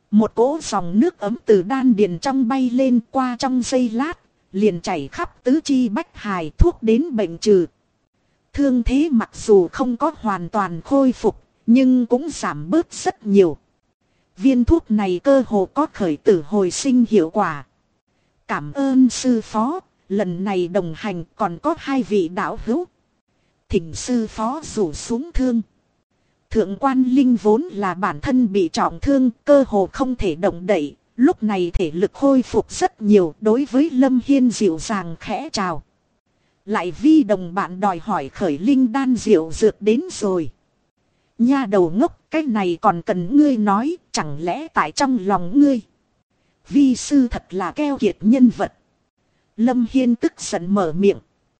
Một cỗ dòng nước ấm từ đan điền trong bay lên, qua trong giây lát, liền chảy khắp tứ chi bách hài, thuốc đến bệnh trừ. Thương thế mặc dù không có hoàn toàn khôi phục, nhưng cũng giảm bớt rất nhiều. Viên thuốc này cơ hồ có khởi tử hồi sinh hiệu quả. Cảm ơn sư phó, lần này đồng hành còn có 2 vị đạo hữu. Thỉnh sư phó rủ xuống thương. Thượng quan Linh vốn là bản thân bị trọng thương, cơ hồ không thể động đậy, lúc này thể lực khôi phục rất nhiều, đối với Lâm Hiên dịu dàng khẽ chào. Lại vi đồng bạn đòi hỏi khởi linh đan diệu dược đến rồi. Nha đầu ngốc, cái này còn cần ngươi nói, chẳng lẽ tại trong lòng ngươi. Vi sư thật là keo kiệt nhân vật. Lâm Hiên tức giận mở miệng.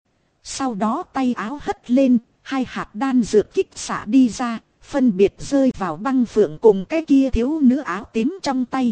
Sau đó tay áo hất lên, 2 hạt đan dược kích xả đi ra, phân biệt rơi vào Băng Phượng cùng cái kia thiếu nữ áo tím trong tay.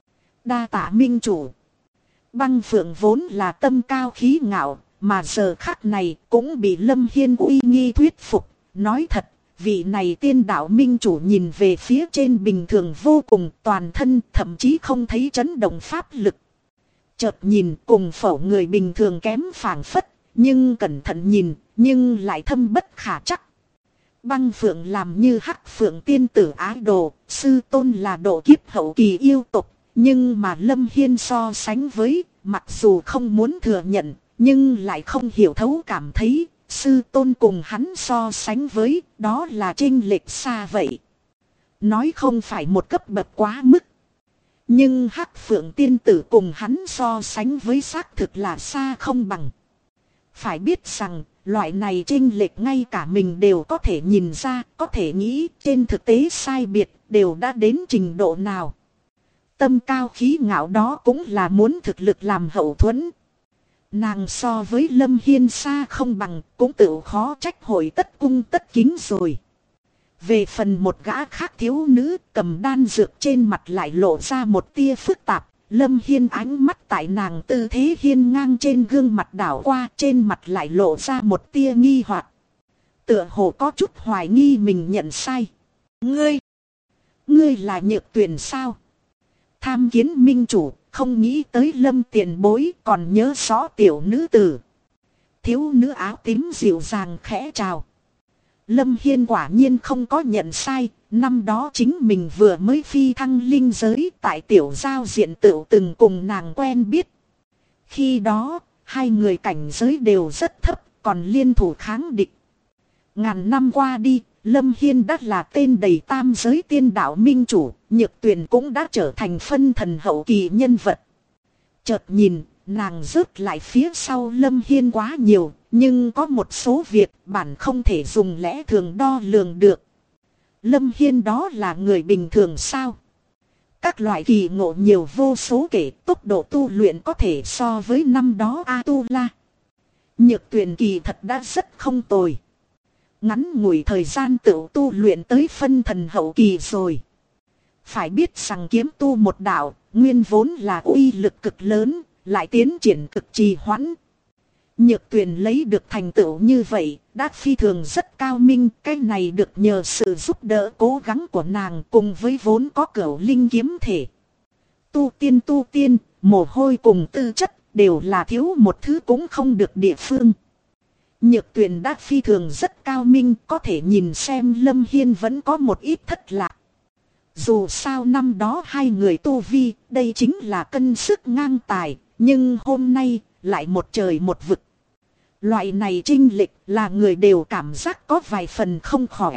Đa tạ minh chủ. Băng Phượng vốn là tâm cao khí ngạo, mà giờ khắc này cũng bị Lâm Hiên uy nghi thuyết phục. Nói thật, vị này tiên đạo minh chủ nhìn về phía trên bình thường vô cùng, toàn thân thậm chí không thấy chấn động pháp lực. Chợt nhìn cùng phẩu người bình thường kém phảng phất, nhưng cẩn thận nhìn, nhưng lại thâm bất khả chắc. Băng Phượng làm như Hắc Phượng tiên tử ái đồ, sư tôn là độ kiếp hậu kỳ yêu tục, nhưng mà Lâm Hiên so sánh với, mặc dù không muốn thừa nhận, nhưng lại không hiểu thấu cảm thấy, sư tôn cùng hắn so sánh với, đó là chênh lệch xa vậy. Nói không phải một cấp bậc quá mức. Nhưng Hắc Phượng tiên tử cùng hắn so sánh với xác thực là xa không bằng. Phải biết rằng, loại này chênh lệch ngay cả mình đều có thể nhìn ra, có thể nghĩ trên thực tế sai biệt đều đã đến trình độ nào. Tâm cao khí ngạo đó cũng là muốn thực lực làm hậu thuẫn. Nàng so với Lâm Hiên xa không bằng, cũng tự khó trách hội tất cung tất kính rồi. Về phần một gã khác thiếu nữ cầm đan dược trên mặt lại lộ ra một tia phức tạp. Lâm Hiên ánh mắt tại nàng tư thế hiên ngang trên gương mặt đảo qua, trên mặt lại lộ ra một tia nghi hoặc. Tựa hồ có chút hoài nghi mình nhận sai. Ngươi là Nhược Tuyền sao? Tham kiến minh chủ, không nghĩ tới Lâm tiền bối còn nhớ rõ tiểu nữ tử. Thiếu nữ áo tím dịu dàng khẽ chào. Lâm Hiên quả nhiên không có nhận sai, năm đó chính mình vừa mới phi thăng linh giới tại tiểu giao diện tựu từng cùng nàng quen biết. Khi đó, 2 người cảnh giới đều rất thấp, còn liên thủ kháng địch. Ngàn năm qua đi, Lâm Hiên đã là tên đầy tam giới tiên đạo minh chủ, Nhược Tuyền cũng đã trở thành phân thần hậu kỳ nhân vật. Chợt nhìn, nàng rớt lại phía sau Lâm Hiên quá nhiều, nhưng có một số việc bản không thể dùng lẽ thường đo lường được. Lâm Hiên đó là người bình thường sao? Các loại kỳ ngộ nhiều vô số kể, tốc độ tu luyện có thể so với năm đó A-tu-la. Nhược Tuyền kỳ thật đã rất không tồi. Ngắn ngủi thời gian tự tu luyện tới phân thần hậu kỳ rồi. Phải biết rằng kiếm tu một đạo, nguyên vốn là uy lực cực lớn, lại tiến triển cực trì hoãn. Nhược Tuyền lấy được thành tựu như vậy, đã phi thường rất cao minh, cái này được nhờ sự giúp đỡ cố gắng của nàng cùng với vốn có cửu linh kiếm thể. Tu tiên, mồ hôi cùng tư chất, đều là thiếu một thứ cũng không được địa phương. Nhược Tuyền đã phi thường rất cao minh, có thể nhìn xem Lâm Hiên vẫn có một ít thất lạc. Dù sao năm đó 2 người tu vi, đây chính là cân sức ngang tài, nhưng hôm nay, lại một trời một vực. Loại này chênh lệch là người đều cảm giác có vài phần không khỏe.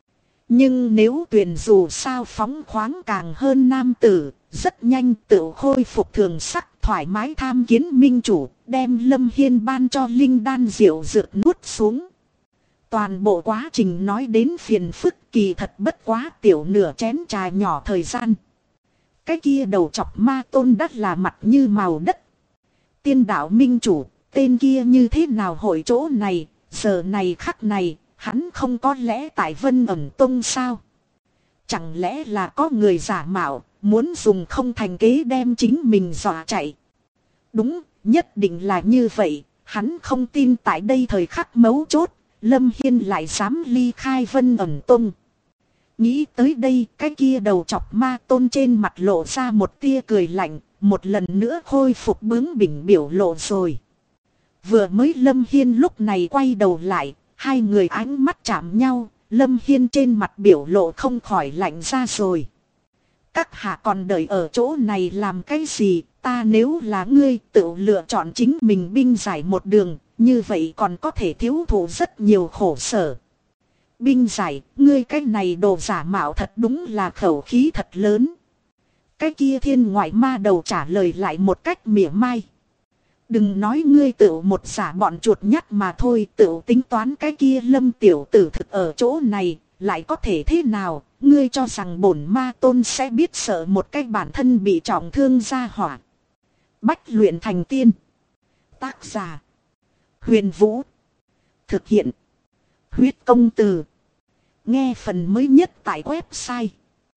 Nhưng nếu Tuyền dù sao phóng khoáng càng hơn nam tử, rất nhanh tự khôi phục thường sắc, thoải mái tham kiến minh chủ, đem Lâm Hiên ban cho linh đan diệu dược nuốt xuống. Toàn bộ quá trình nói đến phiền phức kỳ thật bất quá tiểu nửa chén trà nhỏ thời gian. Cái kia đầu chọc ma tôn đắt là mặt như màu đất. Tiên đạo minh chủ, tên kia như thế nào hội chỗ này, giờ này khắc này, hắn không có lẽ tại Vân Ẩn Tông sao? Chẳng lẽ là có người giả mạo, muốn dùng không thành kế đem chính mình dọa chạy? Đúng, nhất định là như vậy, hắn không tin tại đây thời khắc mấu chốt, Lâm Hiên lại dám ly khai Vân Ẩn Tông. Nghĩ tới đây, cái kia đầu chọc ma tôn trên mặt lộ ra một tia cười lạnh, một lần nữa khôi phục bướng bỉnh biểu lộ rồi. Vừa mới Lâm Hiên lúc này quay đầu lại, hai người ánh mắt chạm nhau, Lâm Hiên trên mặt biểu lộ không khỏi lạnh ra rồi. Các hạ còn đợi ở chỗ này làm cái gì, ta nếu là ngươi tự lựa chọn chính mình binh giải một đường, như vậy còn có thể thiếu thụ rất nhiều khổ sở. Binh giải, ngươi cái này đồ giả mạo thật đúng là khẩu khí thật lớn. Cái kia thiên ngoại ma đầu trả lời lại một cách mỉa mai. Đừng nói ngươi tự một giả bọn chuột nhắt mà thôi, tự tính toán cái kia Lâm tiểu tử thực ở chỗ này, lại có thể thế nào, ngươi cho rằng bổn ma tôn sẽ biết sợ một cái bản thân bị trọng thương ra hỏa. Bách luyện thành tiên. Tác giả: Huyền Vũ. Thực hiện: Huyết Công Từ. Nghe phần mới nhất tại website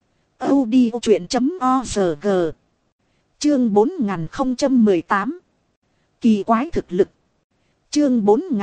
audiochuyện.org. Chương 4018. Kỳ quái thực lực. Chương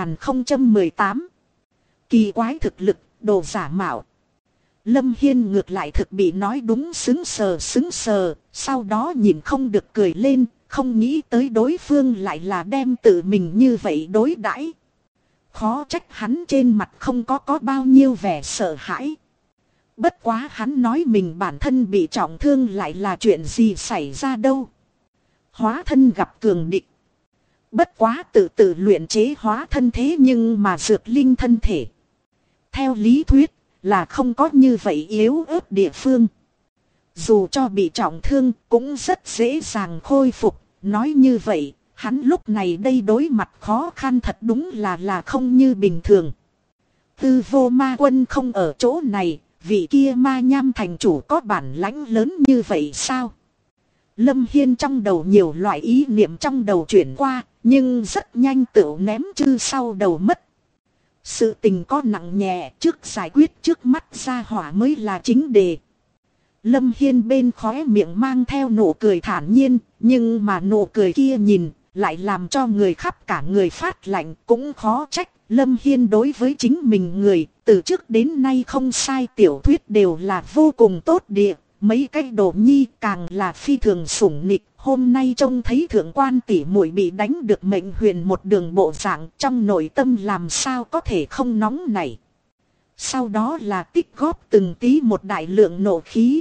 4018. Kỳ quái thực lực, đồ giả mạo. Lâm Hiên ngược lại thực bị nói đúng xứng sờ, sau đó nhìn không được cười lên, không nghĩ tới đối phương lại là đem tự mình như vậy đối đãi. Khó trách hắn trên mặt không có bao nhiêu vẻ sợ hãi. Bất quá hắn nói mình bản thân bị trọng thương lại là chuyện gì xảy ra đâu. Hóa thân gặp cường địch. Bất quá tự luyện chế hóa thân thế nhưng mà dược linh thân thể. Theo lý thuyết là không có như vậy yếu ớt địa phương. Dù cho bị trọng thương cũng rất dễ dàng khôi phục. Nói như vậy, hắn lúc này đây đối mặt khó khăn thật đúng là không như bình thường. Tư vô ma quân không ở chỗ này, vị kia ma nham thành chủ có bản lãnh lớn như vậy sao? Lâm Hiên trong đầu nhiều loại ý niệm trong đầu chuyển qua, nhưng rất nhanh tựu ném chư sau đầu mất. Sự tình có nặng nhẹ, trước giải quyết trước mắt ra hỏa mới là chính đề. Lâm Hiên bên khóe miệng mang theo nụ cười thản nhiên, nhưng mà nụ cười kia nhìn lại làm cho người khắp cả người phát lạnh, cũng khó trách. Lâm Hiên đối với chính mình người, từ trước đến nay không sai, tiểu thuyết đều là vô cùng tốt địa. Mấy cái đồ nhi càng là phi thường sủng nịch. Hôm nay trông thấy thượng quan tỷ muội bị đánh được mệnh huyền một đường bộ dạng, trong nội tâm làm sao có thể không nóng nảy. Sau đó là tích góp từng tí một đại lượng nộ khí.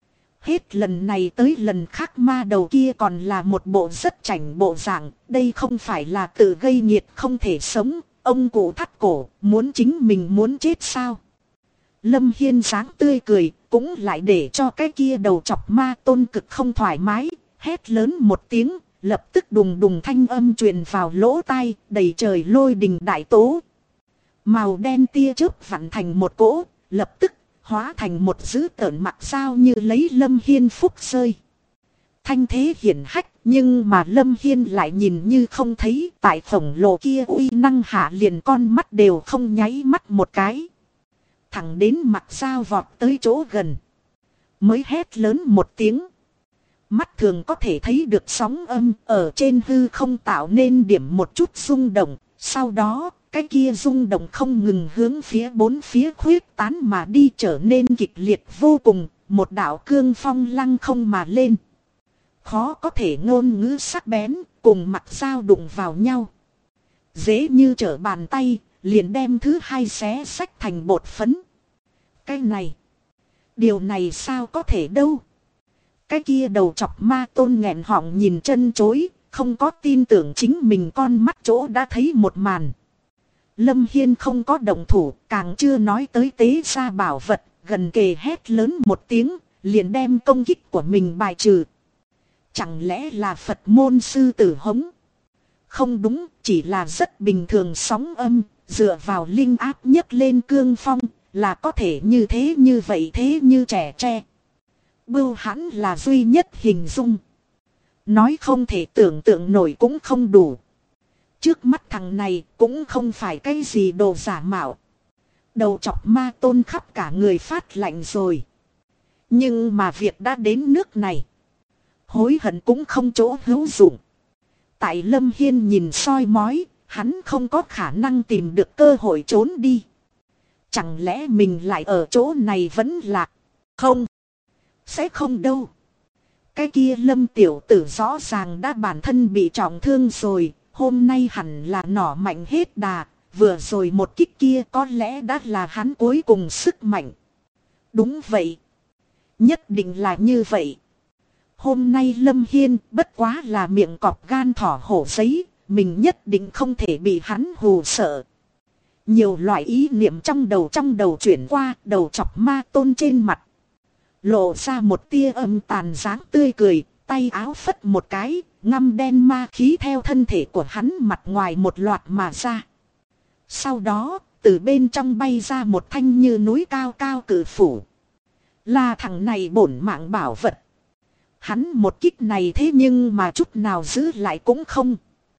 Hết lần này tới lần khác ma đầu kia còn là một bộ rất chảnh bộ dạng, đây không phải là tự gây nghiệt không thể sống, ông cụ thắt cổ, muốn chính mình muốn chết sao? Lâm Hiên dáng tươi cười, cũng lại để cho cái kia đầu chọc ma tôn cực không thoải mái, hét lớn một tiếng, lập tức đùng đùng thanh âm truyền vào lỗ tai, đầy trời lôi đình đại tố. Màu đen tia chớp vặn thành một cỗ, lập tức hóa thành một dữ tợn mặc sao như lấy Lâm Hiên phúc rơi. Thanh thế hiển hách, nhưng mà Lâm Hiên lại nhìn như không thấy, tại khổng lồ kia uy năng hạ liền con mắt đều không nháy mắt một cái. Thẳng đến mặt sao vọt tới chỗ gần, mới hét lớn một tiếng. Mắt thường có thể thấy được sóng âm ở trên hư không tạo nên điểm một chút rung động, sau đó cái kia rung động không ngừng hướng phía bốn phía khuyết tán mà đi, trở nên kịch liệt vô cùng, một đạo cương phong lăng không mà lên. Khó có thể ngôn ngữ sắc bén, cùng mặt dao đụng vào nhau. Dễ như trở bàn tay, liền đem thứ hai xé xách thành bột phấn. Cái này, điều này sao có thể đâu. Cái kia đầu chọc ma tôn nghẹn họng nhìn chân chối, không có tin tưởng chính mình con mắt chỗ đã thấy một màn. Lâm Hiên không có động thủ, càng chưa nói tới tế ra bảo vật, gần kề hét lớn một tiếng, liền đem công kích của mình bài trừ. Chẳng lẽ là Phật môn sư tử hống? Không đúng, chỉ là rất bình thường sóng âm, dựa vào linh áp nhấc lên cương phong, là có thể như thế như vậy thế như trẻ tre. Bưu hãn là duy nhất hình dung. Nói không thể tưởng tượng nổi cũng không đủ. Trước mắt thằng này cũng không phải cái gì đồ giả mạo. Đầu chọc ma tôn khắp cả người phát lạnh rồi. Nhưng mà việc đã đến nước này, hối hận cũng không chỗ hữu dụng. Tại Lâm Hiên nhìn soi mói, hắn không có khả năng tìm được cơ hội trốn đi. Chẳng lẽ mình lại ở chỗ này vẫn lạc? Không. Sẽ không đâu. Cái kia Lâm tiểu tử rõ ràng đã bản thân bị trọng thương rồi. Hôm nay hẳn là nỏ mạnh hết đà. Vừa rồi một kích kia có lẽ đã là hắn cuối cùng sức mạnh. Đúng vậy. Nhất định là như vậy. Hôm nay Lâm Hiên bất quá là miệng cọp gan thỏ hổ giấy. Mình nhất định không thể bị hắn hù sợ. Nhiều loại ý niệm trong đầu chuyển qua, đầu chọc ma tôn trên mặt. Lộ ra một tia âm tàn dáng tươi cười, tay áo phất một cái, ngăm đen ma khí theo thân thể của hắn mặt ngoài một loạt mà ra. Sau đó, từ bên trong bay ra một thanh như núi cao cao cử phủ. Là thằng này bổn mạng bảo vật. Hắn một kích này thế nhưng mà chút nào giữ lại cũng không.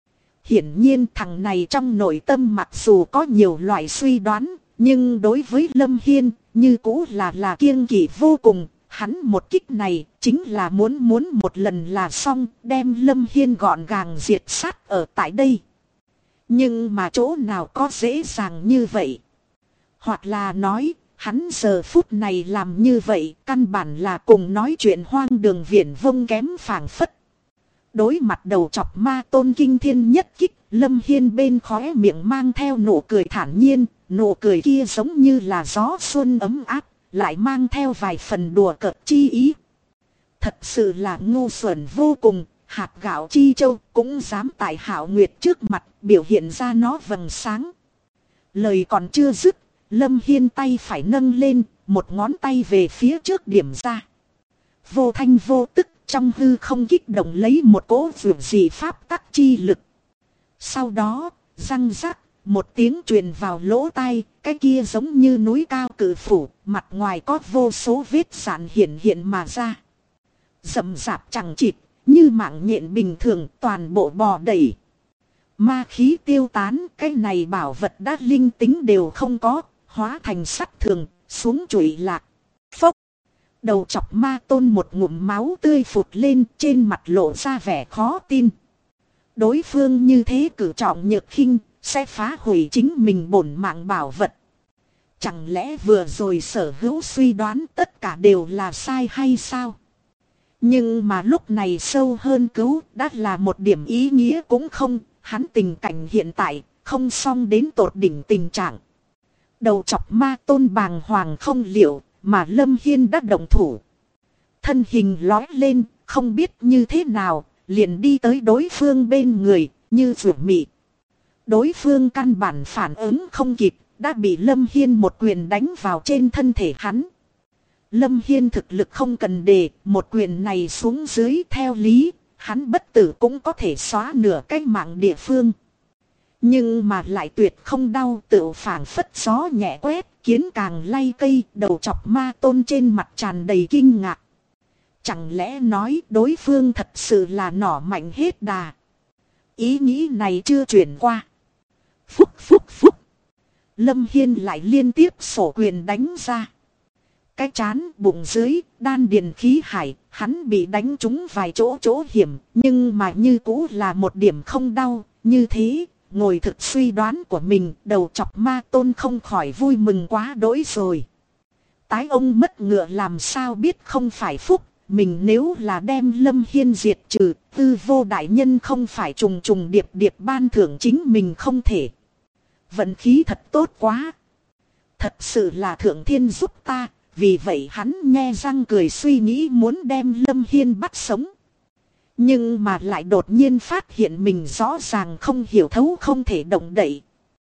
Hiển nhiên thằng này trong nội tâm mặc dù có nhiều loại suy đoán, nhưng đối với Lâm Hiên, như cũ là kiêng kỵ vô cùng. Hắn một kích này chính là muốn một lần là xong, đem Lâm Hiên gọn gàng diệt sát ở tại đây. Nhưng mà chỗ nào có dễ dàng như vậy? Hoặc là nói, hắn giờ phút này làm như vậy, căn bản là cùng nói chuyện hoang đường viển vông kém phảng phất. Đối mặt đầu chọc ma tôn kinh thiên nhất kích, Lâm Hiên bên khóe miệng mang theo nụ cười thản nhiên, nụ cười kia giống như là gió xuân ấm áp, lại mang theo vài phần đùa cợt chi ý. Thật sự là ngu xuẩn vô cùng, hạt gạo chi châu cũng dám tại Hạo Nguyệt trước mặt biểu hiện ra nó vầng sáng. Lời còn chưa dứt, Lâm Hiên tay phải nâng lên, một ngón tay về phía trước điểm ra. Vô thanh vô tức trong hư không kích động lấy một cỗ vượt dị pháp tắc chi lực. Sau đó, răng rắc, một tiếng truyền vào lỗ tai, cái kia giống như núi cao cử phủ, mặt ngoài có vô số vết sạn hiện mà ra. Rậm rạp chẳng chịt, như mạng nhện bình thường toàn bộ bò đẩy. Ma khí tiêu tán, cái này bảo vật đã linh tính đều không có, hóa thành sắt thường, xuống chùi lạc. Phốc! Đầu chọc ma tôn một ngụm máu tươi phụt lên, trên mặt lộ ra vẻ khó tin. Đối phương như thế cử trọng nhược khinh, sẽ phá hủy chính mình bổn mạng bảo vật. Chẳng lẽ vừa rồi sở hữu suy đoán tất cả đều là sai hay sao? Nhưng mà lúc này sâu hơn cứu đã là một điểm ý nghĩa cũng không, hắn tình cảnh hiện tại không xong đến tột đỉnh tình trạng. Đầu chọc ma tôn bàng hoàng không liệu, mà Lâm Hiên đã động thủ. Thân hình lói lên, không biết như thế nào, liền đi tới đối phương bên người, như vượt mị. Đối phương căn bản phản ứng không kịp, đã bị Lâm Hiên một quyền đánh vào trên thân thể hắn. Lâm Hiên thực lực không cần đề, một quyền này xuống dưới theo lý, hắn bất tử cũng có thể xóa nửa cái mạng địa phương. Nhưng mà lại tuyệt không đau, tự phảng phất gió nhẹ quét, kiến càng lay cây, đầu chọc ma tôn trên mặt tràn đầy kinh ngạc. Chẳng lẽ nói đối phương thật sự là nỏ mạnh hết đà? Ý nghĩ này chưa chuyển qua. Phúc phúc phúc. Lâm Hiên lại liên tiếp sổ quyền đánh ra. Cái chán, bụng dưới, đan điền khí hải, hắn bị đánh trúng vài chỗ hiểm, nhưng mà như cũ là một điểm không đau, như thế, ngồi thực suy đoán của mình, đầu chọc ma tôn không khỏi vui mừng quá đỗi rồi. Tái ông mất ngựa làm sao biết không phải phúc, mình nếu là đem Lâm Hiên diệt trừ, Tư Vô đại nhân không phải trùng trùng điệp điệp ban thưởng chính mình không thể. Vận khí thật tốt quá. Thật sự là thượng thiên giúp ta. Vì vậy hắn nhe răng cười suy nghĩ muốn đem Lâm Hiên bắt sống. Nhưng mà lại đột nhiên phát hiện mình rõ ràng không hiểu thấu không thể động đậy.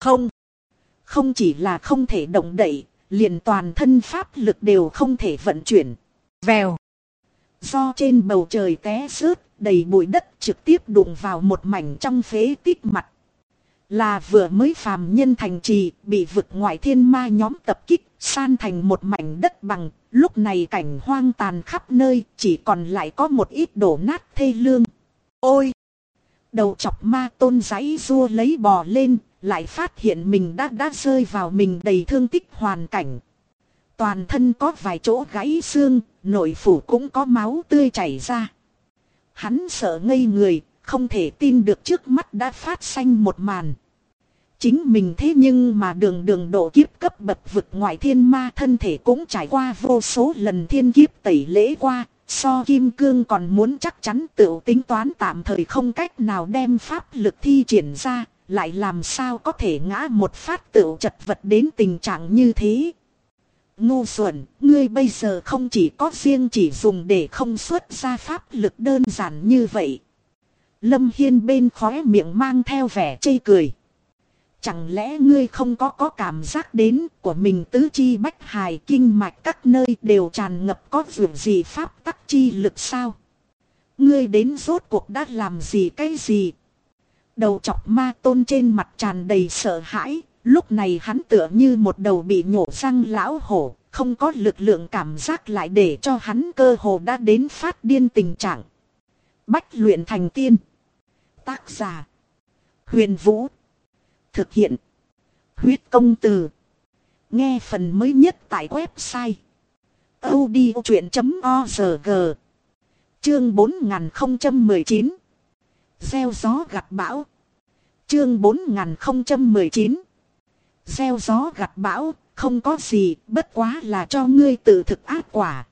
Không chỉ là không thể động đậy, liền toàn thân pháp lực đều không thể vận chuyển. Vèo. Do trên bầu trời té rớt, đầy bụi đất trực tiếp đụng vào một mảnh trong phế tích mặt. Là vừa mới phàm nhân thành trì, bị vực ngoại thiên ma nhóm tập kích, san thành một mảnh đất bằng, lúc này cảnh hoang tàn khắp nơi, chỉ còn lại có một ít đổ nát thê lương. Ôi! Đầu chọc ma tôn giãy rua lấy bò lên, lại phát hiện mình đã rơi vào mình đầy thương tích hoàn cảnh. Toàn thân có vài chỗ gãy xương, nội phủ cũng có máu tươi chảy ra. Hắn sợ ngây người, không thể tin được trước mắt đã phát sinh một màn. Chính mình thế nhưng mà đường đường độ kiếp cấp bậc vực ngoại thiên ma, thân thể cũng trải qua vô số lần thiên kiếp tẩy lễ qua. So kim cương còn muốn chắc chắn tự tính toán tạm thời không cách nào đem pháp lực thi triển ra. Lại làm sao có thể ngã một phát tự chật vật đến tình trạng như thế. Ngu xuẩn, ngươi bây giờ không chỉ có riêng chỉ dùng để không xuất ra pháp lực đơn giản như vậy. Lâm Hiên bên khóe miệng mang theo vẻ chê cười. Chẳng lẽ ngươi không có cảm giác đến của mình tứ chi bách hài kinh mạch các nơi đều tràn ngập có vượt gì pháp tắc chi lực sao? Ngươi đến rốt cuộc đã làm gì cái gì? Đầu chọc ma tôn trên mặt tràn đầy sợ hãi. Lúc này hắn tựa như một đầu bị nhổ răng lão hổ. Không có lực lượng cảm giác lại để cho hắn cơ hồ đã đến phát điên tình trạng. Bách luyện thành tiên. Tác giả Huyền Vũ. Thực hiện Huyết Công Từ. Nghe phần mới nhất tại website audiochuyện.org. Chương 4019. Gieo gió gặt bão. Chương 4019. Gieo gió gặt bão. Không có gì, bất quá là cho ngươi tự thực ác quả.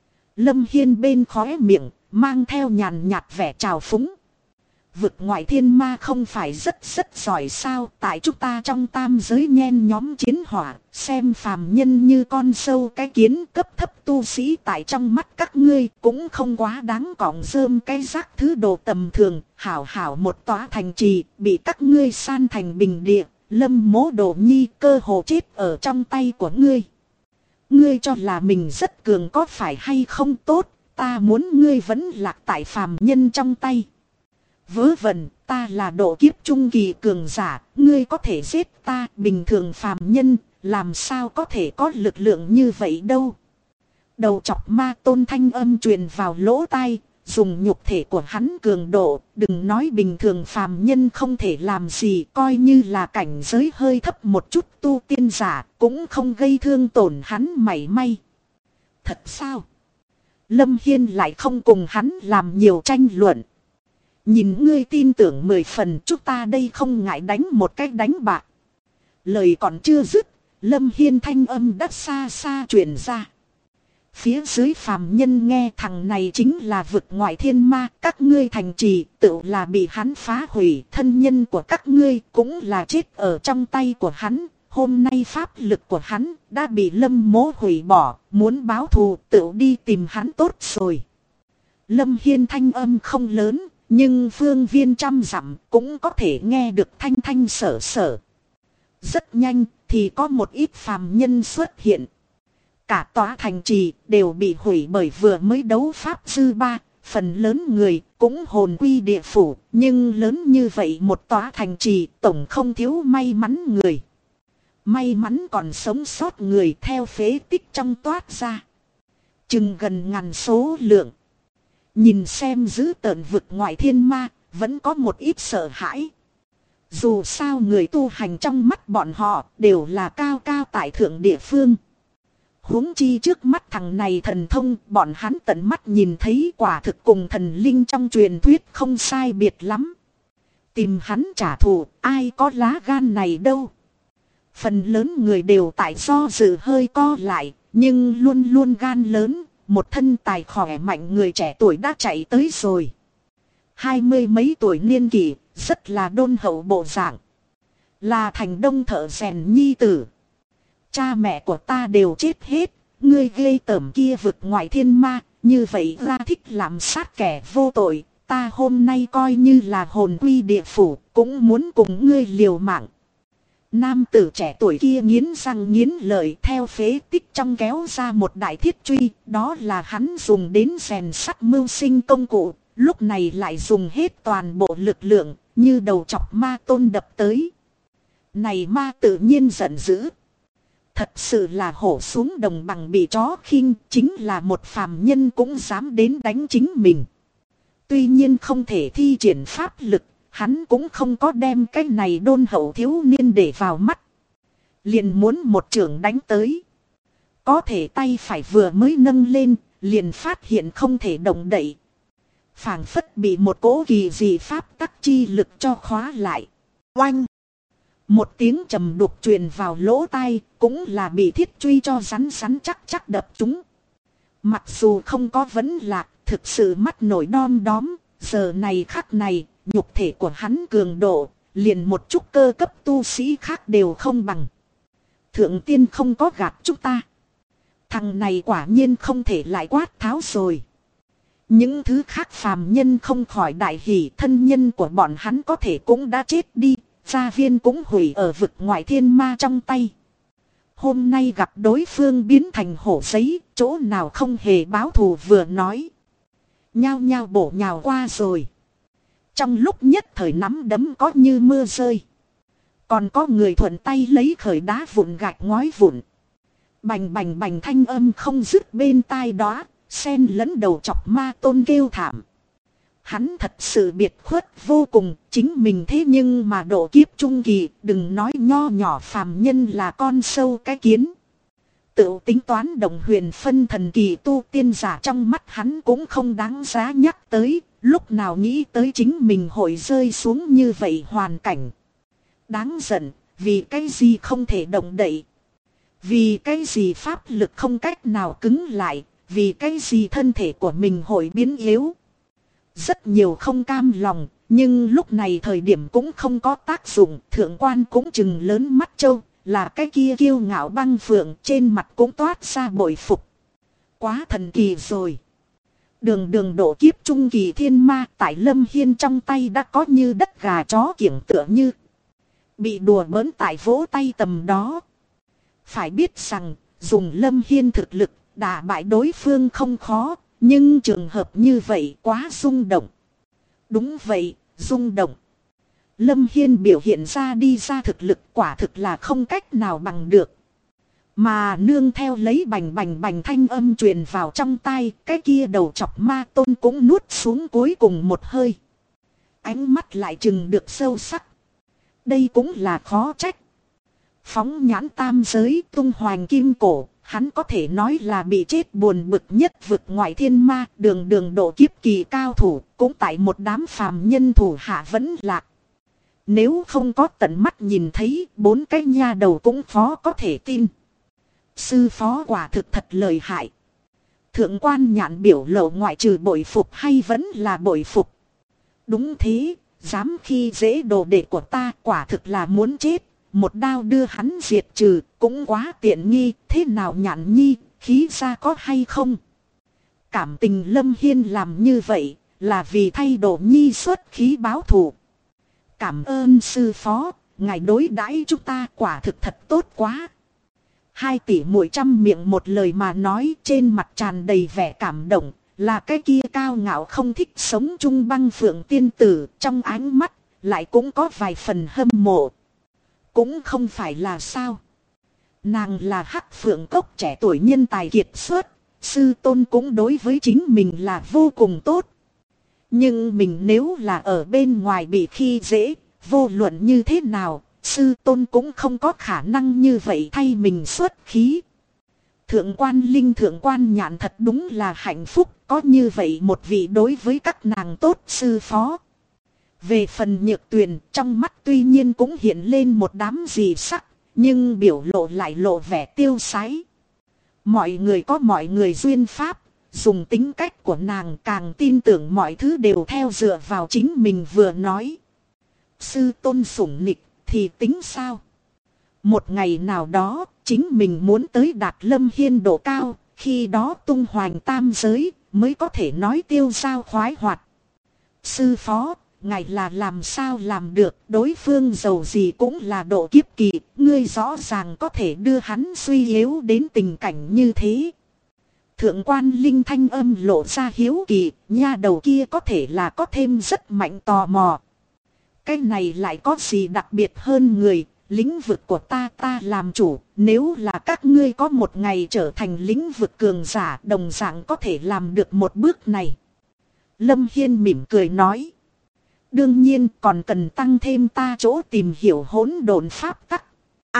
Lâm Hiên bên khóe miệng mang theo nhàn nhạt vẻ trào phúng. Vực ngoại thiên ma không phải rất giỏi sao? Tại chúng ta trong tam giới nhen nhóm chiến hỏa, xem phàm nhân như con sâu cái kiến, cấp thấp tu sĩ tại trong mắt các ngươi cũng không quá đáng cọng rơm cái rác thứ đồ tầm thường. Hảo một tòa thành trì bị các ngươi san thành bình địa. Lâm Mỗ Đồ Nhi cơ hồ chết ở trong tay của ngươi. Ngươi cho là mình rất cường có phải hay không? Tốt, ta muốn ngươi vẫn lạc tại phàm nhân trong tay. Vớ vẩn, ta là độ kiếp trung kỳ cường giả, ngươi có thể giết ta, bình thường phàm nhân, làm sao có thể có lực lượng như vậy đâu. Đầu chọc ma tôn thanh âm truyền vào lỗ tai, dùng nhục thể của hắn cường độ, đừng nói bình thường phàm nhân không thể làm gì, coi như là cảnh giới hơi thấp một chút tu tiên giả, cũng không gây thương tổn hắn mảy may. Thật sao? Lâm Hiên lại không cùng hắn làm nhiều tranh luận. Nhìn ngươi tin tưởng 10 phần, chúng ta đây không ngại đánh một cách đánh bạc. Lời còn chưa dứt, Lâm Hiên thanh âm đã xa xa truyền ra. Phía dưới phàm nhân nghe thằng này chính là vực ngoại thiên ma, các ngươi thành trì tự là bị hắn phá hủy, thân nhân của các ngươi cũng là chết ở trong tay của hắn. Hôm nay pháp lực của hắn đã bị Lâm Mỗ hủy bỏ, muốn báo thù tự đi tìm hắn tốt rồi. Lâm Hiên thanh âm không lớn, nhưng phương viên trăm dặm cũng có thể nghe được thanh thanh sở sở. Rất nhanh thì có một ít phàm nhân xuất hiện. Cả tòa thành trì đều bị hủy bởi vừa mới đấu pháp dư ba, phần lớn người cũng hồn quy địa phủ, nhưng lớn như vậy một tòa thành trì tổng không thiếu may mắn người. May mắn còn sống sót người theo phế tích trong toát ra. Chừng gần ngàn số lượng. Nhìn xem giữ tợn vực ngoại thiên ma, vẫn có một ít sợ hãi. Dù sao người tu hành trong mắt bọn họ đều là cao cao tại thượng địa phương. Huống chi trước mắt thằng này thần thông, bọn hắn tận mắt nhìn thấy quả thực cùng thần linh trong truyền thuyết không sai biệt lắm. Tìm hắn trả thù, ai có lá gan này đâu. Phần lớn người đều tại do dự hơi co lại, nhưng luôn luôn gan lớn, một thân tài khỏe mạnh người trẻ tuổi đã chạy tới rồi. 20 mấy tuổi niên kỷ, rất là đôn hậu bộ dạng. Là thành đông thợ rèn nhi tử. Cha mẹ của ta đều chết hết, ngươi ghê tởm kia vực ngoại thiên ma, như vậy ra thích làm sát kẻ vô tội, ta hôm nay coi như là hồn quy địa phủ, cũng muốn cùng ngươi liều mạng. Nam tử trẻ tuổi kia nghiến răng nghiến lợi theo phế tích trong kéo ra một đại thiết truy, đó là hắn dùng đến rèn sắt mưu sinh công cụ, lúc này lại dùng hết toàn bộ lực lượng, như đầu chọc ma tôn đập tới. Này ma tự nhiên giận dữ. Thật sự là hổ xuống đồng bằng bị chó khinh, chính là một phàm nhân cũng dám đến đánh chính mình. Tuy nhiên không thể thi triển pháp lực, hắn cũng không có đem cái này đôn hậu thiếu niên để vào mắt. Liền muốn một chưởng đánh tới. Có thể tay phải vừa mới nâng lên, liền phát hiện không thể động đậy. Phảng phất bị một cỗ kỳ dị pháp tắc chi lực cho khóa lại. Oanh! Một tiếng trầm đục truyền vào lỗ tai, cũng là bị thiết truy cho rắn rắn chắc chắc đập chúng. Mặc dù không có vấn lạc, thực sự mắt nổi đom đóm, giờ này khắc này, nhục thể của hắn cường độ, liền một chút cơ cấp tu sĩ khác đều không bằng. Thượng tiên không có gạt chúng ta. Thằng này quả nhiên không thể lại quát tháo rồi. Những thứ khác phàm nhân không khỏi đại hỉ, thân nhân của bọn hắn có thể cũng đã chết đi, gia viên cũng hủy ở vực ngoại thiên ma trong tay. Hôm nay gặp đối phương biến thành hổ giấy, chỗ nào không hề báo thù vừa nói. Nhao nhao bổ nhào qua rồi. Trong lúc nhất thời nắm đấm có như mưa rơi. Còn có người thuận tay lấy khởi đá vụn gạch ngói vụn. Bành bành bành thanh âm không dứt bên tai đó, xen lẫn đầu chọc ma tôn kêu thảm. Hắn thật sự biệt khuất vô cùng, chính mình thế nhưng mà độ kiếp trung kỳ, đừng nói nho nhỏ phàm nhân là con sâu cái kiến. Tự tính toán đồng huyền phân thần kỳ tu tiên giả trong mắt hắn cũng không đáng giá nhắc tới, lúc nào nghĩ tới chính mình hội rơi xuống như vậy hoàn cảnh. Đáng giận, vì cái gì không thể động đậy. Vì cái gì pháp lực không cách nào cứng lại, vì cái gì thân thể của mình hội biến yếu. Rất nhiều không cam lòng, nhưng lúc này thời điểm cũng không có tác dụng. Thượng quan cũng chừng lớn mắt trâu, là cái kia kiêu ngạo băng phượng, trên mặt cũng toát ra bội phục. Quá thần kỳ rồi. Đường đường độ kiếp trung kỳ thiên ma tại Lâm Hiên trong tay đã có như đất gà chó kiểng tựa như. Bị đùa bỡn tại vỗ tay tầm đó. Phải biết rằng, dùng Lâm Hiên thực lực, đả bại đối phương không khó, nhưng trường hợp như vậy quá rung động. Đúng vậy, rung động. Lâm Hiên biểu hiện ra đi ra thực lực quả thực là không cách nào bằng được. Mà nương theo lấy bành bành bành thanh âm truyền vào trong tai, cái kia đầu chọc ma tôn cũng nuốt xuống cuối cùng một hơi. Ánh mắt lại chừng được sâu sắc. Đây cũng là khó trách. Phóng nhãn tam giới tung hoành kim cổ, hắn có thể nói là bị chết buồn bực nhất vực ngoại thiên ma, đường đường độ kiếp kỳ cao thủ, cũng tại một đám phàm nhân thủ hạ vẫn lạc. Nếu không có tận mắt nhìn thấy, 4 cái nha đầu cũng khó có thể tin. Sư phó quả thực thật lợi hại. Thượng quan nhạn biểu lộ ngoại trừ bội phục hay vẫn là bội phục. Đúng thế, dám khi dễ đồ đệ của ta quả thực là muốn chết. Một đao đưa hắn diệt trừ cũng quá tiện nghi, thế nào nhạn nhi, khí ra có hay không? Cảm tình Lâm Hiên làm như vậy là vì thay đồ nhi xuất khí báo thù. Cảm ơn sư phó, ngài đối đãi chúng ta quả thực thật tốt quá. 2 tỷ muội trăm miệng một lời mà nói, trên mặt tràn đầy vẻ cảm động, là cái kia cao ngạo không thích sống chung băng phượng tiên tử, trong ánh mắt lại cũng có vài phần hâm mộ. Cũng không phải là sao. Nàng là Hắc Phượng Cốc trẻ tuổi nhân tài kiệt xuất, sư tôn cũng đối với chính mình là vô cùng tốt. Nhưng mình nếu là ở bên ngoài bị khi dễ, vô luận như thế nào, sư tôn cũng không có khả năng như vậy thay mình xuất khí. Thượng quan Linh thượng quan nhạn thật đúng là hạnh phúc, có như vậy một vị đối với các nàng tốt sư phó. Về phần Nhược Tuyền, trong mắt tuy nhiên cũng hiện lên một đám dị sắc, nhưng biểu lộ lại lộ vẻ tiêu sái. Mọi người có mọi người duyên pháp, dùng tính cách của nàng càng tin tưởng mọi thứ đều theo dựa vào chính mình vừa nói. Sư tôn sủng nịch thì tính sao? Một ngày nào đó, chính mình muốn tới đạt Lâm Hiên độ cao, khi đó tung hoành tam giới, mới có thể nói tiêu dao khoái hoạt. Sư phó, ngài là làm sao làm được, đối phương giàu gì cũng là độ kiếp kỳ, ngươi rõ ràng có thể đưa hắn suy yếu đến tình cảnh như thế. Thượng quan Linh thanh âm lộ ra hiếu kỳ, nha đầu kia có thể là có thêm rất mạnh tò mò. Cái này lại có gì đặc biệt hơn người, lĩnh vực của ta làm chủ, nếu là các ngươi có một ngày trở thành lĩnh vực cường giả đồng dạng có thể làm được một bước này. Lâm Hiên mỉm cười nói. Đương nhiên còn cần tăng thêm ta chỗ tìm hiểu hỗn độn pháp tắc.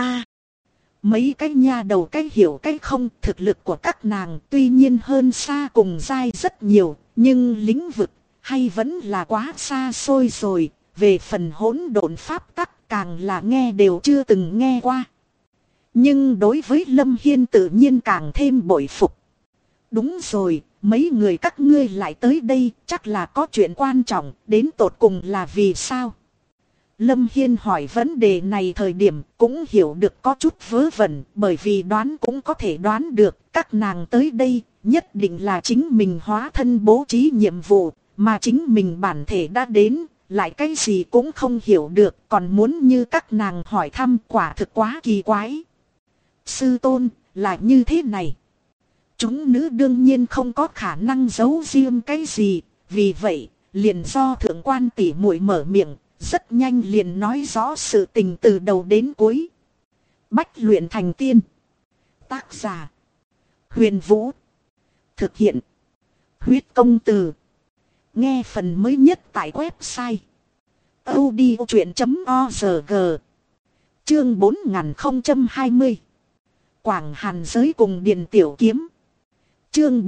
Mấy cái nha đầu cái hiểu cái không, thực lực của các nàng tuy nhiên hơn xa cùng giai rất nhiều, nhưng lĩnh vực hay vẫn là quá xa xôi rồi. Về phần hỗn độn pháp tắc, càng là nghe đều chưa từng nghe qua. Nhưng đối với Lâm Hiên tự nhiên càng thêm bội phục. Đúng rồi, mấy người các ngươi lại tới đây chắc là có chuyện quan trọng, đến tột cùng là vì sao? Lâm Hiên hỏi vấn đề này thời điểm cũng hiểu được có chút vớ vẩn, bởi vì đoán cũng có thể đoán được các nàng tới đây nhất định là chính mình hóa thân bố trí nhiệm vụ, mà chính mình bản thể đã đến, lại cái gì cũng không hiểu được, còn muốn như các nàng hỏi thăm quả thực quá kỳ quái. Sư tôn, là như thế này. Chúng nữ đương nhiên không có khả năng giấu riêng cái gì, vì vậy, liền do thượng quan tỷ muội mở miệng, rất nhanh liền nói rõ sự tình từ đầu đến cuối. Bách luyện thành tiên. Tác giả: Huyền Vũ. Thực hiện: Huyết Công Từ. Nghe phần mới nhất tại website audiochuyện.org. Chương 4020. Quảng Hàn Giới cùng Điền Tiểu Kiếm. Chương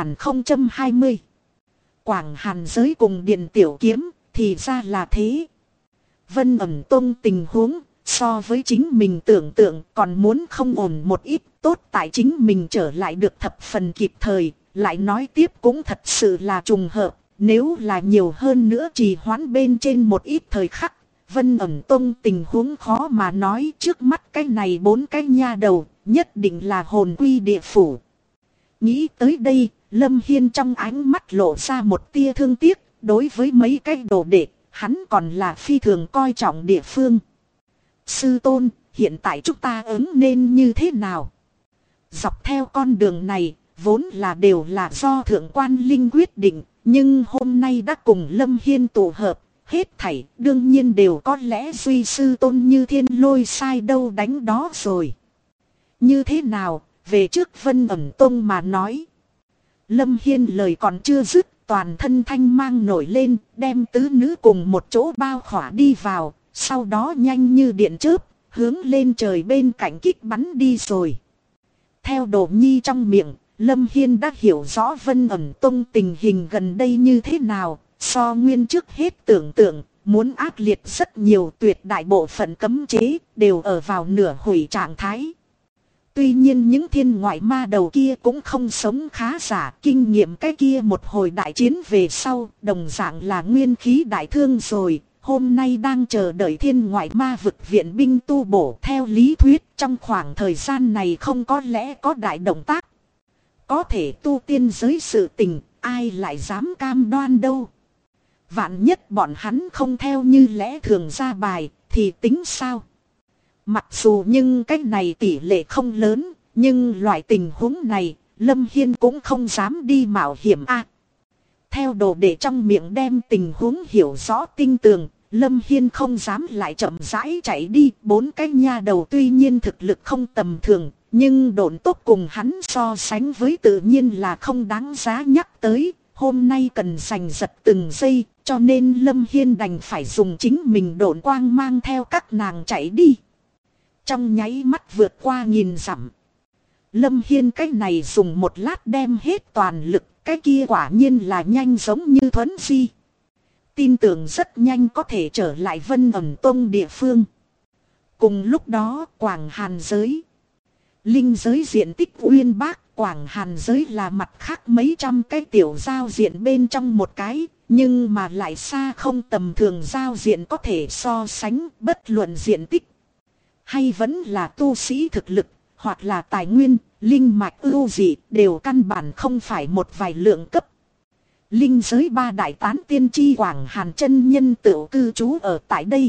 4020. Quảng Hàn Giới cùng Điền Tiểu Kiếm, thì ra là thế. Vân Ẩn Tông tình huống so với chính mình tưởng tượng còn muốn không ổn một ít, tốt tại chính mình trở lại được thập phần kịp thời, lại nói tiếp cũng thật sự là trùng hợp, nếu là nhiều hơn nữa trì hoãn bên trên một ít thời khắc, Vân Ẩn Tông tình huống khó mà nói, trước mắt cái này 4 cái nha đầu, nhất định là hồn quy địa phủ. Nghĩ tới đây, Lâm Hiên trong ánh mắt lộ ra một tia thương tiếc, đối với mấy cái đồ đệ, hắn còn là phi thường coi trọng địa phương. Sư tôn, hiện tại chúng ta ứng nên như thế nào? Dọc theo con đường này, vốn là đều là do thượng quan Linh quyết định, nhưng hôm nay đã cùng Lâm Hiên tụ hợp, hết thảy đương nhiên đều có lẽ duy sư tôn như thiên lôi sai đâu đánh đó rồi. Như thế nào, về trước Vân Ẩn Tông mà nói. Lâm Hiên lời còn chưa dứt, toàn thân thanh mang nổi lên, đem tứ nữ cùng một chỗ bao khỏa đi vào, sau đó nhanh như điện chớp, hướng lên trời bên cạnh kích bắn đi rồi. Theo Đồ Nhi trong miệng, Lâm Hiên đã hiểu rõ Vân Ẩn Tông tình hình gần đây như thế nào, so nguyên trước hết tưởng tượng, muốn ác liệt rất nhiều, tuyệt đại bộ phận cấm chế, đều ở vào nửa hủy trạng thái. Tuy nhiên những thiên ngoại ma đầu kia cũng không sống khá giả, kinh nghiệm cái kia một hồi đại chiến về sau, đồng dạng là nguyên khí đại thương rồi, hôm nay đang chờ đợi thiên ngoại ma vực viện binh tu bổ. Theo lý thuyết trong khoảng thời gian này không có lẽ có đại động tác. Có thể tu tiên giới sự tình, ai lại dám cam đoan đâu. Vạn nhất bọn hắn không theo như lẽ thường ra bài, thì tính sao? Mặc dù nhưng cái này tỷ lệ không lớn, nhưng loại tình huống này, Lâm Hiên cũng không dám đi mạo hiểm a. Theo đồ đệ trong miệng đem tình huống hiểu rõ tinh tường, Lâm Hiên không dám lại chậm rãi chạy đi. 4 cái nha đầu tuy nhiên thực lực không tầm thường, nhưng độn tốc cùng hắn so sánh với tự nhiên là không đáng giá nhắc tới. Hôm nay cần giành giật từng giây, cho nên Lâm Hiên đành phải dùng chính mình độn quang mang theo các nàng chạy đi. Trong nháy mắt vượt qua 1000 dặm. Lâm Hiên cái này dùng một lát đem hết toàn lực, cái kia quả nhiên là nhanh giống như thuấn di. Tin tưởng rất nhanh có thể trở lại Vân Ẩn Tông địa phương. Cùng lúc đó Quảng Hàn Giới, linh giới diện tích uyên bác, Quảng Hàn Giới là mặt khác mấy trăm cái tiểu giao diện bên trong một cái, nhưng mà lại xa không tầm thường giao diện có thể so sánh, bất luận diện tích hay vẫn là tu sĩ thực lực, hoặc là tài nguyên, linh mạch ưu dị, đều căn bản không phải một vài lượng cấp. Linh giới 3 đại tán tiên chi Quảng Hàn chân nhân tựu cư trú ở tại đây.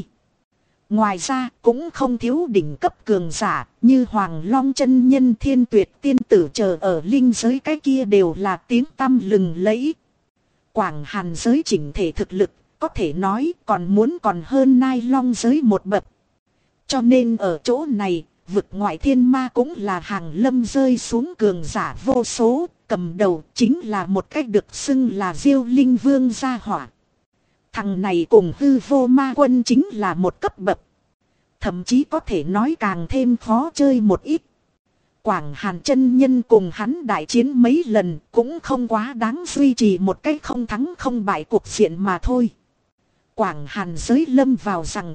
Ngoài ra cũng không thiếu đỉnh cấp cường giả như Hoàng Long chân nhân, Thiên Tuyệt tiên tử chờ ở linh giới, cái kia đều là tiếng tăm lừng lẫy. Quảng Hàn giới chỉnh thể thực lực có thể nói còn hơn Nai Long giới một bậc. Cho nên ở chỗ này, vực ngoại thiên ma cũng là hàng lâm rơi xuống cường giả vô số, cầm đầu chính là một cách được xưng là Diêu Linh Vương gia hỏa. Thằng này cùng hư vô ma quân chính là một cấp bậc. Thậm chí có thể nói càng thêm khó chơi một ít. Quảng Hàn chân nhân cùng hắn đại chiến mấy lần cũng không quá đáng duy trì một cách không thắng không bại cuộc diện mà thôi. Quảng Hàn giới lâm vào giằng co,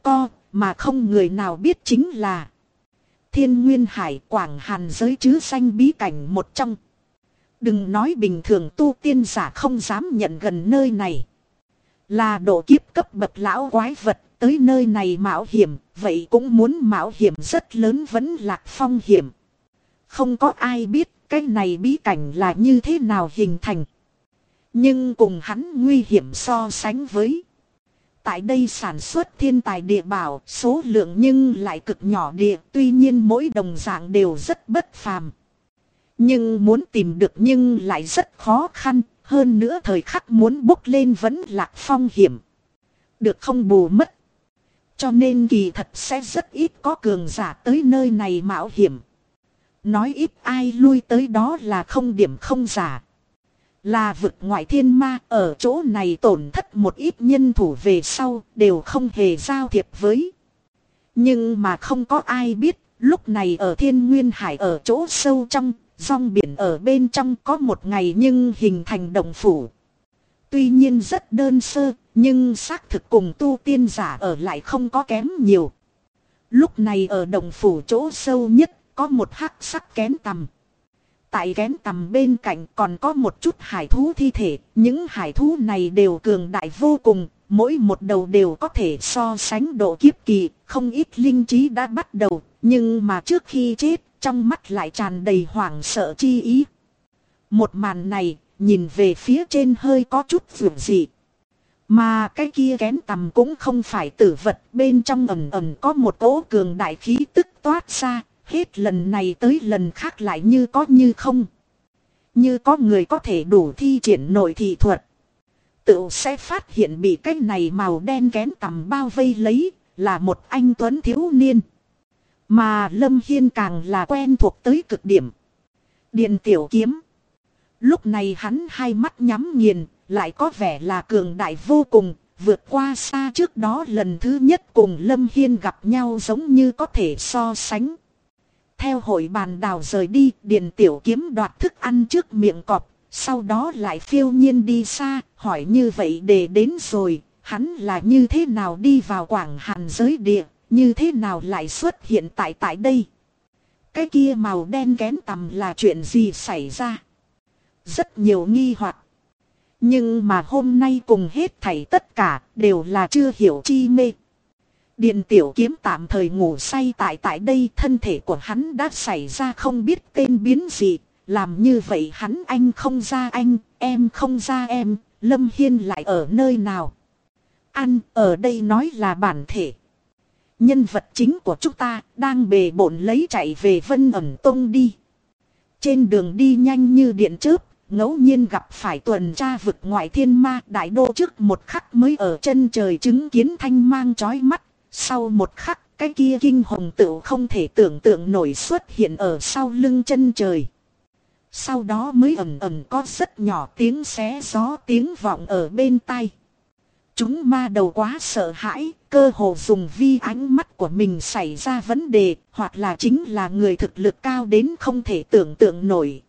mà không người nào biết chính là Thiên Nguyên Hải, Quảng Hàn giới chứ danh bí cảnh một trong. Đừng nói bình thường tu tiên giả không dám nhận gần nơi này. Là độ kiếp cấp bậc lão quái vật tới nơi này mạo hiểm, vậy cũng muốn mạo hiểm rất lớn, vẫn lạc phong hiểm. Không có ai biết cái này bí cảnh là như thế nào hình thành. Nhưng cùng hắn nguy hiểm so sánh với. Tại đây sản xuất thiên tài địa bảo, số lượng nhưng lại cực nhỏ địa, tuy nhiên mỗi đồng dạng đều rất bất phàm. Nhưng muốn tìm được nhưng lại rất khó khăn, hơn nữa thời khắc muốn bốc lên vẫn lạc phong hiểm. Được không bù mất. Cho nên kỳ thật sẽ rất ít có cường giả tới nơi này mạo hiểm. Nói ít ai lui tới đó là không điểm không giả. Là vực ngoại thiên ma, ở chỗ này tổn thất một ít nhân thủ về sau đều không hề giao thiệp với. Nhưng mà không có ai biết, lúc này ở Thiên Nguyên Hải ở chỗ sâu trong, dòng biển ở bên trong có một ngày nhưng hình thành động phủ. Tuy nhiên rất đơn sơ, nhưng xác thực cùng tu tiên giả ở lại không có kém nhiều. Lúc này ở động phủ chỗ sâu nhất, có một hắc sắc kén tằm. Tại kén tằm bên cạnh còn có một chút hải thú thi thể. Những hải thú này đều cường đại vô cùng. Mỗi một đầu đều có thể so sánh độ kiếp kỳ. Không ít linh trí đã bắt đầu. Nhưng mà trước khi chết, trong mắt lại tràn đầy hoảng sợ chi ý. Một màn này, nhìn về phía trên hơi có chút vượng dị. Mà cái kia kén tằm cũng không phải tử vật. Bên trong ẩn ẩn có một cỗ cường đại khí tức toát ra. Hết lần này tới lần khác lại như có như không. Như có người có thể đủ thi triển nội thị thuật. Tự sẽ phát hiện bị cái này màu đen kén tằm bao vây lấy. Là một anh tuấn thiếu niên. Mà Lâm Hiên càng là quen thuộc tới cực điểm. Điền Tiểu Kiếm. Lúc này hắn hai mắt nhắm nghiền. Lại có vẻ là cường đại vô cùng. Vượt qua xa trước đó lần thứ nhất cùng Lâm Hiên gặp nhau giống như có thể so sánh. Theo hội bàn đào rời đi, Điền Tiểu Kiếm đoạt thức ăn trước miệng cọp, sau đó lại phiêu nhiên đi xa, hỏi như vậy để đến rồi, hắn là như thế nào đi vào Quảng Hàn giới địa, như thế nào lại xuất hiện tại đây. Cái kia màu đen kén tằm là chuyện gì xảy ra? Rất nhiều nghi hoặc. Nhưng mà hôm nay cùng hết thảy tất cả đều là chưa hiểu chi mê. Điền Tiểu Kiếm tạm thời ngủ say tại đây, thân thể của hắn đã xảy ra không biết tên biến gì. Làm như vậy hắn anh không ra anh, em không ra em, Lâm Hiên lại ở nơi nào? Anh ở đây nói là bản thể. Nhân vật chính của chúng ta đang bề bộn lấy chạy về Vân Ẩn Tông đi. Trên đường đi nhanh như điện chớp, ngẫu nhiên gặp phải tuần tra vực ngoại thiên ma đại đô, trước một khắc mới ở chân trời chứng kiến thanh mang chói mắt. Sau một khắc, cái kia kinh hồng tựu không thể tưởng tượng nổi xuất hiện ở sau lưng chân trời. Sau đó mới ầm ầm có rất nhỏ tiếng xé gió tiếng vọng ở bên tai. Chúng ma đầu quá sợ hãi, cơ hồ dùng vi ánh mắt của mình xảy ra vấn đề, hoặc là chính là người thực lực cao đến không thể tưởng tượng nổi.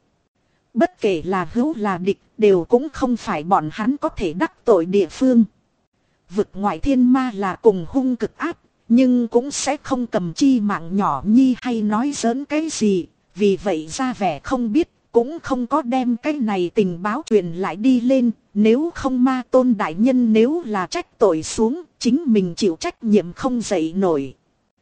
Bất kể là hữu là địch, đều cũng không phải bọn hắn có thể đắc tội địa phương. Vực ngoại thiên ma là cùng hung cực áp, nhưng cũng sẽ không cầm chi mạng nhỏ nhi hay nói giỡn cái gì, vì vậy ra vẻ không biết, cũng không có đem cái này tình báo truyền lại đi lên, nếu không ma tôn đại nhân nếu là trách tội xuống, chính mình chịu trách nhiệm không dậy nổi.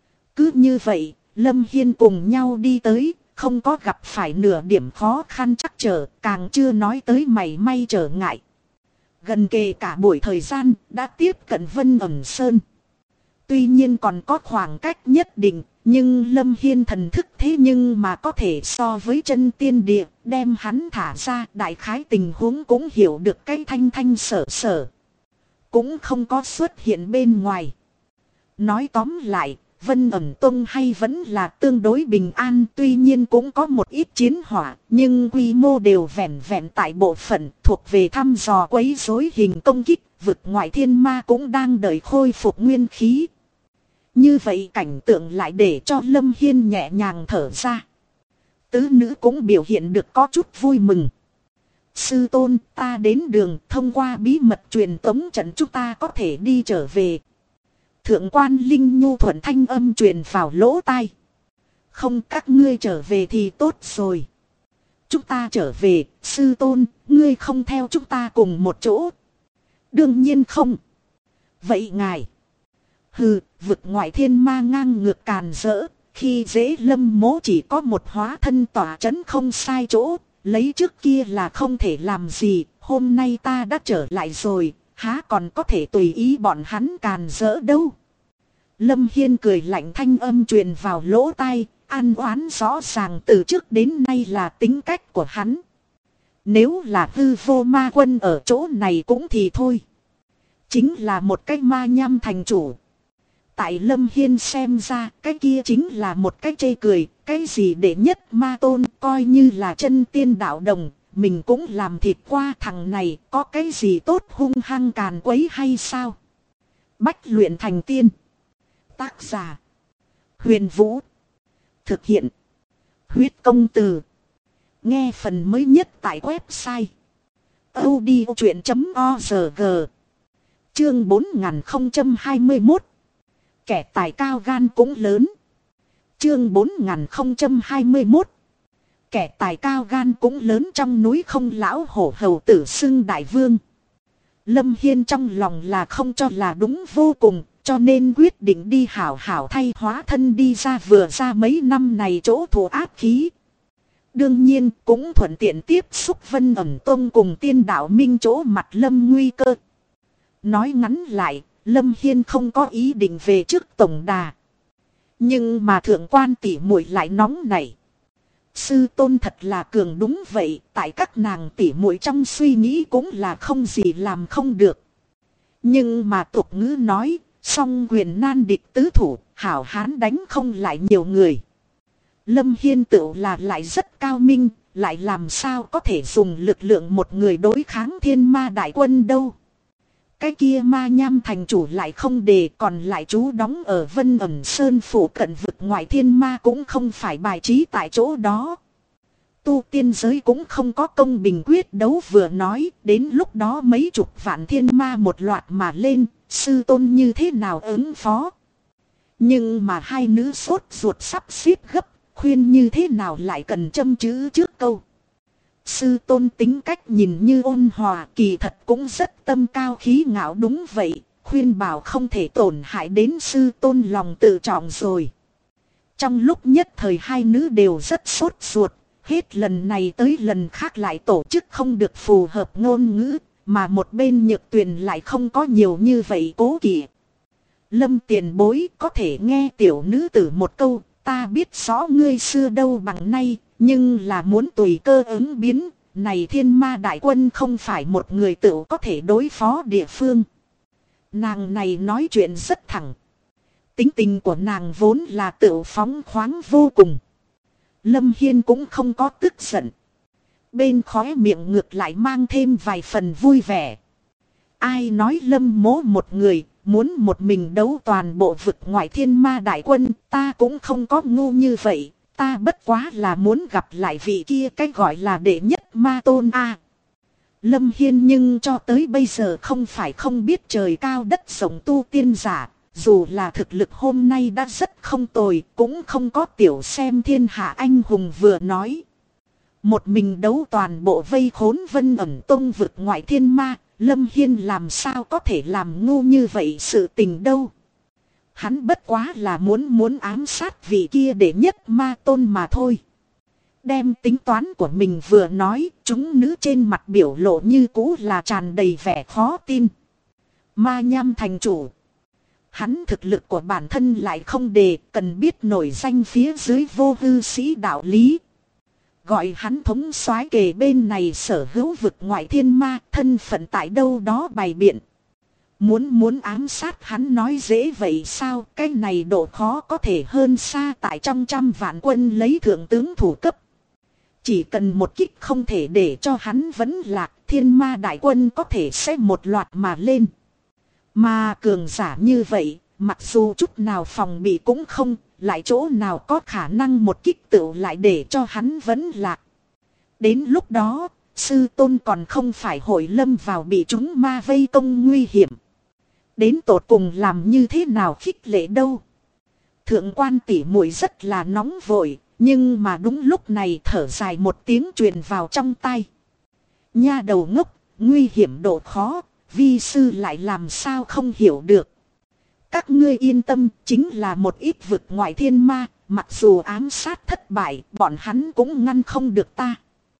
Cứ như vậy, Lâm Hiên cùng nhau đi tới, không có gặp phải nửa điểm khó khăn trắc trở, càng chưa nói tới mảy may trở ngại. Gần kề cả buổi thời gian đã tiếp cận Vân Ẩn Sơn. Tuy nhiên còn có khoảng cách nhất định, nhưng Lâm Hiên thần thức thế nhưng mà có thể so với chân tiên địa, đem hắn thả ra, đại khái tình huống cũng hiểu được cái thanh thanh sở sở. Cũng không có xuất hiện bên ngoài. Nói tóm lại, Vân Ẩn Tông hay vẫn là tương đối bình an, tuy nhiên cũng có một ít chiến hỏa, nhưng quy mô đều vẹn vẹn tại bộ phận thuộc về thăm dò quấy rối hình công kích, vực ngoại thiên ma cũng đang đợi khôi phục nguyên khí. Như vậy cảnh tượng lại để cho Lâm Hiên nhẹ nhàng thở ra. Tứ nữ cũng biểu hiện được có chút vui mừng. Sư tôn, ta đến đường, thông qua bí mật truyền tống trận chúng ta có thể đi trở về. Thượng quan Linh nhu thuận thanh âm truyền vào lỗ tai. Không, các ngươi trở về thì tốt rồi. Chúng ta trở về, sư tôn, ngươi không theo chúng ta cùng một chỗ. Đương nhiên không. Vậy ngài. Hừ, vực ngoại thiên ma ngang ngược càn rỡ. Khi dễ Lâm Mỗ chỉ có một hóa thân tỏa chấn không sai chỗ. Lấy trước kia là không thể làm gì. Hôm nay ta đã trở lại rồi. Há còn có thể tùy ý bọn hắn càn rỡ đâu. Lâm Hiên cười lạnh thanh âm truyền vào lỗ tai. An oán rõ ràng từ trước đến nay là tính cách của hắn. Nếu là hư vô ma quân ở chỗ này cũng thì thôi. Chính là một cái ma nham thành chủ. Tại Lâm Hiên xem ra cái kia chính là một cái chê cười. Cái gì để nhất ma tôn coi như là chân tiên đạo đồng. Mình cũng làm thịt qua thằng này, có cái gì tốt hung hăng càn quấy hay sao? Bách luyện thành tiên. Tác giả Huyền Vũ. Thực hiện Huyết Công Từ. Nghe phần mới nhất tại website audiochuyện.org. Chương 4021. Kẻ tài cao gan cũng lớn. Chương 4021. Kẻ tài cao gan cũng lớn, trong núi không lão hổ hầu tử xưng đại vương. Lâm Hiên trong lòng là không cho là đúng vô cùng, cho nên quyết định đi hảo hảo thay hóa thân đi ra vừa ra mấy năm này chỗ thủ áp khí. Đương nhiên cũng thuận tiện tiếp xúc Vân Ẩm Tông cùng Tiên Đạo Minh chỗ mặt Lâm nguy cơ. Nói ngắn lại, Lâm Hiên không có ý định về trước tổng đà. Nhưng mà thượng quan tỷ muội lại nóng nảy. Sư tôn thật là cường, đúng vậy, tại các nàng tỷ muội trong suy nghĩ cũng là không gì làm không được. Nhưng mà tục ngữ nói, song quyền nan địch tứ thủ, hảo hán đánh không lại nhiều người. Lâm Hiên tự là lại rất cao minh, lại làm sao có thể dùng lực lượng một người đối kháng thiên ma đại quân đâu. Cái kia ma nham thành chủ lại không đề, còn lại chú đóng ở Vân Ẩm Sơn phủ cận vực ngoại thiên ma cũng không phải bài trí tại chỗ đó. Tu tiên giới cũng không có công bình quyết đấu vừa nói, đến lúc đó mấy chục vạn thiên ma một loạt mà lên, sư tôn như thế nào ứng phó. Nhưng mà hai nữ sốt ruột sắp xếp gấp, khuyên như thế nào lại cần châm chữ trước câu. Sư tôn tính cách nhìn như ôn hòa, kỳ thật cũng rất tâm cao khí ngạo, đúng vậy, khuyên bảo không thể tổn hại đến sư tôn lòng tự trọng rồi. Trong lúc nhất thời hai nữ đều rất sốt ruột, hết lần này tới lần khác lại tổ chức không được phù hợp ngôn ngữ, mà một bên Nhược Tuyền lại không có nhiều như vậy cố kỵ. Lâm tiền bối có thể nghe tiểu nữ tử một câu, ta biết rõ ngươi xưa đâu bằng nay, nhưng là muốn tùy cơ ứng biến, này thiên ma đại quân không phải một người tự có thể đối phó địa phương. Nàng này nói chuyện rất thẳng. Tính tình của nàng vốn là tự phóng khoáng vô cùng. Lâm Hiên cũng không có tức giận. Bên khóe miệng ngược lại mang thêm vài phần vui vẻ. Ai nói Lâm mỗ một người, muốn một mình đấu toàn bộ vực ngoại thiên ma đại quân, ta cũng không có ngu như vậy. Ta bất quá là muốn gặp lại vị kia cái gọi là đệ nhất ma tôn a. Lâm Hiên nhưng cho tới bây giờ không phải không biết trời cao đất rộng tu tiên giả. Dù là thực lực hôm nay đã rất không tồi, cũng không có tiểu xem thiên hạ anh hùng vừa nói. Một mình đấu toàn bộ vây khốn Vân Ẩm Tông vực ngoại thiên ma, Lâm Hiên làm sao có thể làm ngu như vậy sự tình đâu. Hắn bất quá là muốn ám sát vị kia để nhất ma tôn mà thôi. Đem tính toán của mình vừa nói, chúng nữ trên mặt biểu lộ như cũ là tràn đầy vẻ khó tin. Ma nham thành chủ. Hắn thực lực của bản thân lại không đề, cần biết nổi danh phía dưới vô hư sĩ đạo lý. Gọi hắn thống soái kề bên này sở hữu vực ngoại thiên ma, thân phận tại đâu đó bày biện. Muốn ám sát hắn nói dễ vậy sao, cái này độ khó có thể hơn xa tại trong trăm vạn quân lấy thượng tướng thủ cấp. Chỉ cần một kích không thể để cho hắn vẫn lạc, thiên ma đại quân có thể sẽ một loạt mà lên. Mà cường giả như vậy, mặc dù chút nào phòng bị cũng không, lại chỗ nào có khả năng một kích tựu lại để cho hắn vẫn lạc. Đến lúc đó, sư tôn còn không phải hội lâm vào bị chúng ma vây công nguy hiểm. Đến tột cùng làm như thế nào khích lệ đâu. Thượng quan tỷ muội rất là nóng vội. Nhưng mà đúng lúc này thở dài một tiếng truyền vào trong tai. Nha đầu ngốc, nguy hiểm độ khó, vi sư lại làm sao không hiểu được. Các ngươi yên tâm, chính là một ít vực ngoại thiên ma, mặc dù ám sát thất bại, bọn hắn cũng ngăn không được ta.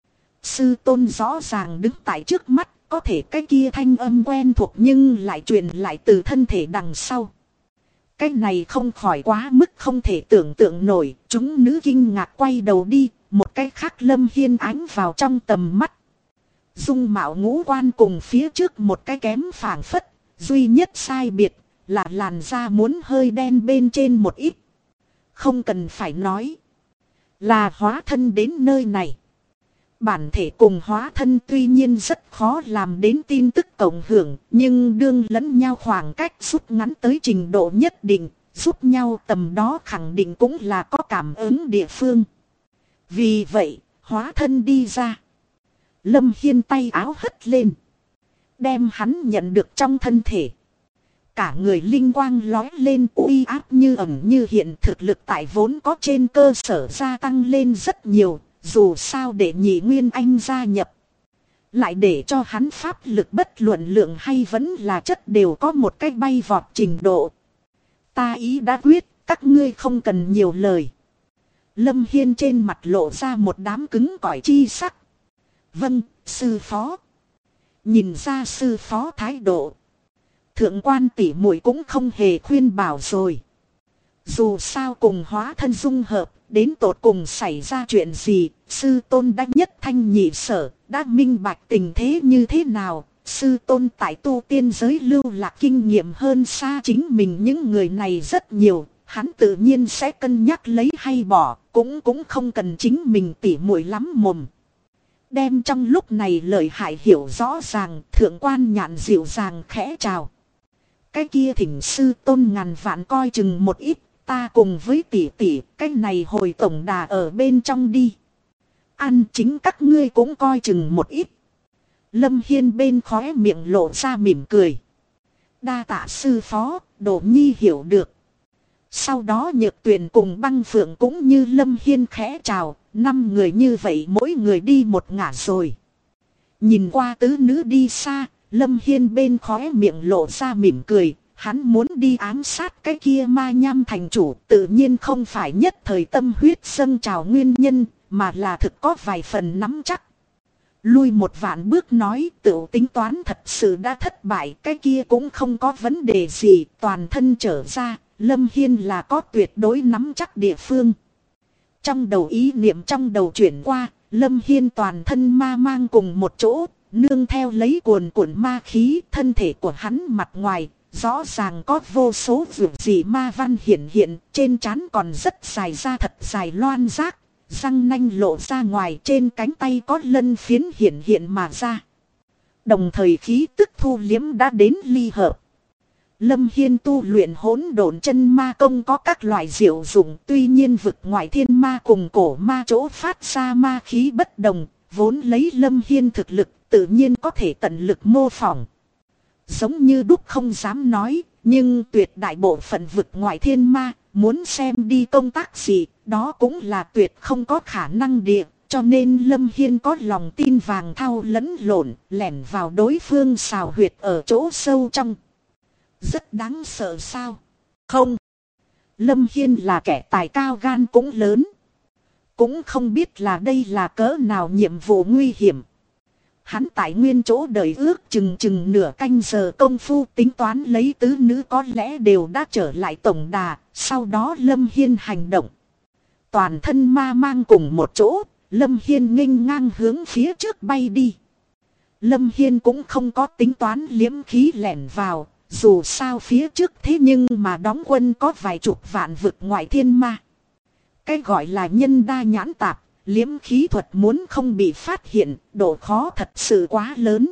Sư tôn rõ ràng đứng tại trước mắt, có thể cái kia thanh âm quen thuộc nhưng lại truyền lại từ thân thể đằng sau. Cái này không khỏi quá mức không thể tưởng tượng nổi, chúng nữ kinh ngạc quay đầu đi, một cái khác Lâm Hiên ánh vào trong tầm mắt. Dung mạo ngũ quan cùng phía trước một cái kém phảng phất, duy nhất sai biệt là làn da muốn hơi đen bên trên một ít. Không cần phải nói, là hóa thân đến nơi này. Bản thể cùng hóa thân tuy nhiên rất khó làm đến tin tức cộng hưởng, nhưng đương lẫn nhau khoảng cách rút ngắn tới trình độ nhất định, giúp nhau tầm đó khẳng định cũng là có cảm ứng địa phương. Vì vậy, hóa thân đi ra. Lâm Hiên tay áo hất lên, đem hắn nhận được trong thân thể. Cả người linh quang lói lên, uy áp như ẩn như hiện, thực lực tại vốn có trên cơ sở gia tăng lên rất nhiều. Dù sao để nhị nguyên anh gia nhập, lại để cho hắn pháp lực bất luận lượng hay vẫn là chất đều có một cách bay vọt trình độ. Ta ý đã quyết, các ngươi không cần nhiều lời. Lâm Hiên trên mặt lộ ra một đám cứng cỏi chi sắc. Vâng, sư phó. Nhìn ra sư phó thái độ, thượng quan tỷ muội cũng không hề khuyên bảo rồi. Dù sao cùng hóa thân dung hợp, đến tột cùng xảy ra chuyện gì, sư tôn đã nhất thanh nhị sở, đã minh bạch tình thế như thế nào. Sư tôn tại tu tiên giới lưu lạc kinh nghiệm hơn xa chính mình những người này rất nhiều, hắn tự nhiên sẽ cân nhắc lấy hay bỏ, cũng không cần chính mình tỉ muội lắm mồm. Đem trong lúc này lời hại hiểu rõ ràng, thượng quan nhạn dịu dàng khẽ chào. Cái kia thỉnh sư tôn ngàn vạn coi chừng một ít. Ta cùng với tỷ tỷ, cái này hồi tổng đà ở bên trong đi. Ăn chính các ngươi cũng coi chừng một ít. Lâm Hiên bên khóe miệng lộ ra mỉm cười. Đa tạ sư phó, Đỗ Nhi hiểu được. Sau đó Nhược Tuyền cùng Băng Phượng cũng như Lâm Hiên khẽ chào, 5 người như vậy mỗi người đi một ngả rồi. Nhìn qua tứ nữ đi xa, Lâm Hiên bên khóe miệng lộ ra mỉm cười. Hắn muốn đi ám sát cái kia ma nham thành chủ, tự nhiên không phải nhất thời tâm huyết dâng trào nguyên nhân, mà là thực có vài phần nắm chắc. Lui một vạn bước nói, tự tính toán thật sự đã thất bại, cái kia cũng không có vấn đề gì, toàn thân trở ra, Lâm Hiên là có tuyệt đối nắm chắc địa phương. Trong đầu ý niệm trong đầu chuyển qua, Lâm Hiên toàn thân ma mang cùng một chỗ, nương theo lấy cuồn cuộn ma khí, thân thể của hắn mặt ngoài. Rõ ràng có vô số vượt dị ma văn hiện, trên trán còn rất dài ra thật dài loan giác, răng nanh lộ ra ngoài, trên cánh tay có lân phiến hiện mà ra. Đồng thời khí tức thu liếm đã đến ly hợp. Lâm Hiên tu luyện hỗn độn chân ma công có các loại diệu dụng, tuy nhiên vực ngoại thiên ma cùng cổ ma chỗ phát ra ma khí bất đồng, vốn lấy Lâm Hiên thực lực tự nhiên có thể tận lực mô phỏng. Giống như đúc không dám nói, nhưng tuyệt đại bộ phận vực ngoại thiên ma, muốn xem đi công tác gì, đó cũng là tuyệt không có khả năng địa. Cho nên Lâm Hiên có lòng tin vàng thao lẫn lộn, lẻn vào đối phương xào huyệt ở chỗ sâu trong. Rất đáng sợ sao? Không. Lâm Hiên là kẻ tài cao gan cũng lớn. Cũng không biết là đây là cỡ nào nhiệm vụ nguy hiểm. Hắn tại nguyên chỗ đợi ước chừng nửa canh giờ công phu, tính toán lấy tứ nữ có lẽ đều đã trở lại tổng đà, sau đó Lâm Hiên hành động. Toàn thân ma mang cùng một chỗ, Lâm Hiên nghênh ngang hướng phía trước bay đi. Lâm Hiên cũng không có tính toán liếm khí lẻn vào, dù sao phía trước thế nhưng mà đóng quân có vài chục vạn vực ngoại thiên ma. Cái gọi là nhân đa nhãn tạp. Liếm khí thuật muốn không bị phát hiện, độ khó thật sự quá lớn.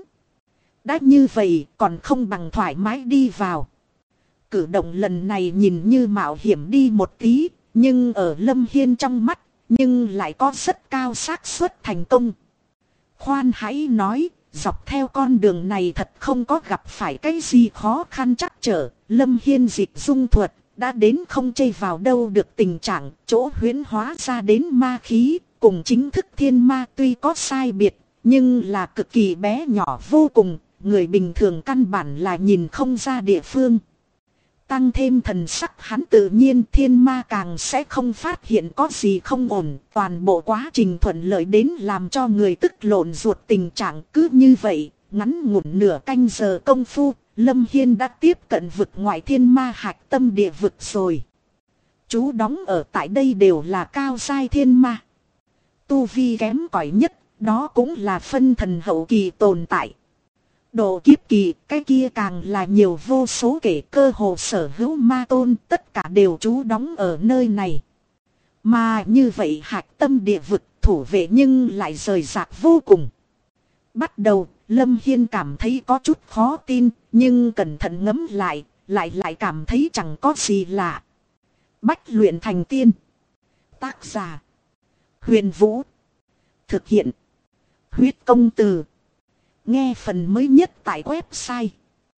Đã như vậy, còn không bằng thoải mái đi vào. Cử động lần này nhìn như mạo hiểm đi một tí, nhưng ở Lâm Hiên trong mắt, nhưng lại có rất cao xác suất thành công. Khoan hãy nói, dọc theo con đường này thật không có gặp phải cái gì khó khăn trắc trở. Lâm Hiên dịch dung thuật đã đến không chây vào đâu được tình trạng chỗ huyễn hóa ra đến ma khí, cùng chính thức thiên ma tuy có sai biệt, nhưng là cực kỳ bé nhỏ vô cùng, người bình thường căn bản là nhìn không ra địa phương. Tăng thêm thần sắc hắn tự nhiên thiên ma càng sẽ không phát hiện có gì không ổn, toàn bộ quá trình thuận lợi đến làm cho người tức lộn ruột tình trạng. Cứ như vậy, ngắn ngủn nửa canh giờ công phu, Lâm Hiên đã tiếp cận vực ngoại thiên ma hạch tâm địa vực rồi. Chú đóng ở tại đây đều là cao giai thiên ma. Tu vi kém cỏi nhất, đó cũng là phân thần hậu kỳ tồn tại. Độ kiếp kỳ, cái kia càng là nhiều vô số kể, cơ hồ sở hữu ma tôn, tất cả đều trú đóng ở nơi này. Mà như vậy hạch tâm địa vực thủ vệ nhưng lại rời rạc vô cùng. Bắt đầu, Lâm Hiên cảm thấy có chút khó tin, nhưng cẩn thận ngẫm lại cảm thấy chẳng có gì lạ. Bách luyện thành tiên. Tác giả: Huyền Vũ. Thực hiện: Huyết Công Từ. Nghe phần mới nhất tại website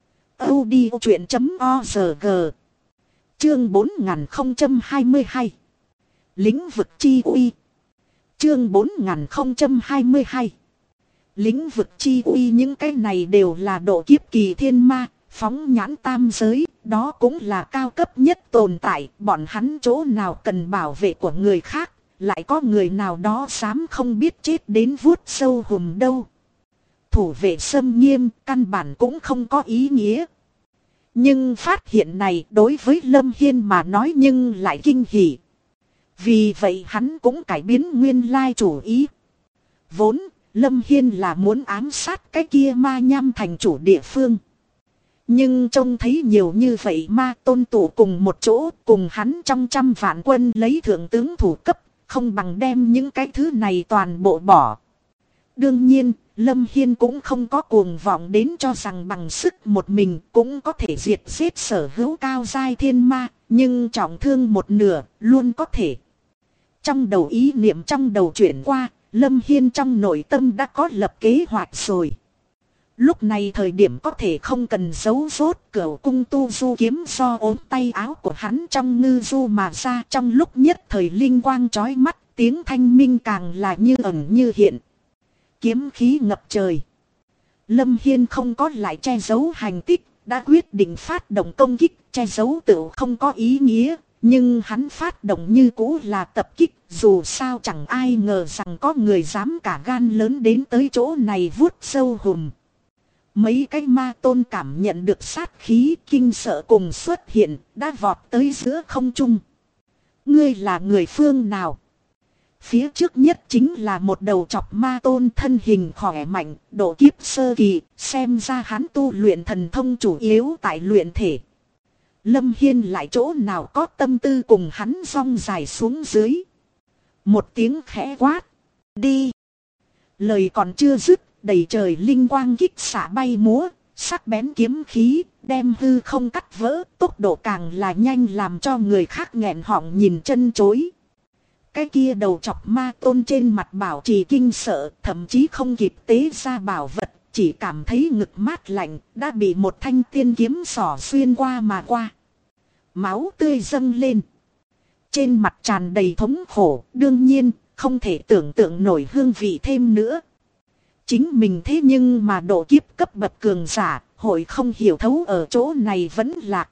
audiochuyện.org. Chương 4022. Lĩnh vực chi uy. Chương 4022. Lĩnh vực chi uy, những cái này đều là độ kiếp kỳ thiên ma, phóng nhãn tam giới, đó cũng là cao cấp nhất tồn tại, bọn hắn chỗ nào cần bảo vệ của người khác, lại có người nào đó dám không biết chết đến vuốt sâu hùm đâu. Thủ vệ xâm nghiêm, căn bản cũng không có ý nghĩa. Nhưng phát hiện này đối với Lâm Hiên mà nói nhưng lại kinh hỉ. Vì vậy hắn cũng cải biến nguyên lai chủ ý. Vốn, Lâm Hiên là muốn ám sát cái kia ma nham thành chủ địa phương. Nhưng trông thấy nhiều như vậy ma tôn tụ cùng một chỗ, cùng hắn trong trăm vạn quân lấy thượng tướng thủ cấp, không bằng đem những cái thứ này toàn bộ bỏ. Đương nhiên, Lâm Hiên cũng không có cuồng vọng đến cho rằng bằng sức một mình cũng có thể diệt giết sở hữu cao giai thiên ma, nhưng trọng thương một nửa luôn có thể. Trong đầu ý niệm trong đầu chuyển qua, Lâm Hiên trong nội tâm đã có lập kế hoạch rồi. Lúc này thời điểm có thể không cần giấu rốt, Cửu cung tu du kiếm do ốm tay áo của hắn trong ngư du mà ra, trong lúc nhất thời linh quang chói mắt, tiếng thanh minh càng là như ẩn như hiện. Kiếm khí ngập trời. Lâm Hiên không có lại che giấu hành tích, đã quyết định phát động công kích, che giấu tự không có ý nghĩa, nhưng hắn phát động như cũ là tập kích, dù sao chẳng ai ngờ rằng có người dám cả gan lớn đến tới chỗ này vuốt sâu hùm. Mấy cái ma tôn cảm nhận được sát khí kinh sợ cùng xuất hiện, đã vọt tới giữa không trung. Ngươi là người phương nào? Phía trước nhất chính là một đầu chọc ma tôn thân hình khỏe mạnh, độ kiếp sơ kỳ, xem ra hắn tu luyện thần thông chủ yếu tại luyện thể. Lâm Hiên lại chỗ nào có tâm tư cùng hắn rong dài xuống dưới. Một tiếng khẽ quát. Đi. Lời còn chưa dứt, đầy trời linh quang kích xạ bay múa, sắc bén kiếm khí, đem hư không cắt vỡ, tốc độ càng là nhanh làm cho người khác nghẹn họng nhìn chân chối. Cái kia đầu chọc ma tôn trên mặt bảo trì kinh sợ, thậm chí không kịp tế ra bảo vật, chỉ cảm thấy ngực mát lạnh, đã bị một thanh tiên kiếm xỏ xuyên qua mà qua. Máu tươi dâng lên. Trên mặt tràn đầy thống khổ, đương nhiên, không thể tưởng tượng nổi hương vị thêm nữa. Chính mình thế nhưng mà độ kiếp cấp bậc cường giả, hội không hiểu thấu ở chỗ này vẫn lạc.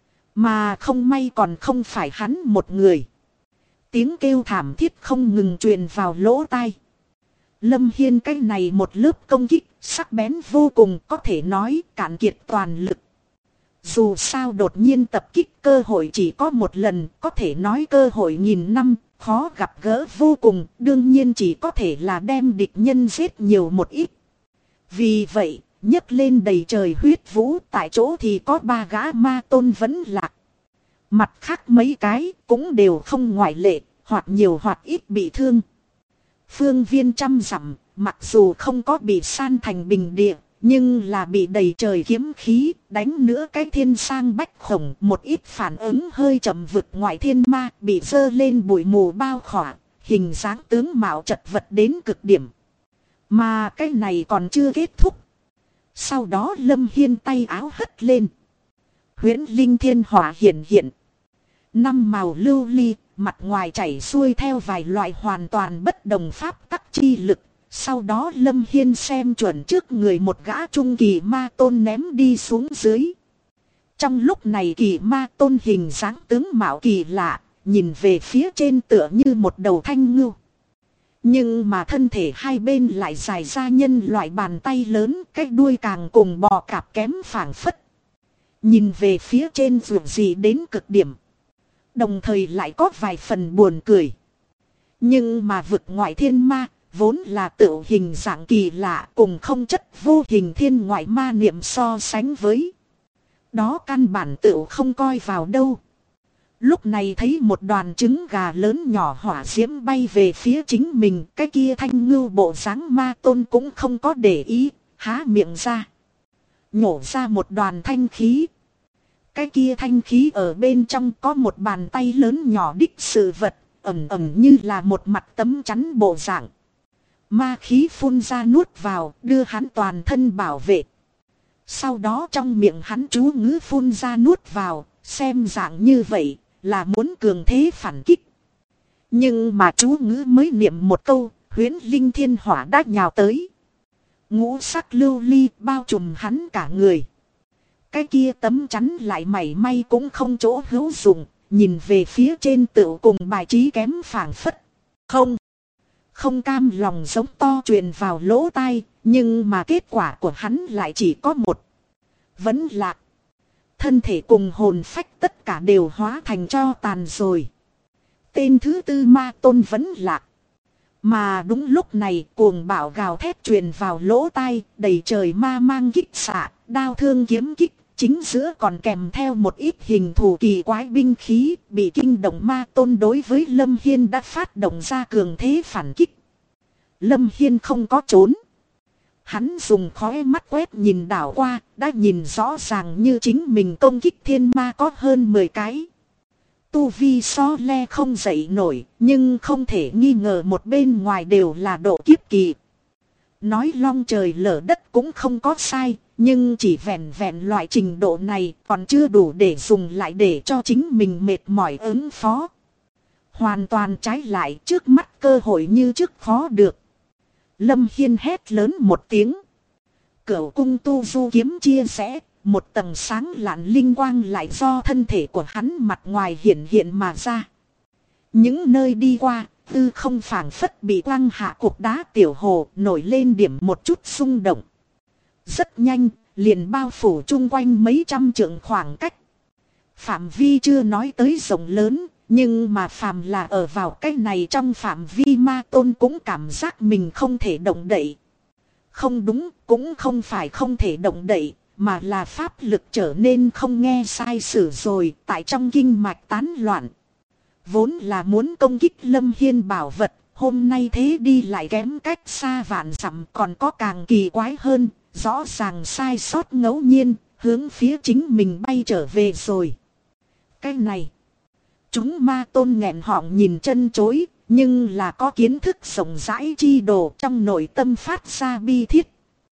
Mà không may còn không phải hắn một người. Tiếng kêu thảm thiết không ngừng truyền vào lỗ tai. Lâm Hiên cái này một lớp công kích, sắc bén vô cùng, có thể nói cạn kiệt toàn lực. Dù sao đột nhiên tập kích cơ hội chỉ có một lần, có thể nói cơ hội nghìn năm, khó gặp gỡ vô cùng, đương nhiên chỉ có thể là đem địch nhân giết nhiều một ít. Vì vậy, nhấc lên đầy trời huyết vũ, tại chỗ thì có 3 gã ma tôn vẫn lạc. Mặt khác mấy cái cũng đều không ngoại lệ, hoặc nhiều hoặc ít bị thương. Phương viên trăm dặm, mặc dù không có bị san thành bình địa, nhưng là bị đầy trời kiếm khí, đánh nữa cái thiên sang bách khổng, một ít phản ứng hơi chậm vực ngoại thiên ma, bị dơ lên bụi mù bao khỏa, hình dáng tướng mạo chật vật đến cực điểm. Mà cái này còn chưa kết thúc. Sau đó Lâm Hiên tay áo hất lên. Huyễn linh thiên hỏa hiện hiện. 5 màu lưu ly, mặt ngoài chảy xuôi theo vài loại hoàn toàn bất đồng pháp tắc chi lực. Sau đó Lâm Hiên xem chuẩn trước người một gã trung kỳ ma tôn ném đi xuống dưới. Trong lúc này kỳ ma tôn hình dáng tướng mạo kỳ lạ, nhìn về phía trên tựa như một đầu thanh ngưu. Nhưng mà thân thể hai bên lại dài ra nhân loại bàn tay lớn, cái đuôi càng cùng bò cạp kém phảng phất. Nhìn về phía trên dù gì đến cực điểm. Đồng thời lại có vài phần buồn cười. Nhưng mà vực ngoại thiên ma, vốn là tự hình dạng kỳ lạ cùng không chất vô hình thiên ngoại ma niệm so sánh với. Đó căn bản tự không coi vào đâu. Lúc này thấy một đoàn trứng gà lớn nhỏ hỏa diễm bay về phía chính mình. Cái kia thanh ngưu bộ dáng ma tôn cũng không có để ý, há miệng ra. Nhổ ra một đoàn thanh khí. Cái kia thanh khí ở bên trong có một bàn tay lớn nhỏ đích sự vật, ẩm ẩm như là một mặt tấm chắn bộ dạng. Ma khí phun ra nuốt vào, đưa hắn toàn thân bảo vệ. Sau đó trong miệng hắn chú ngữ phun ra nuốt vào, xem dạng như vậy là muốn cường thế phản kích. Nhưng mà chú ngữ mới niệm một câu, huyễn linh thiên hỏa đã nhào tới. Ngũ sắc lưu ly bao trùm hắn cả người. Cái kia tấm chắn lại mảy may cũng không chỗ hữu dụng, nhìn về phía trên tựu cùng bài trí kém phảng phất. Không cam lòng giống to truyền vào lỗ tai, nhưng mà kết quả của hắn lại chỉ có một. Vẫn lạc. Thân thể cùng hồn phách tất cả đều hóa thành tro tàn rồi. Tên thứ tư ma tôn vẫn lạc. Mà đúng lúc này cuồng bạo gào thét truyền vào lỗ tai, đầy trời ma mang kích xạ, đao thương kiếm kích. Chính giữa còn kèm theo một ít hình thù kỳ quái binh khí, bị kinh động ma tôn đối với Lâm Hiên đã phát động ra cường thế phản kích. Lâm Hiên không có trốn. Hắn dùng khóe mắt quét nhìn đảo qua, đã nhìn rõ ràng như chính mình công kích thiên ma có hơn 10 cái. Tu vi so le không dậy nổi, nhưng không thể nghi ngờ một bên ngoài đều là độ kiếp kỳ. Nói long trời lở đất cũng không có sai, nhưng chỉ vẹn vẹn loại trình độ này còn chưa đủ để dùng lại để cho chính mình mệt mỏi ứng phó. Hoàn toàn trái lại, trước mắt cơ hội như trước khó được. Lâm Hiên hét lớn một tiếng. Cửu cung tu du kiếm chia sẻ, một tầng sáng lạn linh quang lại do thân thể của hắn mặt ngoài hiện hiện mà ra. Những nơi đi qua, tư không phảng phất bị quăng hạ cục đá tiểu hồ nổi lên điểm một chút xung động. Rất nhanh, liền bao phủ chung quanh mấy trăm trượng khoảng cách. Phạm vi chưa nói tới rộng lớn, nhưng mà phàm là ở vào cái này trong phạm vi ma tôn cũng cảm giác mình không thể động đậy. Không đúng, cũng không phải không thể động đậy, mà là pháp lực trở nên không nghe sai sử rồi, tại trong kinh mạch tán loạn. Vốn là muốn công kích Lâm Hiên bảo vật, hôm nay thế đi lại kém cách xa vạn dặm, còn có càng kỳ quái hơn, rõ ràng sai sót ngẫu nhiên, hướng phía chính mình bay trở về rồi. Cái này, chúng ma tôn nghẹn họng nhìn chân chối, nhưng là có kiến thức rộng rãi chi đồ trong nội tâm phát ra bi thiết.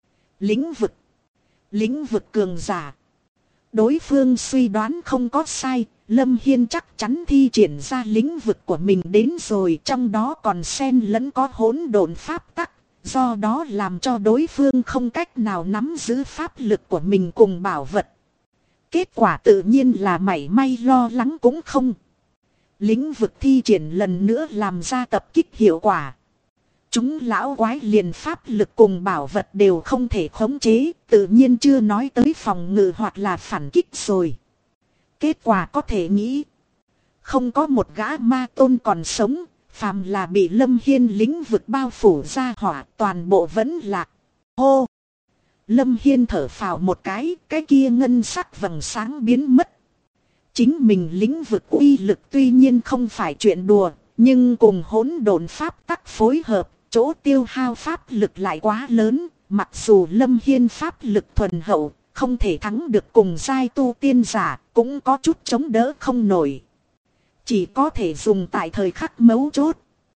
Lĩnh vực cường giả. Đối phương suy đoán không có sai, Lâm Hiên chắc chắn thi triển ra lĩnh vực của mình đến rồi, trong đó còn xen lẫn có hỗn độn pháp tắc, do đó làm cho đối phương không cách nào nắm giữ pháp lực của mình cùng bảo vật. Kết quả tự nhiên là mảy may lo lắng cũng không. Lĩnh vực thi triển lần nữa làm ra tập kích hiệu quả. Chúng lão quái liền pháp lực cùng bảo vật đều không thể khống chế, tự nhiên chưa nói tới phòng ngự hoặc là phản kích rồi. Kết quả có thể nghĩ, không có một gã ma tôn còn sống, phàm là bị Lâm Hiên lĩnh vực bao phủ ra hỏa toàn bộ vẫn lạc. Hô! Lâm Hiên thở phào một cái kia ngân sắc vầng sáng biến mất. Chính mình lĩnh vực uy lực tuy nhiên không phải chuyện đùa, nhưng cùng hỗn độn pháp tắc phối hợp, chỗ tiêu hao pháp lực lại quá lớn, mặc dù Lâm Hiên pháp lực thuần hậu, không thể thắng được cùng giai tu tiên giả, cũng có chút chống đỡ không nổi. Chỉ có thể dùng tại thời khắc mấu chốt.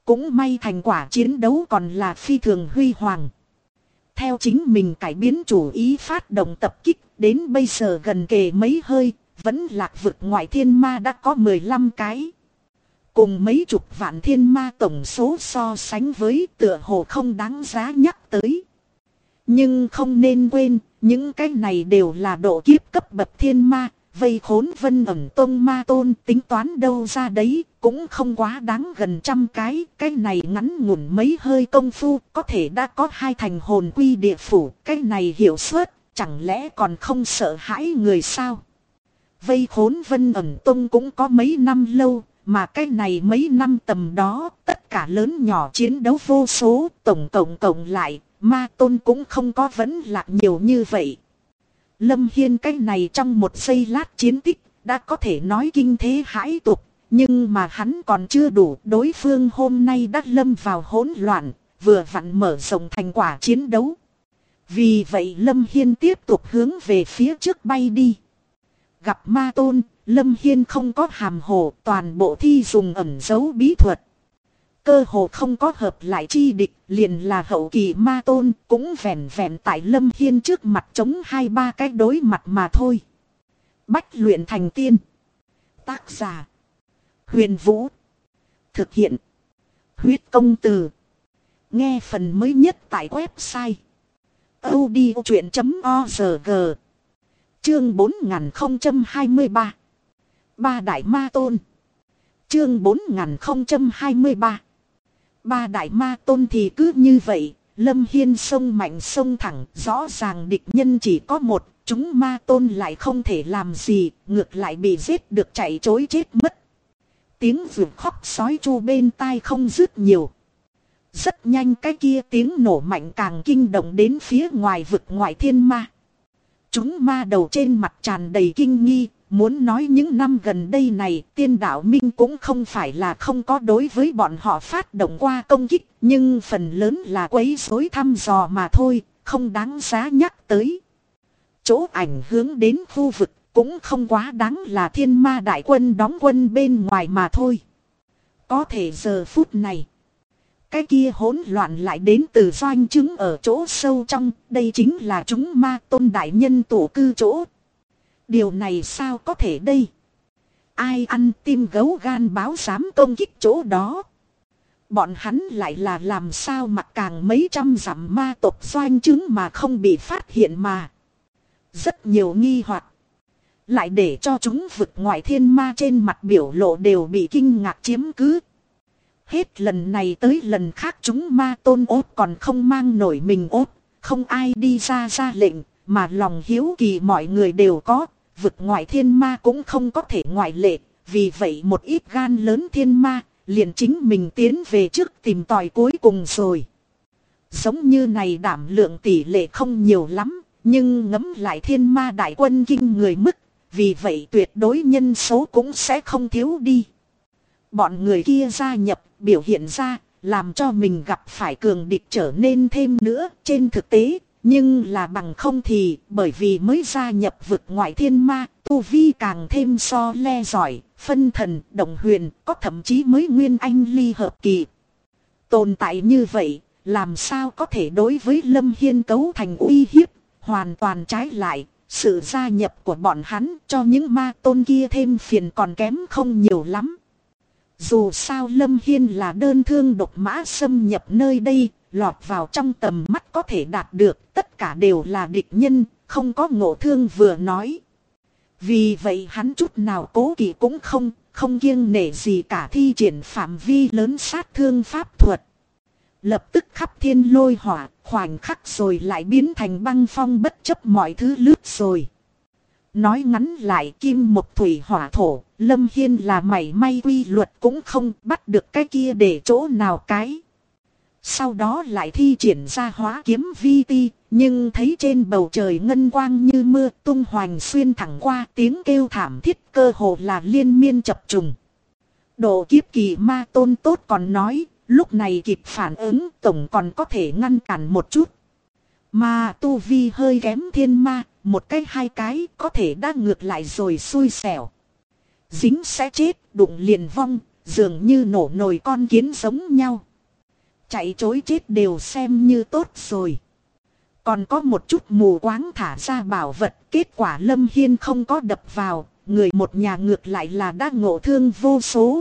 cũng may thành quả chiến đấu còn là phi thường huy hoàng. Theo chính mình cải biến chủ ý phát động tập kích, đến bây giờ gần kề mấy hơi, vẫn lạc vực ngoại thiên ma đã có 15 cái. Cùng mấy chục vạn thiên ma tổng số so sánh với tựa hồ không đáng giá nhắc tới. Nhưng không nên quên, những cái này đều là độ kiếp cấp bậc thiên ma, vây khốn Vân Ẩn Tông ma tôn tính toán đâu ra đấy, cũng không quá đáng gần trăm cái này ngắn ngủn mấy hơi công phu, có thể đã có 2 thành hồn quy địa phủ, cái này hiệu suất, chẳng lẽ còn không sợ hãi người sao? Vây khốn Vân Ẩn Tông cũng có mấy năm lâu, mà cái này mấy năm tầm đó, tất cả lớn nhỏ chiến đấu vô số, tổng cộng lại, ma tôn cũng không có vẫn lạc nhiều như vậy. Lâm Hiên cái này trong một giây lát chiến tích, đã có thể nói kinh thế hãi tục, nhưng mà hắn còn chưa đủ, đối phương hôm nay đã lâm vào hỗn loạn, vừa vặn mở rộng thành quả chiến đấu. Vì vậy Lâm Hiên tiếp tục hướng về phía trước bay đi. Gặp ma tôn, Lâm Hiên không có hàm hồ, toàn bộ thi dùng ẩn dấu bí thuật. Cơ hồ không có hợp lại chi địch, liền là hậu kỳ ma tôn, cũng vẹn tại Lâm Hiên trước mặt chống 2-3 cái đối mặt mà thôi. Bách luyện thành tiên. Tác giả: Huyền Vũ. Thực hiện: Huyết Công Từ. Nghe phần mới nhất tại website audiochuyện.org. Chương 4023. Ba đại ma tôn. Chương 4023. Ba đại ma tôn thì cứ như vậy, Lâm Hiên xông mạnh xông thẳng, rõ ràng địch nhân chỉ có một, chúng ma tôn lại không thể làm gì, ngược lại bị giết được chạy trối chết mất. Tiếng vượt khóc sói chu bên tai không dứt nhiều. Rất nhanh cái kia tiếng nổ mạnh càng kinh động đến phía ngoài vực ngoại thiên ma. Chúng ma đầu trên mặt tràn đầy kinh nghi, muốn nói những năm gần đây này tiên đạo minh cũng không phải là không có đối với bọn họ phát động qua công kích, nhưng phần lớn là quấy rối thăm dò mà thôi, không đáng giá nhắc tới. Chỗ ảnh hướng đến khu vực cũng không quá đáng là thiên ma đại quân đóng quân bên ngoài mà thôi. Có thể giờ phút này, cái kia hỗn loạn lại đến từ doanh chứng ở chỗ sâu trong, đây chính là chúng ma tôn đại nhân tổ cư chỗ. Điều này sao có thể đây? Ai ăn tim gấu gan báo dám công kích chỗ đó? Bọn hắn lại là làm sao mặc càng mấy trăm dặm ma tộc doanh chứng mà không bị phát hiện mà. Rất nhiều nghi hoặc, lại để cho chúng vực ngoại thiên ma trên mặt biểu lộ đều bị kinh ngạc chiếm cứ. Hết lần này tới lần khác chúng ma tôn ốt còn không mang nổi mình ốt, không ai đi ra lệnh, mà lòng hiếu kỳ mọi người đều có, vực ngoại thiên ma cũng không có thể ngoại lệ, vì vậy một ít gan lớn thiên ma, liền chính mình tiến về trước tìm tòi cuối cùng rồi. Giống như này đảm lượng tỷ lệ không nhiều lắm, nhưng ngẫm lại thiên ma đại quân kinh người mức, vì vậy tuyệt đối nhân số cũng sẽ không thiếu đi. Bọn người kia gia nhập, biểu hiện ra, làm cho mình gặp phải cường địch trở nên thêm nữa trên thực tế. Nhưng là bằng không thì, bởi vì mới gia nhập vực ngoại thiên ma, tu vi càng thêm so le giỏi, phân thần, động huyền, có thậm chí mới nguyên anh ly hợp kỳ. Tồn tại như vậy, làm sao có thể đối với Lâm Hiên cấu thành uy hiếp, hoàn toàn trái lại, sự gia nhập của bọn hắn cho những ma tôn kia thêm phiền còn kém không nhiều lắm. Dù sao Lâm Hiên là đơn thương độc mã xâm nhập nơi đây, lọt vào trong tầm mắt có thể đạt được, tất cả đều là địch nhân, không có ngộ thương vừa nói. Vì vậy hắn chút nào cố kỵ cũng không kiêng nể gì cả thi triển phạm vi lớn sát thương pháp thuật. Lập tức khắp thiên lôi hỏa, khoảnh khắc rồi lại biến thành băng phong bất chấp mọi thứ lướt rồi. Nói ngắn lại kim một thủy hỏa thổ, Lâm Hiên là mảy may quy luật cũng không bắt được cái kia để chỗ nào cái. Sau đó lại thi triển ra hóa kiếm vi ti, nhưng thấy trên bầu trời ngân quang như mưa tung hoành xuyên thẳng qua, tiếng kêu thảm thiết cơ hồ là liên miên chập trùng. Độ kiếp kỳ ma tôn tốt còn nói, lúc này kịp phản ứng tổng còn có thể ngăn cản một chút. Mà tu vi hơi kém thiên ma, một cái hai cái có thể đã ngược lại rồi xui xẻo. Dính sẽ chết, đụng liền vong, dường như nổ nồi con kiến giống nhau. Chạy trối chết đều xem như tốt rồi. Còn có một chút mù quáng thả ra bảo vật, kết quả Lâm Hiên không có đập vào, người một nhà ngược lại là đã ngộ thương vô số.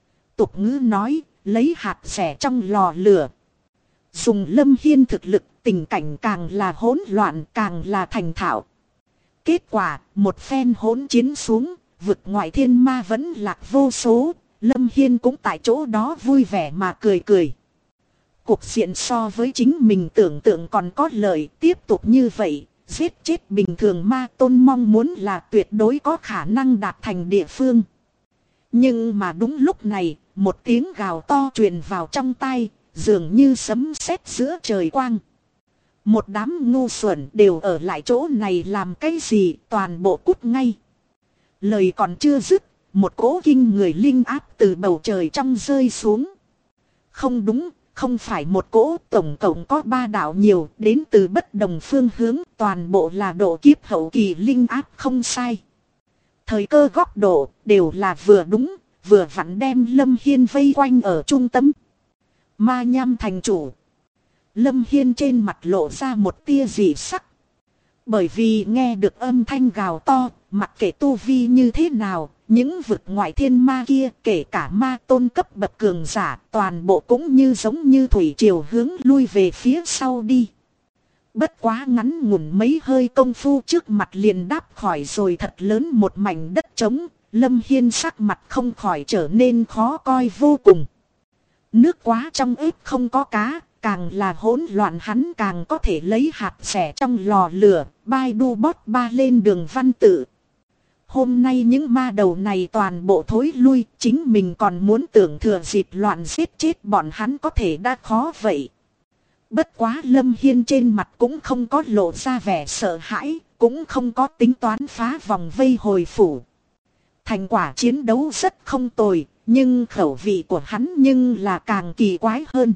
Tục ngữ nói, lấy hạt rẻ trong lò lửa. Dùng Lâm Hiên thực lực, tình cảnh càng là hỗn loạn, càng là thành thạo. Kết quả, một phen hỗn chiến xuống, vực ngoại thiên ma vẫn lạc vô số, Lâm Hiên cũng tại chỗ đó vui vẻ mà cười cười. Cuộc diện so với chính mình tưởng tượng còn có lợi, tiếp tục như vậy, giết chết bình thường ma tôn mong muốn là tuyệt đối có khả năng đạt thành địa phương. Nhưng mà đúng lúc này, một tiếng gào to truyền vào trong tai, dường như sấm sét giữa trời quang. Một đám ngu xuẩn đều ở lại chỗ này làm cái gì, toàn bộ cút ngay. Lời còn chưa dứt, một cỗ kinh người linh áp từ bầu trời trong rơi xuống. Không đúng, không phải một cỗ, tổng cộng có 3 đạo nhiều, đến từ bất đồng phương hướng, toàn bộ là độ kiếp hậu kỳ linh áp không sai. Thời cơ góc độ đều là vừa đúng, vừa vặn đem Lâm Hiên vây quanh ở trung tâm. Ma Nham thành chủ. Lâm Hiên trên mặt lộ ra một tia dị sắc. Bởi vì nghe được âm thanh gào to, mặc kệ tu vi như thế nào, những vực ngoại thiên ma kia, kể cả ma tôn cấp bậc cường giả, toàn bộ cũng như giống như thủy triều hướng lui về phía sau đi. Bất quá ngắn ngủn mấy hơi công phu trước mặt liền đáp khỏi rồi thật lớn một mảnh đất trống, Lâm Hiên sắc mặt không khỏi trở nên khó coi vô cùng. Nước quá trong ếch không có cá, càng là hỗn loạn hắn càng có thể lấy hạt rẻ trong lò lửa, bai đu bót ba lên đường văn tự. Hôm nay những ma đầu này toàn bộ thối lui, chính mình còn muốn tưởng thừa dịp loạn giết chết bọn hắn có thể đã khó vậy. Bất quá Lâm Hiên trên mặt cũng không có lộ ra vẻ sợ hãi, cũng không có tính toán phá vòng vây hồi phủ. Thành quả chiến đấu rất không tồi, nhưng khẩu vị của hắn nhưng là càng kỳ quái hơn.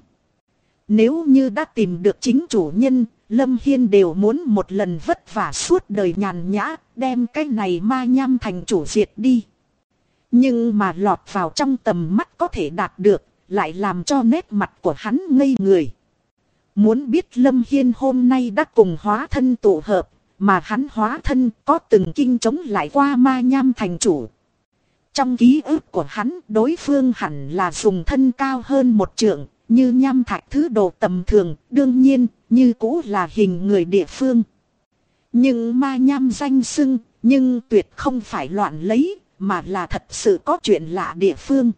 Nếu như đã tìm được chính chủ nhân, Lâm Hiên đều muốn một lần vất vả suốt đời nhàn nhã, đem cái này Ma Nham thành chủ diệt đi. Nhưng mà lọt vào trong tầm mắt có thể đạt được, lại làm cho nét mặt của hắn ngây người. Muốn biết Lâm Hiên hôm nay đã cùng hóa thân tụ hợp, mà hắn hóa thân có từng kinh chống lại qua Ma Nham thành chủ. Trong ký ức của hắn, đối phương hẳn là dùng thân cao hơn một trượng, như nham thạch thứ đồ tầm thường, đương nhiên, như cũ là hình người địa phương. Nhưng Ma Nham danh xưng, nhưng tuyệt không phải loạn lấy, mà là thật sự có chuyện lạ địa phương.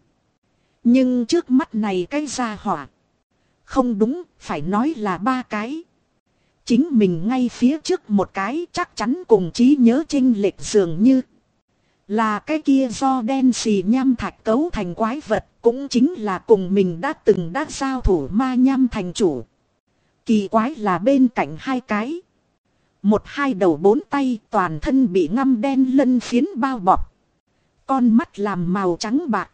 Nhưng trước mắt này cái gia hỏa. Không đúng, phải nói là 3 cái. Chính mình ngay phía trước một cái chắc chắn cùng trí nhớ chênh lệch dường như. Là cái kia do đen xì nham thạch cấu thành quái vật, cũng chính là cùng mình đã từng giao thủ Ma Nham thành chủ. Kỳ quái là bên cạnh 2 cái. 1 2 đầu 4 tay toàn thân bị ngăm đen lân phiến bao bọc. Con mắt làm màu trắng bạc.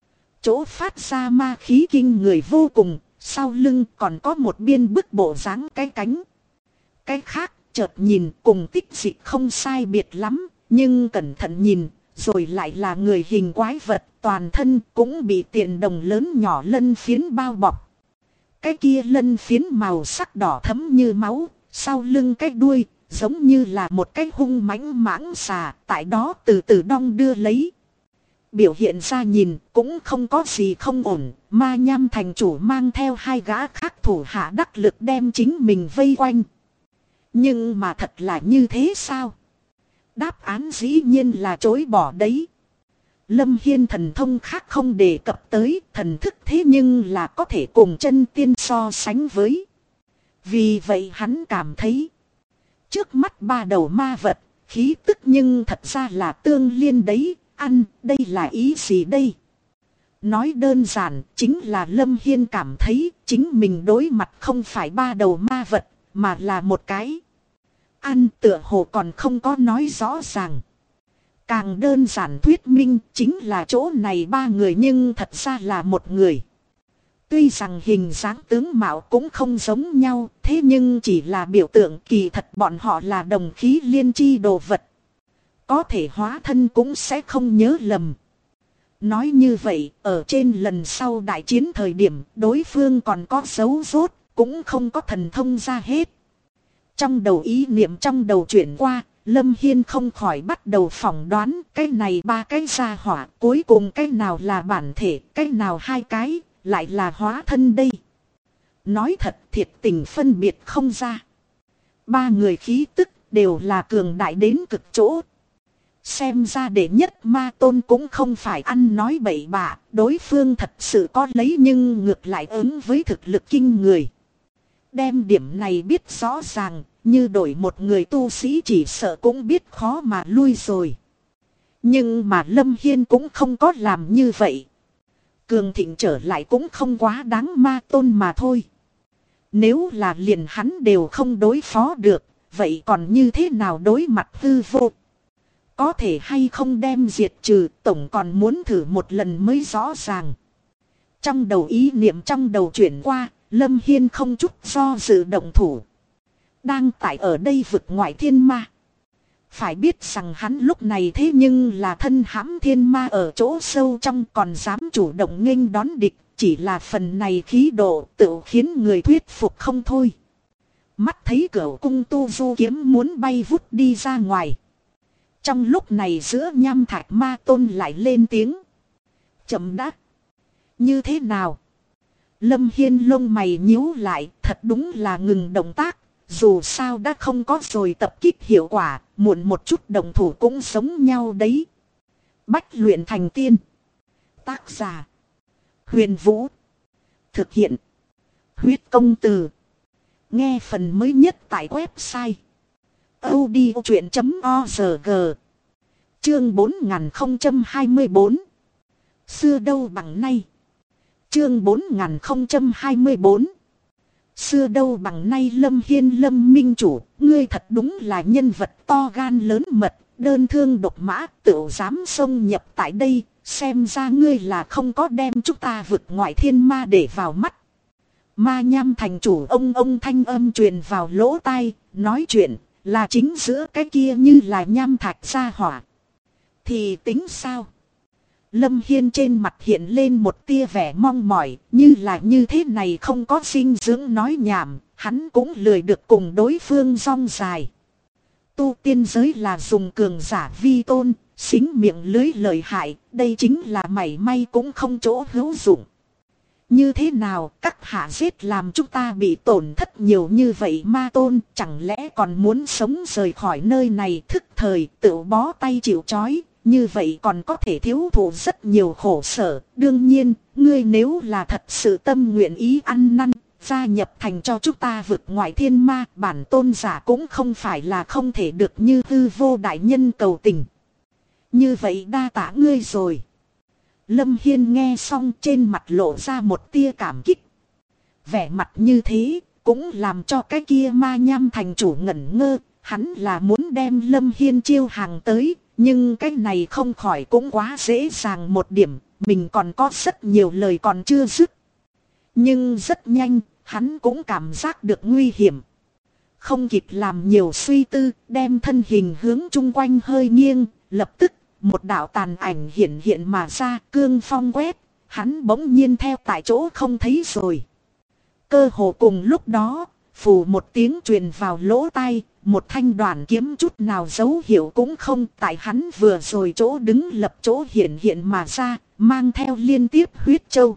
Chỗ phát ra ma khí kinh người vô cùng, sau lưng còn có một biên bức bộ dáng cái cánh. Cái khác chợt nhìn cùng tích dịch không sai biệt lắm, nhưng cẩn thận nhìn, rồi lại là người hình quái vật, toàn thân cũng bị tiền đồng lớn nhỏ lân phiến bao bọc. Cái kia lân phiến màu sắc đỏ thẫm như máu, sau lưng cái đuôi, giống như là một cái hung mãnh mãng xà, tại đó từ từ đong đưa lấy. Biểu hiện ra nhìn cũng không có gì không ổn, Ma Nham thành chủ mang theo 2 gã khác thủ hạ đắc lực đem chính mình vây quanh. Nhưng mà thật là như thế sao? Đáp án dĩ nhiên là chối bỏ đấy. Lâm Hiên thần thông khác không đề cập tới, thần thức thế nhưng là có thể cùng chân tiên so sánh với. Vì vậy hắn cảm thấy, trước mắt 3 đầu ma vật, khí tức nhưng thật ra là tương liên đấy, ăn, đây là ý gì đây? Nói đơn giản, chính là Lâm Hiên cảm thấy chính mình đối mặt không phải 3 đầu ma vật, mà là một cái. Ăn tựa hồ còn không có nói rõ ràng. Càng đơn giản thuyết minh chính là chỗ này 3 người nhưng thật ra là một người. Tuy rằng hình dáng tướng mạo cũng không giống nhau, thế nhưng chỉ là biểu tượng, kỳ thật bọn họ là đồng khí liên chi đồ vật. Có thể hóa thân cũng sẽ không nhớ lầm. Nói như vậy, ở trên lần sau đại chiến thời điểm, đối phương còn có dấu rốt, cũng không có thần thông ra hết. Trong đầu ý niệm trong đầu chuyển qua, Lâm Hiên không khỏi bắt đầu phỏng đoán cái này ba cái gia hỏa, cuối cùng cái nào là bản thể, cái nào hai cái, lại là hóa thân đây. Nói thật thiệt tình phân biệt không ra. Ba người khí tức đều là cường đại đến cực chỗ. Xem ra đệ nhất ma tôn cũng không phải ăn nói bậy bạ, đối phương thật sự có lấy nhưng ngược lại ứng với thực lực kinh người. Đem điểm này biết rõ ràng, như đổi một người tu sĩ chỉ sợ cũng biết khó mà lui rồi. Nhưng mà Lâm Hiên cũng không có làm như vậy. Cường thịnh trở lại cũng không quá đáng ma tôn mà thôi. Nếu là liền hắn đều không đối phó được, vậy còn như thế nào đối mặt hư vô? Có thể hay không đem diệt trừ, tổng còn muốn thử một lần mới rõ ràng. Trong đầu ý niệm trong đầu chuyển qua, Lâm Hiên không chút do dự động thủ. Đang tại ở đây vực ngoại thiên ma. Phải biết rằng hắn lúc này thế nhưng là thân hãm thiên ma ở chỗ sâu trong, còn dám chủ động nghênh đón địch. Chỉ là phần này khí độ tự khiến người thuyết phục không thôi. Mắt thấy Cửu cung tu du kiếm muốn bay vút đi ra ngoài. Trong lúc này giữa nham thạch ma tôn lại lên tiếng. Chậm đã. Như thế nào? Lâm Hiên lông mày nhíu lại, thật đúng là ngừng động tác. Dù sao đã không có rồi tập kích hiệu quả, muộn một chút đồng thủ cũng giống nhau đấy. Bách luyện thành tiên. Tác giả Huyền Vũ. Thực hiện Huyết Công Từ. Nghe phần mới nhất tại website audiochuyện.org. Chương 4024. Xưa đâu bằng nay. Chương 4024. Xưa đâu bằng nay. Lâm Hiên Lâm minh chủ, ngươi thật đúng là nhân vật to gan lớn mật, đơn thương độc mã, tự dám xông nhập tại đây. Xem ra ngươi là không có đem chúng ta vực ngoại thiên ma để vào mắt. Ma Nham thành chủ ông thanh âm truyền vào lỗ tai, nói chuyện là chính giữa cái kia như là nham thạch gia hỏa. Thì tính sao? Lâm Hiên trên mặt hiện lên một tia vẻ mong mỏi, như là như thế này không có dinh dưỡng nói nhảm, hắn cũng lười được cùng đối phương rong dài. Tu tiên giới là dùng cường giả vi tôn, xính miệng lưới lợi hại, đây chính là mảy may cũng không chỗ hữu dụng. Như thế nào các hạ giết làm chúng ta bị tổn thất nhiều như vậy ma tôn, chẳng lẽ còn muốn sống rời khỏi nơi này thức thời tự bó tay chịu trói, như vậy còn có thể thiếu thụ rất nhiều khổ sở. Đương nhiên, ngươi nếu là thật sự tâm nguyện ý ăn năn, gia nhập thành cho chúng ta vực ngoại thiên ma, bản tôn giả cũng không phải là không thể được như hư vô đại nhân cầu tình. Như vậy đa tạ ngươi rồi. Lâm Hiên nghe xong trên mặt lộ ra một tia cảm kích. Vẻ mặt như thế cũng làm cho cái kia ma nham thành chủ ngẩn ngơ. Hắn là muốn đem Lâm Hiên chiêu hàng tới, nhưng cái này không khỏi cũng quá dễ dàng một điểm. Mình còn có rất nhiều lời còn chưa dứt. Nhưng rất nhanh, hắn cũng cảm giác được nguy hiểm. Không kịp làm nhiều suy tư, đem thân hình hướng chung quanh hơi nghiêng, lập tức một đạo tàn ảnh hiện hiện mà ra, cương phong quét, hắn bỗng nhiên theo tại chỗ không thấy rồi. Cơ hồ cùng lúc đó, phù một tiếng truyền vào lỗ tai, một thanh đoàn kiếm chút nào dấu hiệu cũng không, tại hắn vừa rồi chỗ đứng lập chỗ hiện hiện mà ra, mang theo liên tiếp huyết châu.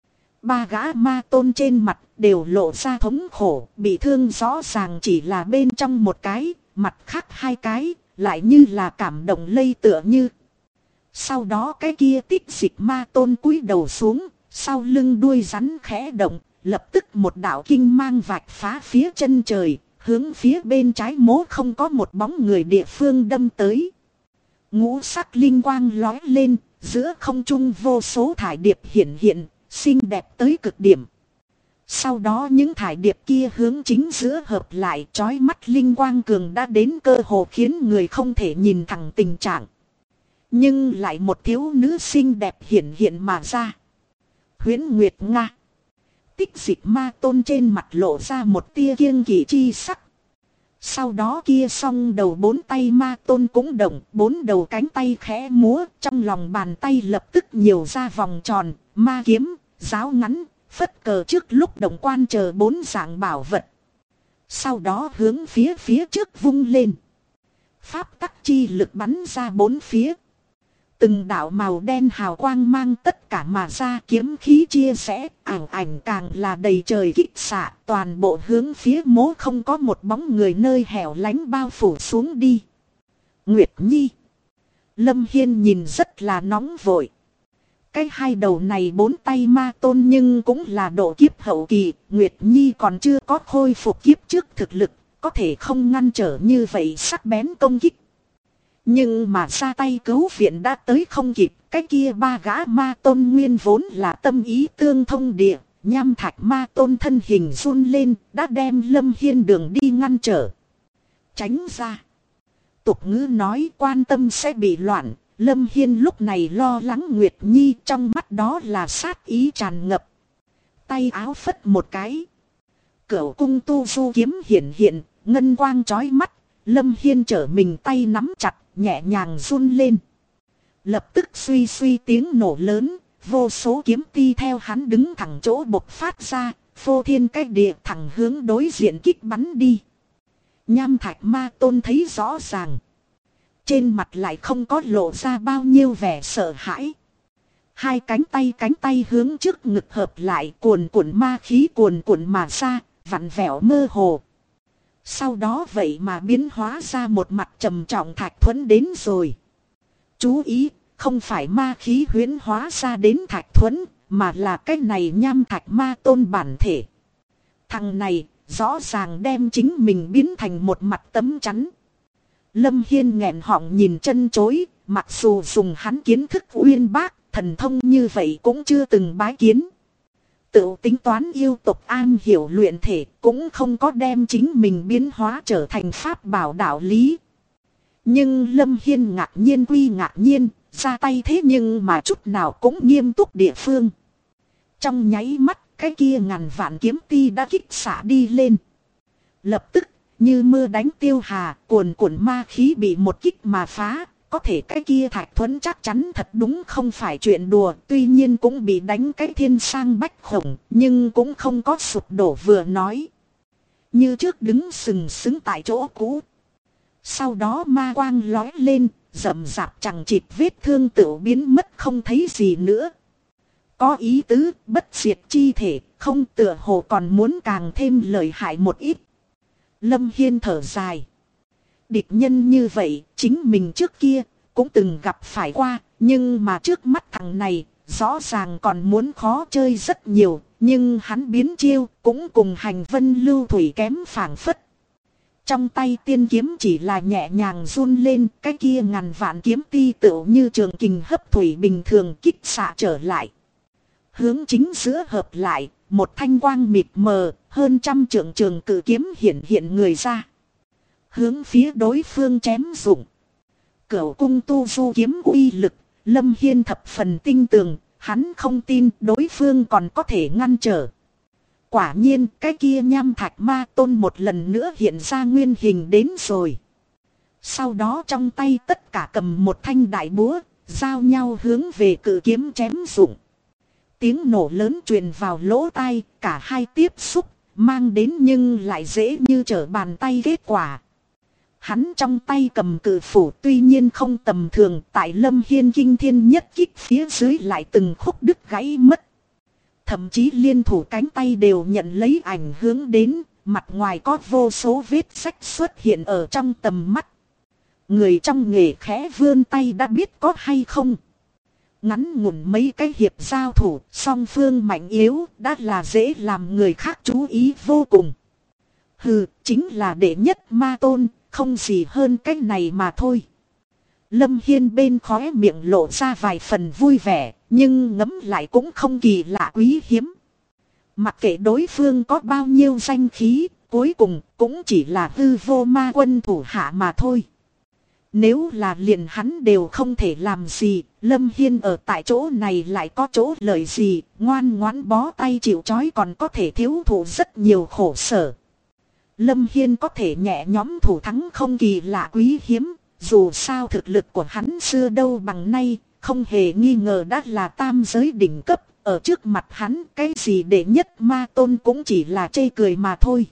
Ba gã ma tôn trên mặt đều lộ ra thống khổ, bị thương rõ ràng chỉ là bên trong một cái, mặt khác hai cái lại như là cảm động lây tựa như. Sau đó cái kia tích dịch ma tôn cúi đầu xuống, sau lưng đuôi rắn khẽ động, lập tức một đạo kinh mang vạch phá phía chân trời, hướng phía bên trái mố không có một bóng người địa phương đâm tới. Ngũ sắc linh quang lói lên, giữa không trung vô số thải điệp hiện hiện, xinh đẹp tới cực điểm. Sau đó những thải điệp kia hướng chính giữa hợp lại, chói mắt linh quang cường đã đến cơ hồ khiến người không thể nhìn thẳng tình trạng. Nhưng lại một thiếu nữ xinh đẹp hiện hiện mà ra. Huyễn Nguyệt Nga. Tích dịch ma tôn trên mặt lộ ra một tia kiêng kỵ chi sắc. Sau đó kia song đầu 4 tay ma tôn cũng động, 4 đầu cánh tay khẽ múa, trong lòng bàn tay lập tức nhiều ra vòng tròn, ma kiếm, giáo ngắn, phất cờ trước lúc động quan chờ 4 dạng bảo vật. Sau đó hướng phía trước vung lên. Pháp tắc chi lực bắn ra 4 phía. Từng đạo màu đen hào quang mang tất cả mà ra, kiếm khí chia sẻ, ảnh càng là đầy trời kích xạ, toàn bộ hướng phía mố không có một bóng người nơi hẻo lánh bao phủ xuống đi. Nguyệt Nhi. Lâm Hiên nhìn rất là nóng vội. Cái hai đầu này 4 tay ma tôn nhưng cũng là độ kiếp hậu kỳ, Nguyệt Nhi còn chưa có khôi phục kiếp trước thực lực, có thể không ngăn trở như vậy sắc bén công kích. Nhưng mà ra tay cứu viện đã tới không kịp, cái kia 3 gã ma tôn nguyên vốn là tâm ý tương thông địa, nham thạch ma tôn thân hình run lên, đã đem Lâm Hiên đường đi ngăn trở. Tránh ra. Tục ngữ nói quan tâm sẽ bị loạn, Lâm Hiên lúc này lo lắng Nguyệt Nhi, trong mắt đó là sát ý tràn ngập. Tay áo phất một cái. Cửu cung tu du kiếm hiện, ngân quang chói mắt, Lâm Hiên trở mình tay nắm chặt, nhẹ nhàng run lên. Lập tức suy tiếng nổ lớn, vô số kiếm ti theo hắn đứng thẳng chỗ bộc phát ra, phô thiên cách địa thẳng hướng đối diện kích bắn đi. Nham thạch ma tôn thấy rõ ràng. Trên mặt lại không có lộ ra bao nhiêu vẻ sợ hãi. Hai cánh tay hướng trước ngực hợp lại, cuồn cuộn ma khí cuồn cuộn mà ra, vặn vẹo mơ hồ. Sau đó vậy mà biến hóa ra một mặt trầm trọng Thạch Thuẫn đến rồi. Chú ý, không phải ma khí huyễn hóa ra đến Thạch Thuẫn, mà là cái này nham thạch ma tôn bản thể. Thằng này rõ ràng đem chính mình biến thành một mặt tấm chắn. Lâm Hiên nghẹn họng nhìn chân chối, mặc dù dùng hắn kiến thức uyên bác, thần thông như vậy cũng chưa từng bái kiến. Tự tính toán yêu tộc an hiểu luyện thể, cũng không có đem chính mình biến hóa trở thành pháp bảo đạo lý. Nhưng Lâm Hiên ngạc nhiên quy ngạc nhiên, ra tay thế nhưng mà chút nào cũng nghiêm túc địa phương. Trong nháy mắt, cái kia ngàn vạn kiếm ti đã kích xả đi lên. Lập tức, như mưa đánh tiêu hà, cuồn cuộn ma khí bị một kích mà phá. Có thể cái kia Thạch Thuẫn chắc chắn thật đúng không phải chuyện đùa, tuy nhiên cũng bị đánh cái thiên sang bách khổng, nhưng cũng không có sụp đổ vừa nói. Như trước đứng sừng sững tại chỗ cũ. Sau đó ma quang lói lên, rậm rạp chẳng chịt vết thương tự biến mất không thấy gì nữa. Có ý tứ, bất diệt chi thể, không tựa hồ còn muốn càng thêm lợi hại một ít. Lâm Hiên thở dài. Địch nhân như vậy, chính mình trước kia cũng từng gặp phải qua, nhưng mà trước mắt thằng này, rõ ràng còn muốn khó chơi rất nhiều, nhưng hắn biến chiêu cũng cùng hành vân lưu thủy kém phảng phất. Trong tay tiên kiếm chỉ là nhẹ nhàng run lên, cái kia ngàn vạn kiếm ti tựu như trường kình hấp thủy bình thường kích xạ trở lại. Hướng chính giữa hợp lại, một thanh quang mịt mờ, hơn trăm trượng trường cự kiếm hiện người ra. Hướng phía đối phương chém dụng. Cửu cung tu du kiếm uy lực, Lâm Hiên thập phần tinh tường, hắn không tin đối phương còn có thể ngăn trở. Quả nhiên cái kia nham thạch ma tôn một lần nữa hiện ra nguyên hình đến rồi. Sau đó trong tay tất cả cầm một thanh đại búa, giao nhau hướng về cự kiếm chém dụng. Tiếng nổ lớn truyền vào lỗ tai, cả hai tiếp xúc, mang đến nhưng lại dễ như trở bàn tay kết quả. Hắn trong tay cầm cự phủ tuy nhiên không tầm thường, tại Lâm Hiên kinh thiên nhất kích phía dưới lại từng khúc đứt gãy mất. Thậm chí liên thủ cánh tay đều nhận lấy ảnh hưởng đến, mặt ngoài có vô số vết rách xuất hiện ở trong tầm mắt. Người trong nghề khẽ vươn tay đã biết có hay không. Ngắn ngủn mấy cái hiệp giao thủ, song phương mạnh yếu đã là dễ làm người khác chú ý vô cùng. Hừ, chính là đệ nhất ma tôn, không gì hơn cái này mà thôi. Lâm Hiên bên khóe miệng lộ ra vài phần vui vẻ, nhưng ngấm lại cũng không kỳ lạ quý hiếm. Mặc kệ đối phương có bao nhiêu danh khí, cuối cùng cũng chỉ là hư vô ma quân thủ hạ mà thôi. Nếu là liền hắn đều không thể làm gì, Lâm Hiên ở tại chỗ này lại có chỗ lợi gì, ngoan ngoãn bó tay chịu trói còn có thể thiếu thụ rất nhiều khổ sở. Lâm Hiên có thể nhẹ nhõm thủ thắng không kỳ lạ quý hiếm. Dù sao thực lực của hắn xưa đâu bằng nay, không hề nghi ngờ đã là tam giới đỉnh cấp. Ở trước mặt hắn cái gì đệ nhất ma tôn cũng chỉ là chê cười mà thôi.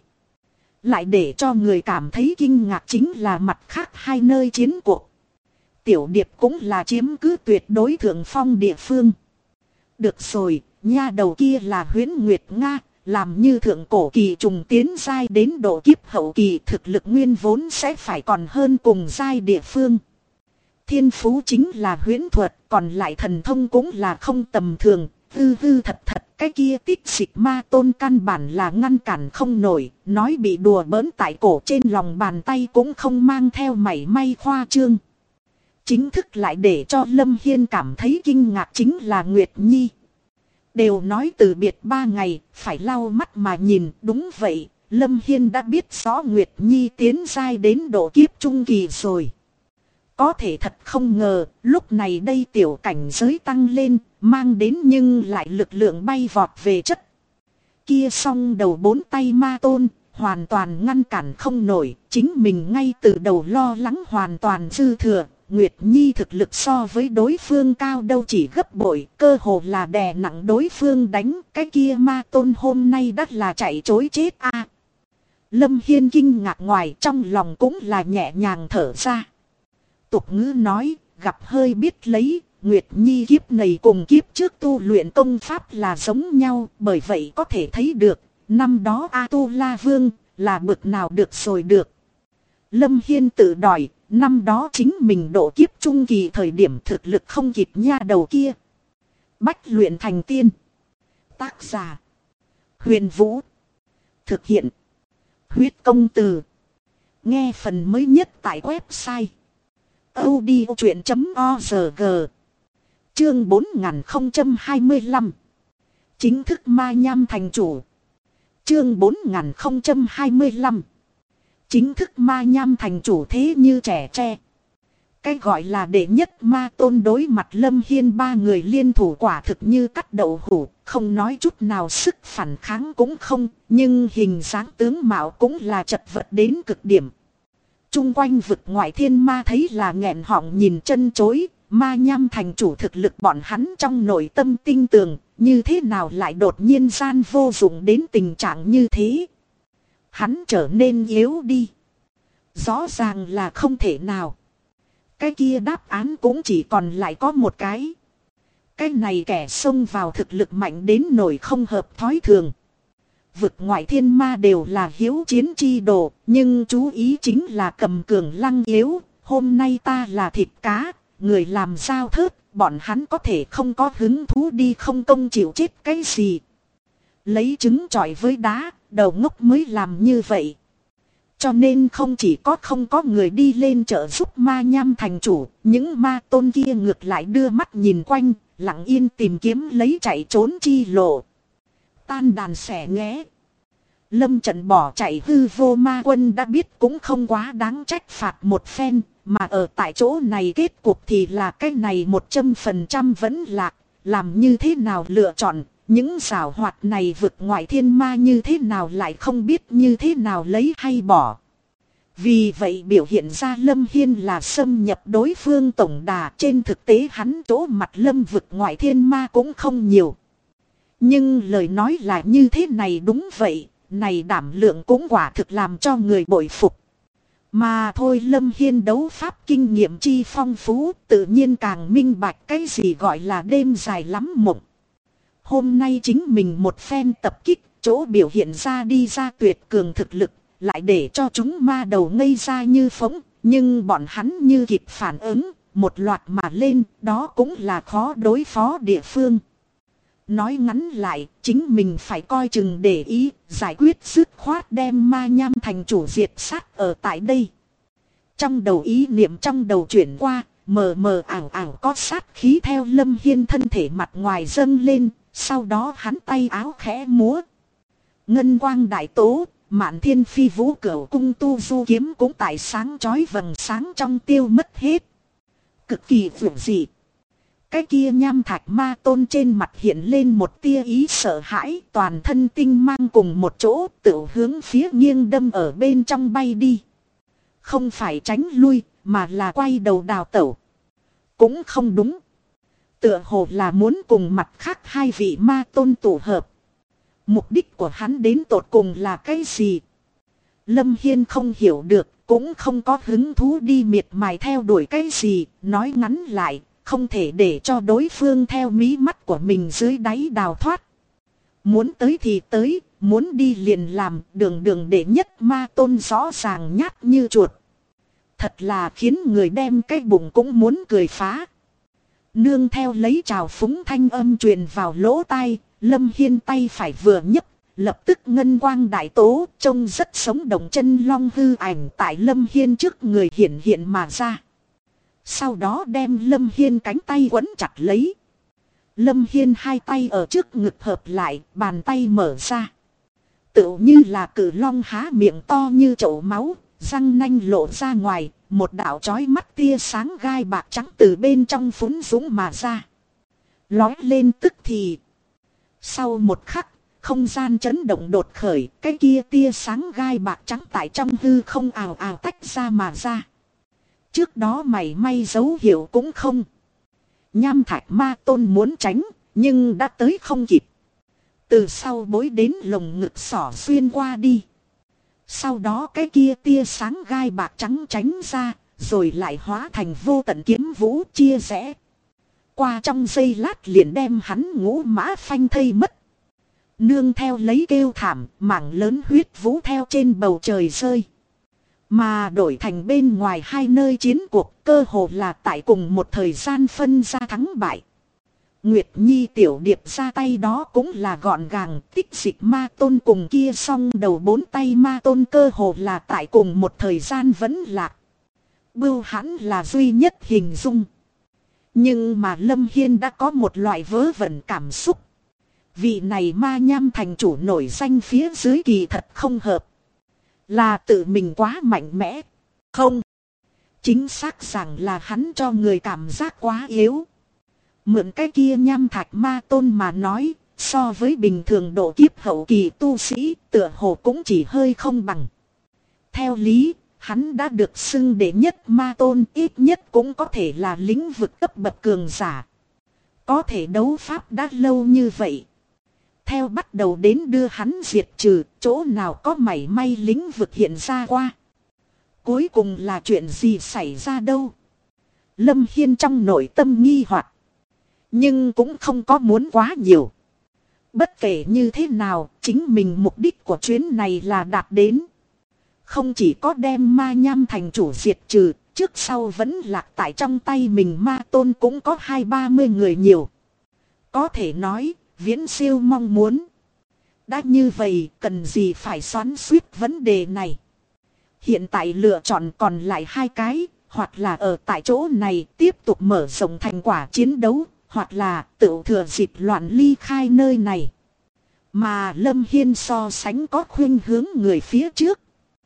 Lại để cho người cảm thấy kinh ngạc chính là mặt khác hai nơi chiến cuộc. Tiểu Điệp cũng là chiếm cứ tuyệt đối thượng phong địa phương. Được rồi, nha đầu kia là Huyễn Nguyệt Nga, làm như thượng cổ kỳ trùng tiến giai đến độ kiếp hậu kỳ thực lực nguyên vốn sẽ phải còn hơn cùng giai địa phương. Thiên phú chính là huyễn thuật, còn lại thần thông cũng là không tầm thường, hư hư thật thật cái kia tích dịch ma tôn căn bản là ngăn cản không nổi, nói bị đùa bỡn tại cổ trên lòng bàn tay cũng không mang theo mảy may khoa trương. Chính thức lại để cho Lâm Hiên cảm thấy kinh ngạc chính là Nguyệt Nhi. Đều nói từ biệt 3 ngày, phải lau mắt mà nhìn, đúng vậy, Lâm Hiên đã biết rõ Nguyệt Nhi tiến giai đến độ kiếp trung kỳ rồi. Có thể thật không ngờ, lúc này đây tiểu cảnh giới tăng lên, mang đến nhưng lại lực lượng bay vọt về chất. Kia song đầu 4 tay ma tôn, hoàn toàn ngăn cản không nổi, chính mình ngay từ đầu lo lắng hoàn toàn dư thừa. Nguyệt Nhi thực lực so với đối phương cao đâu chỉ gấp bội, cơ hồ là đè nặng đối phương đánh, cái kia ma tôn hôm nay đắt là chạy chối chết a. Lâm Hiên kinh ngạc ngoài trong lòng cũng là nhẹ nhàng thở ra. Tục ngữ nói, gặp hơi biết lấy, Nguyệt Nhi kiếp này cùng kiếp trước tu luyện công pháp là giống nhau, bởi vậy có thể thấy được, năm đó A-tu-la Vương là bực nào được rồi được. Lâm Hiên tự đòi, năm đó chính mình độ kiếp trung kỳ thời điểm thực lực không kịp nha đầu kia. Bách luyện thành tiên. Tác giả: Huyền Vũ. Thực hiện: Huyết Công Từ. Nghe phần mới nhất tại website audiochuyện.org. Chương 4025. Chính thức ma nham thành chủ. Chương 4025. Chính thức ma nham thành chủ thế như trẻ tre. Cái gọi là đệ nhất ma tôn đối mặt Lâm Hiên 3 người liên thủ quả thực như cắt đậu hũ, không nói chút nào sức phản kháng cũng không, nhưng hình dáng tướng mạo cũng là chật vật đến cực điểm. Trung quanh vực ngoại thiên ma thấy là nghẹn họng nhìn chân chối, ma nham thành chủ thực lực bọn hắn trong nội tâm tinh tường, như thế nào lại đột nhiên gian vô dụng đến tình trạng như thế. Hắn trở nên yếu đi. Rõ ràng là không thể nào. Cái kia đáp án cũng chỉ còn lại có một cái. Cái này kẻ xông vào thực lực mạnh đến nỗi không hợp thói thường. Vực ngoại thiên ma đều là hiếu chiến chi đồ, nhưng chú ý chính là cầm cường lăng yếu. Hôm nay ta là thịt cá, người làm sao thớt, bọn hắn có thể không có hứng thú đi không công chịu chết cái gì. Lấy trứng chọi với đá, đầu ngốc mới làm như vậy. Cho nên không chỉ không có người đi lên trợ giúp ma nham thành chủ, những ma tôn kia ngược lại đưa mắt nhìn quanh, lặng yên tìm kiếm lấy chạy trốn chi lộ. Tan đàn xẻ nghé. Lâm trận bỏ chạy hư vô ma quân đã biết cũng không quá đáng trách phạt một phen, mà ở tại chỗ này kết cục thì là cái này 100% vẫn lạc, làm như thế nào lựa chọn. Những giảo hoạt này vực ngoại thiên ma như thế nào lại không biết như thế nào lấy hay bỏ. Vì vậy biểu hiện ra Lâm Hiên là xâm nhập đối phương tổng đà. Trên thực tế hắn chỗ mặt lâm vực ngoại thiên ma cũng không nhiều. Nhưng lời nói là như thế này đúng vậy. Này đảm lượng cũng quả thực làm cho người bội phục. Mà thôi Lâm Hiên đấu pháp kinh nghiệm chi phong phú, tự nhiên càng minh bạch cái gì gọi là đêm dài lắm mộng. Hôm nay chính mình một phen tập kích, chỗ biểu hiện ra đi ra tuyệt cường thực lực, lại để cho chúng ma đầu ngây ra như phóng, nhưng bọn hắn như kịp phản ứng, một loạt mà lên, đó cũng là khó đối phó địa phương. Nói ngắn lại, chính mình phải coi chừng để ý, giải quyết dứt khoát đem ma nham thành chủ diệt sát ở tại đây. Trong đầu ý niệm trong đầu chuyển qua, mờ mờ ảo ảo có sát khí theo Lâm Hiên thân thể mặt ngoài dâng lên, sau đó hắn tay áo khẽ múa. Ngân quang đại tố, Mạn Thiên Phi Vũ Cửu Cung Tu Du kiếm cũng tại sáng chói vầng sáng trong tiêu mất hết. Cực kỳ vượng dị. Cái kia nham thạch ma tôn trên mặt hiện lên một tia ý sợ hãi, toàn thân tinh mang cùng một chỗ tự hướng phía nghiêng đâm ở bên trong bay đi. Không phải tránh lui, mà là quay đầu đào tẩu. Cũng không đúng. Tựa hồ là muốn cùng mặt khác hai vị ma tôn tụ hợp. Mục đích của hắn đến tột cùng là cái gì? Lâm Hiên không hiểu được, cũng không có hứng thú đi miệt mài theo đuổi cái gì, nói ngắn lại. Không thể để cho đối phương theo mí mắt của mình dưới đáy đào thoát. Muốn tới thì tới, muốn đi liền làm, đường đường đệ nhất ma tôn rõ ràng nhát như chuột. Thật là khiến người đem cái bụng cũng muốn cười phá. Nương theo lấy trào phúng thanh âm truyền vào lỗ tai, Lâm Hiên tay phải vừa nhấc, lập tức ngân quang đại tố, trông rất sống động, chân long hư ảnh tại Lâm Hiên trước người hiện hiện mà ra. Sau đó đem Lâm Hiên cánh tay quấn chặt lấy. Lâm Hiên hai tay ở trước ngực hợp lại, bàn tay mở ra. Tựu như là cự long há miệng to như chậu máu, răng nanh lộ ra ngoài, một đạo chói mắt tia sáng gai bạc trắng từ bên trong phún dũng mà ra. Lói lên tức thì. Sau một khắc, không gian chấn động đột khởi, cái kia tia sáng gai bạc trắng tại trong hư không ào ào tách ra mà ra. Trước đó mảy may dấu hiệu cũng không. Nham thạch ma tôn muốn tránh, nhưng đã tới không kịp. Từ sau bối đến lồng ngực xỏ xuyên qua đi. Sau đó cái kia tia sáng gai bạc trắng tránh ra, rồi lại hóa thành vô tận kiếm vũ chia rẽ. Qua trong giây lát liền đem hắn ngũ mã phanh thây mất. Nương theo lấy kêu thảm, mảng lớn huyết vũ theo trên bầu trời rơi. Mà đổi thành bên ngoài hai nơi chiến cuộc, cơ hồ là tại cùng một thời gian phân ra thắng bại. Nguyệt Nhi tiểu điệp ra tay đó cũng là gọn gàng, tích dịch ma tôn cùng kia song đầu bốn tay ma tôn cơ hồ là tại cùng một thời gian vẫn lạc. Bưu hãn là duy nhất hình dung. Nhưng mà Lâm Hiên đã có một loại vớ vẩn cảm xúc. Vị này ma nham thành chủ nổi danh phía dưới kỳ thật không hợp. Là tự mình quá mạnh mẽ. Không. Chính xác rằng là hắn cho người cảm giác quá yếu. Mượn cái kia nham thạch ma tôn mà nói, so với bình thường độ kiếp hậu kỳ tu sĩ, tựa hồ cũng chỉ hơi không bằng. Theo lý, hắn đã được xưng đệ nhất ma tôn, ít nhất cũng có thể là lĩnh vực cấp bậc cường giả. Có thể đấu pháp đã lâu như vậy. Theo bắt đầu đến đưa hắn diệt trừ, chỗ nào có mảy may lĩnh vực hiện ra qua. Cuối cùng là chuyện gì xảy ra đâu? Lâm Hiên trong nội tâm nghi hoặc, nhưng cũng không có muốn quá nhiều. Bất kể như thế nào, chính mình mục đích của chuyến này là đạt đến. Không chỉ có đem ma nham thành chủ diệt trừ, trước sau vẫn lạc tại trong tay mình ma tôn cũng có 20-30 người nhiều. Có thể nói, viễn siêu mong muốn. Đã như vậy, cần gì phải xoắn xuýt vấn đề này. Hiện tại lựa chọn còn lại hai cái, hoặc là ở tại chỗ này tiếp tục mở rộng thành quả chiến đấu, hoặc là tự thừa dịp loạn ly khai nơi này. Mà Lâm Hiên so sánh có khuynh hướng người phía trước.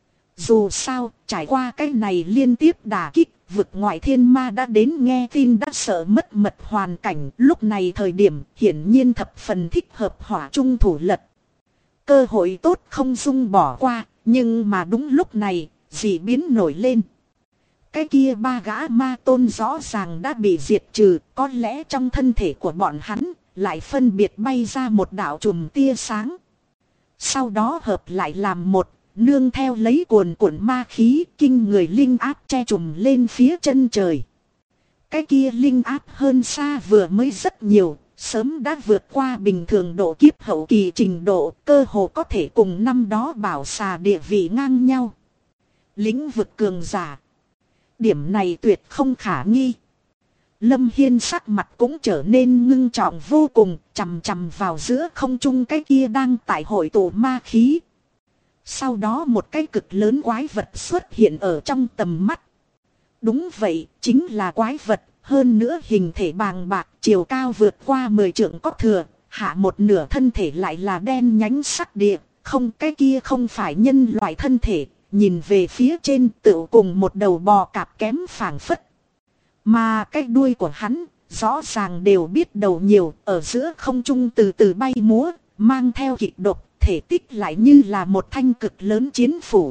Dù sao, trải qua cái này liên tiếp đả kích, vực ngoại thiên ma đã đến nghe tin đã sợ mất mật hoàn cảnh. Lúc này thời điểm hiển nhiên thập phần thích hợp hỏa trung thủ lật. Cơ hội tốt không dung bỏ qua, nhưng mà đúng lúc này, dị biến nổi lên. Cái kia ba gã ma tôn rõ ràng đã bị diệt trừ, có lẽ trong thân thể của bọn hắn lại phân biệt bay ra một đạo chùm tia sáng. Sau đó hợp lại làm một, nương theo lấy cuồn cuộn ma khí, kinh người linh áp che trùm lên phía chân trời. Cái kia linh áp hơn xa vừa mới rất nhiều, sớm đã vượt qua bình thường độ kiếp hậu kỳ trình độ, cơ hồ có thể cùng năm đó bảo xà địa vị ngang nhau. Lĩnh vực cường giả. Điểm này tuyệt không khả nghi. Lâm Hiên sắc mặt cũng trở nên ngưng trọng vô cùng, chằm chằm vào giữa không trung cái kia đang tại hội tụ ma khí. Sau đó một cái cực lớn quái vật xuất hiện ở trong tầm mắt. Đúng vậy, chính là quái vật, hơn nữa hình thể bàng bạc, chiều cao vượt qua 10 trượng có thừa, hạ một nửa thân thể lại là đen nhánh sắc địa, không, cái kia không phải nhân loại thân thể, nhìn về phía trên tựu cùng một đầu bò cạp kém phảng phất. Mà cái đuôi của hắn rõ ràng đều biết đầu nhiều, ở giữa không trung từ từ bay múa, mang theo kịch độc, thể tích lại như là một thanh cực lớn chiến phủ.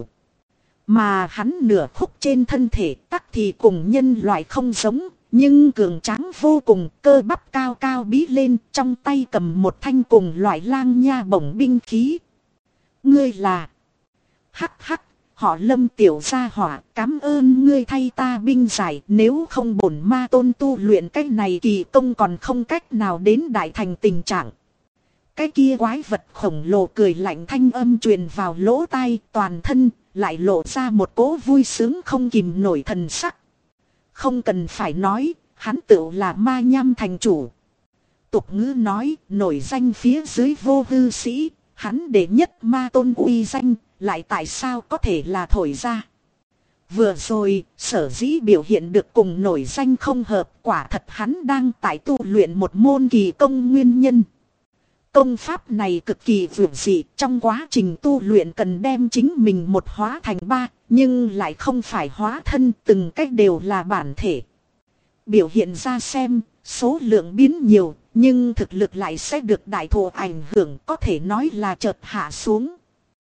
Mà hắn nửa khúc trên thân thể tắc thì cùng nhân loại không giống, nhưng cường tráng vô cùng, cơ bắp cao cao bí lên, trong tay cầm một thanh cùng loại lang nha bổng binh khí. Ngươi là... Hắc hắc, họ Lâm tiểu gia hỏa, cảm ơn ngươi thay ta binh giải, nếu không bổn ma tôn tu luyện cái này kỳ công còn không cách nào đến đại thành tình trạng. Cái kia quái vật khổng lồ cười lạnh thanh âm truyền vào lỗ tai, toàn thân lại lộ ra một cỗ vui sướng không kìm nổi thần sắc. Không cần phải nói, hắn tựu là Ma Nham thành chủ. Tục ngữ nói, nổi danh phía dưới vô hư sĩ, hắn đệ nhất ma tôn uy danh, lại tại sao có thể là thổi ra. Vừa rồi, sở dĩ biểu hiện được cùng nổi danh không hợp, quả thật hắn đang tại tu luyện một môn kỳ công nguyên nhân. Công pháp này cực kỳ vượt dị, trong quá trình tu luyện cần đem chính mình một hóa thành ba, nhưng lại không phải hóa thân, từng cách đều là bản thể. Biểu hiện ra xem, số lượng biến nhiều, nhưng thực lực lại sẽ được đại thụ ảnh hưởng, có thể nói là chợt hạ xuống.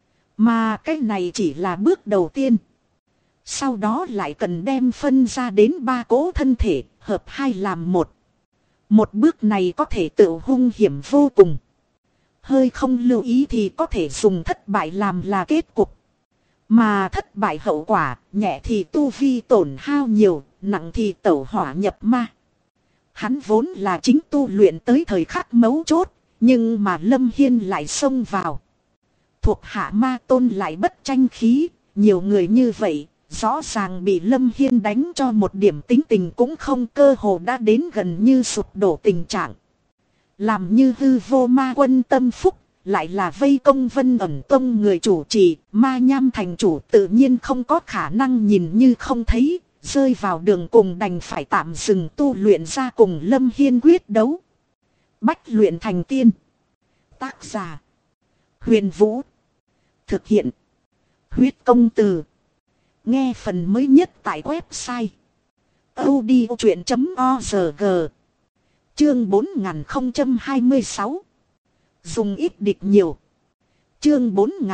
Mà cái này chỉ là bước đầu tiên. Sau đó lại cần đem phân ra đến 3 cỗ thân thể, hợp 2 làm 1. Một bước này có thể tự hung hiểm vô cùng. Hơi không lưu ý thì có thể dùng thất bại làm là kết cục. Mà thất bại hậu quả, nhẹ thì tu vi tổn hao nhiều, nặng thì tẩu hỏa nhập ma. Hắn vốn là chính tu luyện tới thời khắc mấu chốt, nhưng mà Lâm Hiên lại xông vào. Thuộc hạ ma tôn lại bất tranh khí, nhiều người như vậy, rõ ràng bị Lâm Hiên đánh cho một điểm tính tình cũng không, cơ hồ đã đến gần như sụp đổ tình trạng. Làm như hư vô ma quân tâm phúc, lại là vây công Vân Ẩn Tông người chủ trì, Ma Nham thành chủ tự nhiên không có khả năng nhìn như không thấy, rơi vào đường cùng đành phải tạm dừng tu luyện ra cùng Lâm Hiên quyết đấu. Bách luyện thành tiên. Tác giả: Huyền Vũ. Thực hiện: Huyết Công Từ. Nghe phần mới nhất tại website audiochuyện.org. Chương 4026. Dùng ít địch nhiều. Chương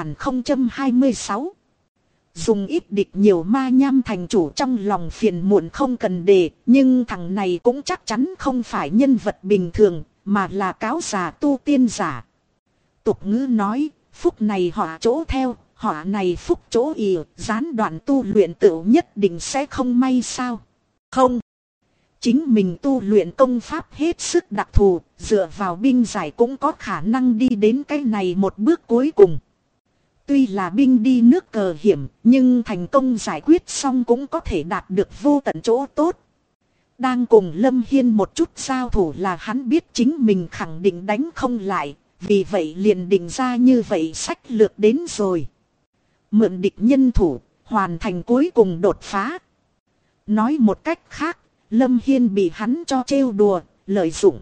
4026. Dùng ít địch nhiều. Ma Nham thành chủ trong lòng phiền muộn không cần đề, nhưng thằng này cũng chắc chắn không phải nhân vật bình thường, mà là cáo già tu tiên giả. Tục ngữ nói, phúc này họ chỗ theo, họ này phúc chỗ ì, gián đoạn tu luyện tựu nhất định sẽ không may sao? Không. Chính mình tu luyện công pháp hết sức đặc thù, dựa vào binh giải cũng có khả năng đi đến cái này một bước cuối cùng. Tuy là binh đi nước cờ hiểm, nhưng thành công giải quyết xong cũng có thể đạt được vô tận chỗ tốt. Đang cùng Lâm Hiên một chút giao thủ là hắn biết chính mình khẳng định đánh không lại, vì vậy liền định ra như vậy sách lược đến rồi. Mượn địch nhân thủ, hoàn thành cuối cùng đột phá. Nói một cách khác, Lâm Hiên bị hắn cho trêu đùa, lợi dụng.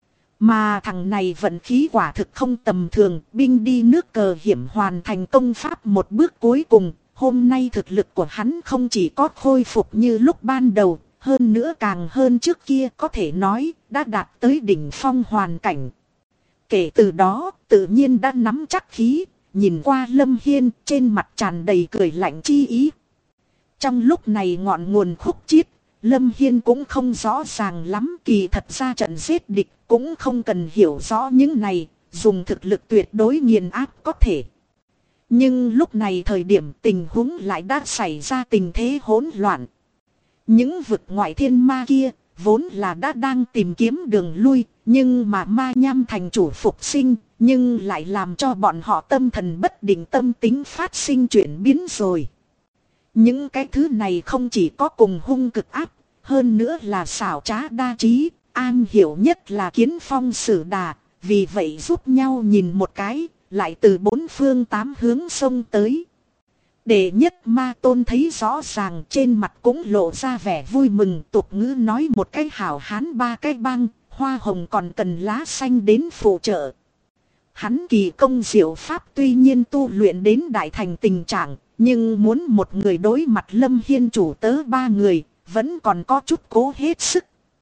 Mà thằng này vận khí quả thực không tầm thường, binh đi nước cờ hiểm hoàn thành công pháp một bước cuối cùng. Hôm nay thực lực của hắn không chỉ có khôi phục như lúc ban đầu, hơn nữa càng hơn trước kia, có thể nói đã đạt tới đỉnh phong hoàn cảnh. Kể từ đó, tự nhiên đã nắm chắc khí, nhìn qua Lâm Hiên trên mặt tràn đầy cười lạnh chi ý. Trong lúc này ngọn nguồn khúc chiết, Lâm Hiên cũng không rõ ràng lắm, kỳ thật ra trận giết địch cũng không cần hiểu rõ những này, dùng thực lực tuyệt đối nghiền áp có thể. Nhưng lúc này thời điểm tình huống lại đã xảy ra tình thế hỗn loạn. Những vực ngoại thiên ma kia vốn là đã đang tìm kiếm đường lui, nhưng mà Ma Nham thành chủ phục sinh, nhưng lại làm cho bọn họ tâm thần bất định, tâm tính phát sinh chuyển biến rồi. Những cái thứ này không chỉ có cùng hung cực áp, hơn nữa là xảo trá đa trí, an hiểu nhất là kiến phong sử đà, vì vậy giúp nhau nhìn một cái, lại từ 4 phương 8 hướng xông tới. Đệ nhất ma tôn thấy rõ ràng, trên mặt cũng lộ ra vẻ vui mừng, tục ngữ nói một cái hảo hán 3 cái băng, hoa hồng còn cần lá xanh đến phụ trợ. Hắn kỳ công diệu pháp tuy nhiên tu luyện đến đại thành tình trạng, nhưng muốn một người đối mặt Lâm Hiên chủ tớ 3 người, vẫn còn có chút cố hết sức.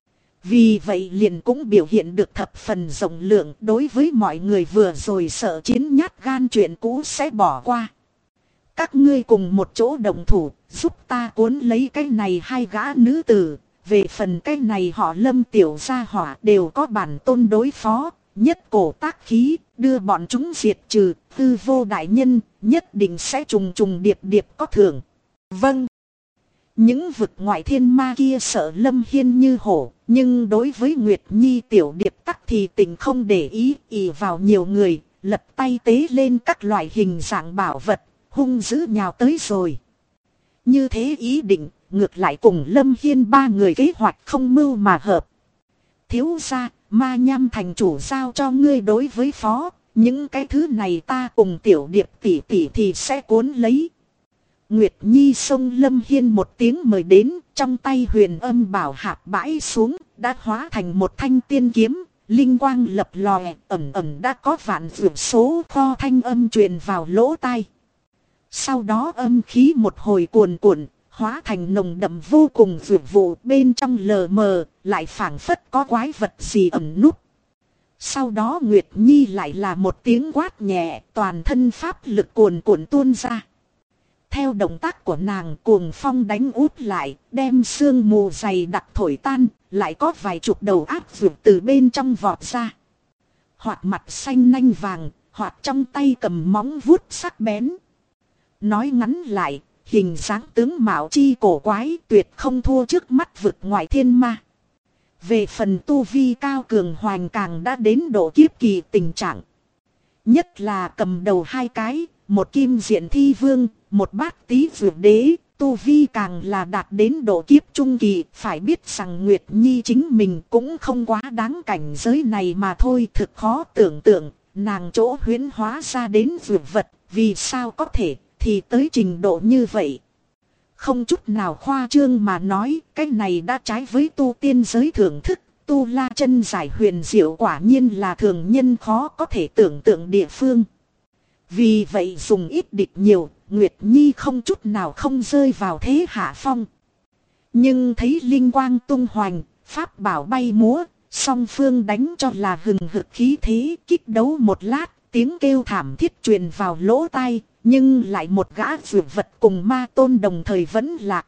Vì vậy liền cũng biểu hiện được thập phần rộng lượng, đối với mọi người vừa rồi sợ chiến nhát gan chuyện cũ sẽ bỏ qua. Các ngươi cùng một chỗ đồng thủ, giúp ta cuốn lấy cái này hai gã nữ tử. Về phần cái này họ Lâm tiểu gia hỏa đều có bản tôn đối phó, nhất cổ tác khí, đưa bọn chúng diệt trừ. Tư vô đại nhân nhất định sẽ trùng trùng điệp điệp có thưởng. Vâng. Những vực ngoại thiên ma kia sợ Lâm Hiên như hổ, nhưng đối với Nguyệt Nhi tiểu điệp tắc thì tình không để ý, ỷ vào nhiều người, lật tay tế lên các loại hình dạng bảo vật, hung dữ nhào tới rồi. Như thế ý định, ngược lại cùng Lâm Hiên ba người kế hoạch không mưu mà hợp. Thiếu gia, ma nham thành chủ giao cho ngươi đối với phó, những cái thứ này ta cùng tiểu điệp tỷ tỷ thì sẽ cuốn lấy. Nguyệt Nhi xông Lâm Hiên một tiếng mời đến, trong tay huyền âm bảo hạp bãi xuống, đã hóa thành một thanh tiên kiếm, linh quang lập lòe, ẩn ẩn đã có vạn vượt số kho thanh âm truyền vào lỗ tai. Sau đó âm khí một hồi cuồn cuộn, hóa thành nồng đậm vô cùng vượt vụ, bên trong lờ mờ, lại phảng phất có quái vật gì ẩn núp. Sau đó Nguyệt Nhi lại là một tiếng quát nhẹ, toàn thân pháp lực cuồn cuộn tuôn ra. Theo động tác của nàng, cuồng phong đánh út lại, đem sương mù dày đặc thổi tan, lại có vài chục đầu ác vượt từ bên trong vọt ra. Hoặc mặt xanh nanh vàng, hoặc trong tay cầm móng vuốt sắc bén. Nói ngắn lại, hình dáng tướng mạo chi cổ quái tuyệt không thua trước mắt vực ngoại thiên ma. Về phần tu vi cao cường hoành càng đã đến độ kiếp kỳ tình trạng. Nhất là cầm đầu hai cái, một kim diện thi vương, một bát tí vượt đế, tu vi càng là đạt đến độ kiếp trung kỳ. Phải biết rằng Nguyệt Nhi chính mình cũng không quá đáng cảnh giới này mà thôi, thực khó tưởng tượng, nàng chỗ huyễn hóa ra đến vượt vật, vì sao có thể thì tới trình độ như vậy. Không chút nào khoa trương mà nói, cái này đã trái với tu tiên giới thưởng thức, tu la chân giải huyền diệu quả nhiên là thường nhân khó có thể tưởng tượng địa phương. Vì vậy dùng ít địch nhiều, Nguyệt Nhi không chút nào không rơi vào thế hạ phong. Nhưng thấy linh quang tung hoành, pháp bảo bay múa, song phương đánh cho là hừng hực khí thế, kích đấu một lát, tiếng kêu thảm thiết truyền vào lỗ tai, nhưng lại một gã vượt vật cùng ma tôn đồng thời vẫn lạc.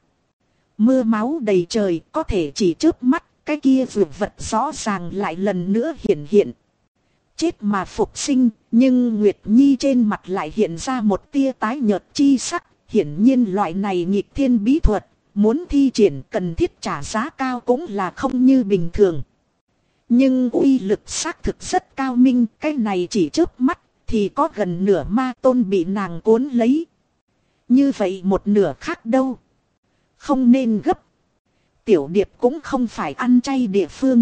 Mưa máu đầy trời, có thể chỉ chớp mắt, cái kia vượt vật rõ ràng lại lần nữa hiện hiện. Chết mà phục sinh, nhưng Nguyệt Nhi trên mặt lại hiện ra một tia tái nhợt chi sắc. Hiển nhiên loại này nghịch thiên bí thuật, muốn thi triển cần thiết trả giá cao cũng là không như bình thường. Nhưng uy lực xác thực rất cao minh, cái này chỉ chớp mắt thì có gần nửa ma tôn bị nàng cuốn lấy. Như vậy một nửa khác đâu? Không nên gấp. Tiểu điệp cũng không phải ăn chay địa phương.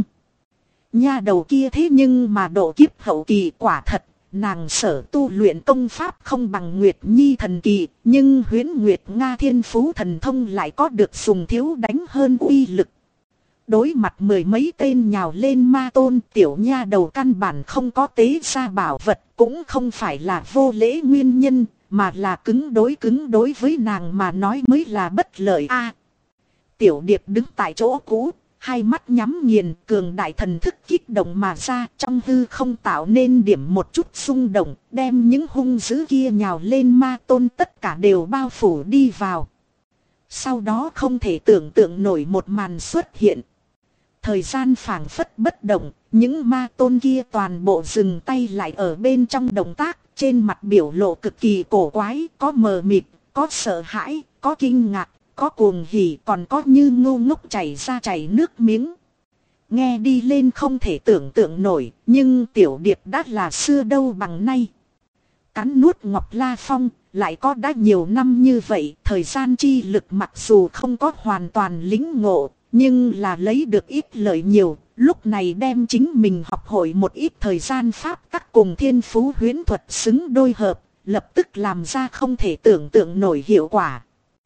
Nha đầu kia thế nhưng mà độ kiếp hậu kỳ quả thật, nàng sở tu luyện công pháp không bằng Nguyệt Nhi thần kỳ, nhưng Huyễn Nguyệt Nga thiên phú thần thông lại có được dùng thiếu đánh hơn uy lực. Đối mặt mười mấy tên nhào lên ma tôn, tiểu nha đầu căn bản không có tế ra bảo vật, cũng không phải là vô lễ nguyên nhân, mà là cứng đối với nàng mà nói mới là bất lợi a. Tiểu điệp đứng tại chỗ cũ, hai mắt nhắm nghiền, cường đại thần thức kích động mà ra, trong hư không tạo nên điểm một chút xung động, đem những hung dữ kia nhào lên ma tôn tất cả đều bao phủ đi vào. Sau đó không thể tưởng tượng nổi một màn xuất hiện. Thời gian phảng phất bất động, những ma tôn kia toàn bộ dừng tay lại ở bên trong động tác, trên mặt biểu lộ cực kỳ cổ quái, có mờ mịt, có sợ hãi, có kinh ngạc, có cuồng hỉ, còn có như ngu ngốc chảy nước miếng. Nghe đi lên không thể tưởng tượng nổi, nhưng tiểu điệp đã là xưa đâu bằng nay. Cắn nuốt Ngọc La Phong, lại có đã nhiều năm như vậy, thời gian chi lực mặc dù không có hoàn toàn lĩnh ngộ, nhưng là lấy được ít lợi nhiều, lúc này đem chính mình học hội một ít thời gian pháp tắc cùng thiên phú huyễn thuật xứng đôi hợp, lập tức làm ra không thể tưởng tượng nổi hiệu quả.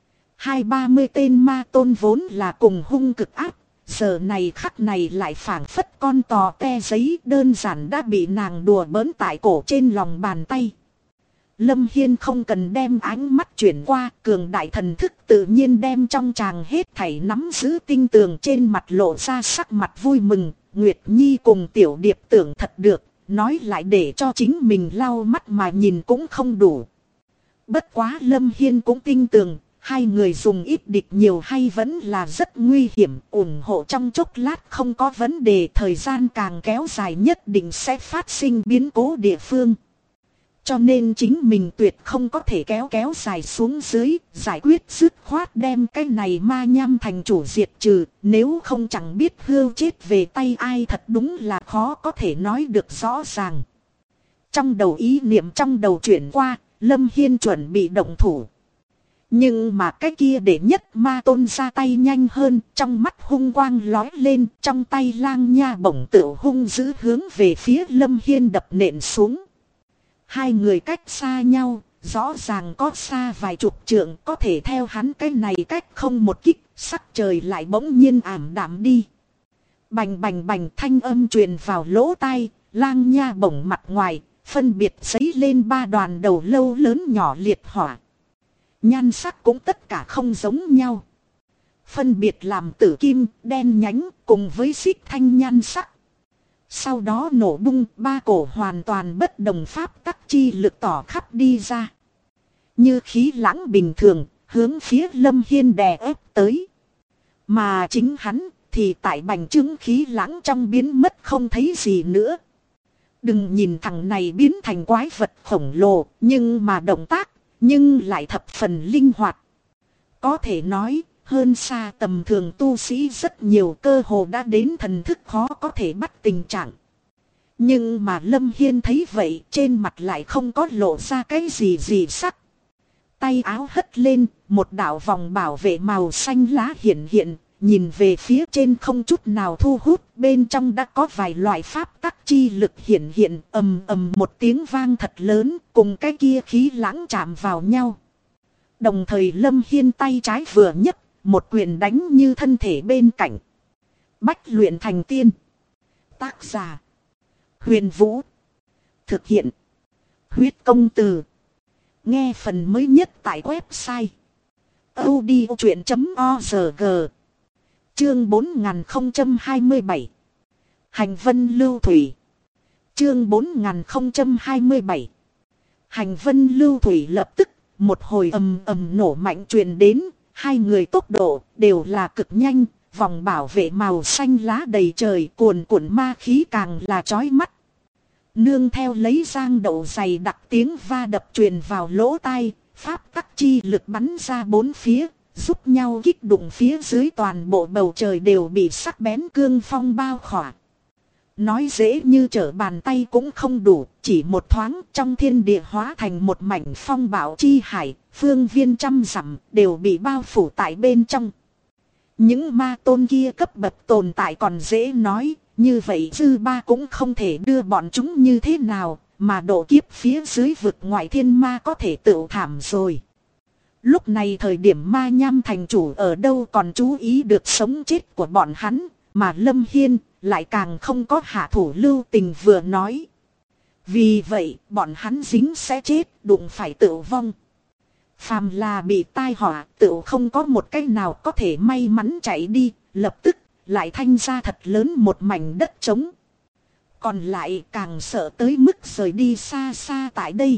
20-30 tên ma tôn vốn là cùng hung cực áp, giờ này khắc này lại phảng phất con tò te giấy, đơn giản đã bị nàng đùa bỡn tại cổ trên lòng bàn tay. Lâm Hiên không cần đem ánh mắt chuyển qua, cường đại thần thức tự nhiên đem trong chàng hết thảy nắm giữ tinh tường, trên mặt lộ ra sắc mặt vui mừng. Nguyệt Nhi cùng Tiểu Điệp tưởng thật được, nói lại để cho chính mình lau mắt mà nhìn cũng không đủ. Bất quá Lâm Hiên cũng tin tưởng, hai người dùng ít địch nhiều hay vẫn là rất nguy hiểm, ủng hộ trong chốc lát không có vấn đề, thời gian càng kéo dài nhất định sẽ phát sinh biến cố địa phương. Cho nên chính mình tuyệt không có thể kéo dài xuống dưới, giải quyết dứt khoát đem cái này ma nham thành chủ diệt trừ, nếu không chẳng biết hưu chết về tay ai, thật đúng là khó có thể nói được rõ ràng. Trong đầu ý niệm trong đầu chuyển qua, Lâm Hiên chuẩn bị động thủ. Nhưng mà cái kia để nhất ma tôn ra tay nhanh hơn, trong mắt hung quang lói lên, trong tay lang nha bổng tựu hung dữ hướng về phía Lâm Hiên đập nện xuống. Hai người cách xa nhau, rõ ràng có xa vài chục trượng, có thể theo hắn cái này cách không một kích, sắc trời lại bỗng nhiên ảm đạm đi. Bành bành bành, thanh âm truyền vào lỗ tai, lang nha bổng mặt ngoài, phân biệt giấy lên ba đoàn đầu lâu lớn nhỏ liệt hỏa. Nhan sắc cũng tất cả không giống nhau. Phân biệt làm tử kim, đen nhánh, cùng với xích thanh nhan sắc. Sau đó nổ bung, ba cổ hoàn toàn bất đồng pháp tắc chi lực tỏ khắp đi ra. Như khí lãng bình thường, hướng phía Lâm Hiên đè ép tới. Mà chính hắn thì tại bành trướng khí lãng trong biến mất không thấy gì nữa. Đừng nhìn thằng này biến thành quái vật khổng lồ, nhưng mà động tác, nhưng lại thập phần linh hoạt. Có thể nói, hơn xa tầm thường tu sĩ rất nhiều, cơ hồ đã đến thần thức khó có thể bắt tình trạng. Nhưng mà Lâm Hiên thấy vậy, trên mặt lại không có lộ ra cái gì sắc. Tay áo hất lên, một đạo vòng bảo vệ màu xanh lá hiện hiện, nhìn về phía trên không chút nào thu hút, bên trong đã có vài loại pháp tắc chi lực hiện hiện, ầm ầm một tiếng vang thật lớn, cùng cái kia khí lãng chạm vào nhau. Đồng thời Lâm Hiên tay trái vừa nhấc, một quyền đánh như thân thể bên cạnh. Bách luyện thành tiên. Tác giả: Huyền Vũ. Thực hiện: Huyết Công Từ. Nghe phần mới nhất tại website audiochuyện.org. Chương 4027. Hành vân lưu thủy. Chương 4027. Hành vân lưu thủy. Lập tức một hồi ầm ầm nổ mạnh truyền đến, hai người tốc độ đều là cực nhanh, vòng bảo vệ màu xanh lá đầy trời, cuồn cuộn ma khí càng là chói mắt. Nương theo lấy giang đậu dày đặc tiếng va đập truyền vào lỗ tai, pháp tắc chi lực bắn ra bốn phía, giúp nhau kích đụng phía dưới, toàn bộ bầu trời đều bị sắc bén cương phong bao khỏa. Nói dễ như trở bàn tay cũng không đủ, chỉ một thoáng trong thiên địa hóa thành một mảnh phong bạo chi hải, phương viên trăm dặm đều bị bao phủ tại bên trong. Những ma tôn kia cấp bậc tồn tại còn dễ nói, như vậy dư ba cũng không thể đưa bọn chúng như thế nào, mà độ kiếp phía dưới vực ngoại thiên ma có thể tự thảm rồi. Lúc này thời điểm ma nham thành chủ ở đâu còn chú ý được sống chết của bọn hắn, mà Lâm Hiên lại càng không có hạ thủ lưu tình vừa nói. Vì vậy bọn hắn dính sẽ chết, đụng phải tự vong. Phàm là bị tai họa, tự không có một cách nào có thể may mắn chạy đi, lập tức lại thanh ra thật lớn một mảnh đất trống. Còn lại càng sợ tới mức rời đi xa xa tại đây.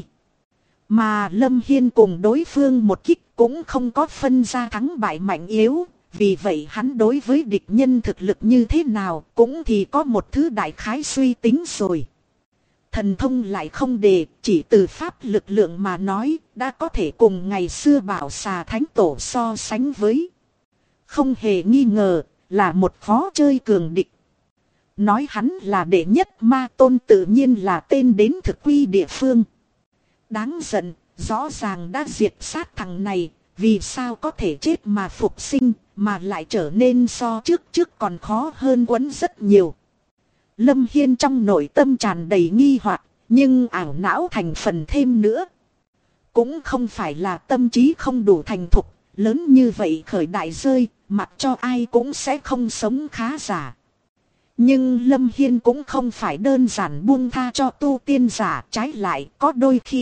Mà Lâm Hiên cùng đối phương một kích cũng không có phân ra thắng bại mạnh yếu. Vì vậy hắn đối với địch nhân thực lực như thế nào cũng thì có một thứ đại khái suy tính rồi. Thần thông lại không đề, chỉ từ pháp lực lượng mà nói, đã có thể cùng ngày xưa bảo xà thánh tổ so sánh với. Không hề nghi ngờ, là một khó chơi cường địch. Nói hắn là đệ nhất ma tôn tự nhiên là tên đến thực quy địa phương. Đáng giận, rõ ràng đã diệt sát thằng này, vì sao có thể chết mà phục sinh, mà lại trở nên so trước còn khó hơn quấn rất nhiều. Lâm Hiên trong nội tâm tràn đầy nghi hoặc, nhưng ảo não thành phần thêm nữa. Cũng không phải là tâm trí không đủ thành thục, lớn như vậy khởi đại rơi, mặc cho ai cũng sẽ không sống khá giả. Nhưng Lâm Hiên cũng không phải đơn giản buông tha cho tu tiên giả, trái lại có đôi khi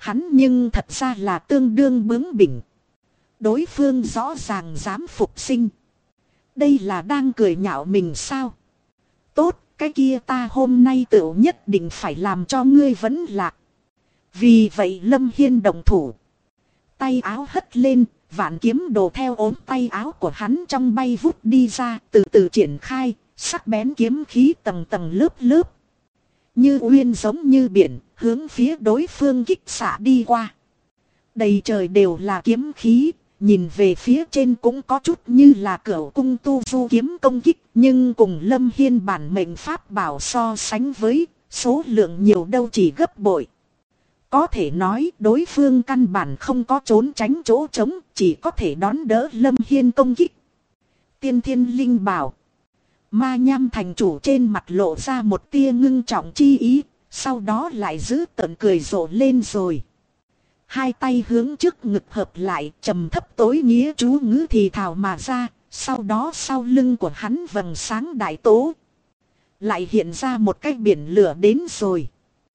hắn nhưng thật ra là tương đương bướng bỉnh. Đối phương rõ ràng dám phục sinh. Đây là đang cười nhạo mình sao? Tốt, cái kia ta hôm nay tự nhất định phải làm cho ngươi vẫn lạc. Vì vậy Lâm Hiên động thủ. Tay áo hất lên, vạn kiếm đồ theo ốm tay áo của hắn trong bay vút đi ra, từ từ triển khai, sắc bén kiếm khí tầng tầng lớp lớp. Như uyên giống như biển, hướng phía đối phương kích xạ đi qua. Đầy trời đều là kiếm khí, nhìn về phía trên cũng có chút như là cửu cung tu du kiếm công kích. Nhưng cùng Lâm Hiên bản mệnh pháp bảo so sánh với, số lượng nhiều đâu chỉ gấp bội. Có thể nói đối phương căn bản không có trốn tránh chỗ trống, chỉ có thể đón đỡ Lâm Hiên công kích. Tiên Thiên Linh Bảo. Ma Nham thành chủ trên mặt lộ ra một tia ngưng trọng chi ý, sau đó lại giữ tợn cười rộ lên rồi. Hai tay hướng trước ngực hợp lại, trầm thấp tối nghĩa chú ngữ thì thào mà ra, sau đó sau lưng của hắn vầng sáng đại tố. Lại hiện ra một cái biển lửa đến rồi.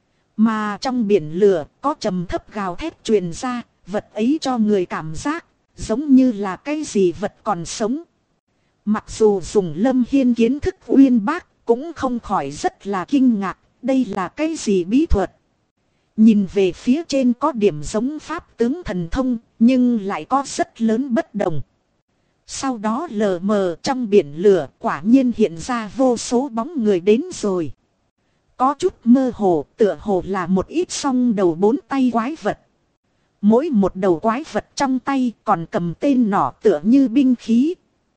Mà trong biển lửa có trầm thấp gào thét truyền ra, vật ấy cho người cảm giác giống như là cái gì vật còn sống. Mặc dù dùng Lâm Hiên kiến thức uyên bác, cũng không khỏi rất là kinh ngạc, đây là cái gì bí thuật. Nhìn về phía trên có điểm giống pháp tướng thần thông, nhưng lại có rất lớn bất đồng. Sau đó lờ mờ trong biển lửa quả nhiên hiện ra vô số bóng người đến rồi. Có chút mơ hồ, tựa hồ là một ít song đầu bốn tay quái vật. Mỗi một đầu quái vật trong tay còn cầm tên nỏ tựa như binh khí.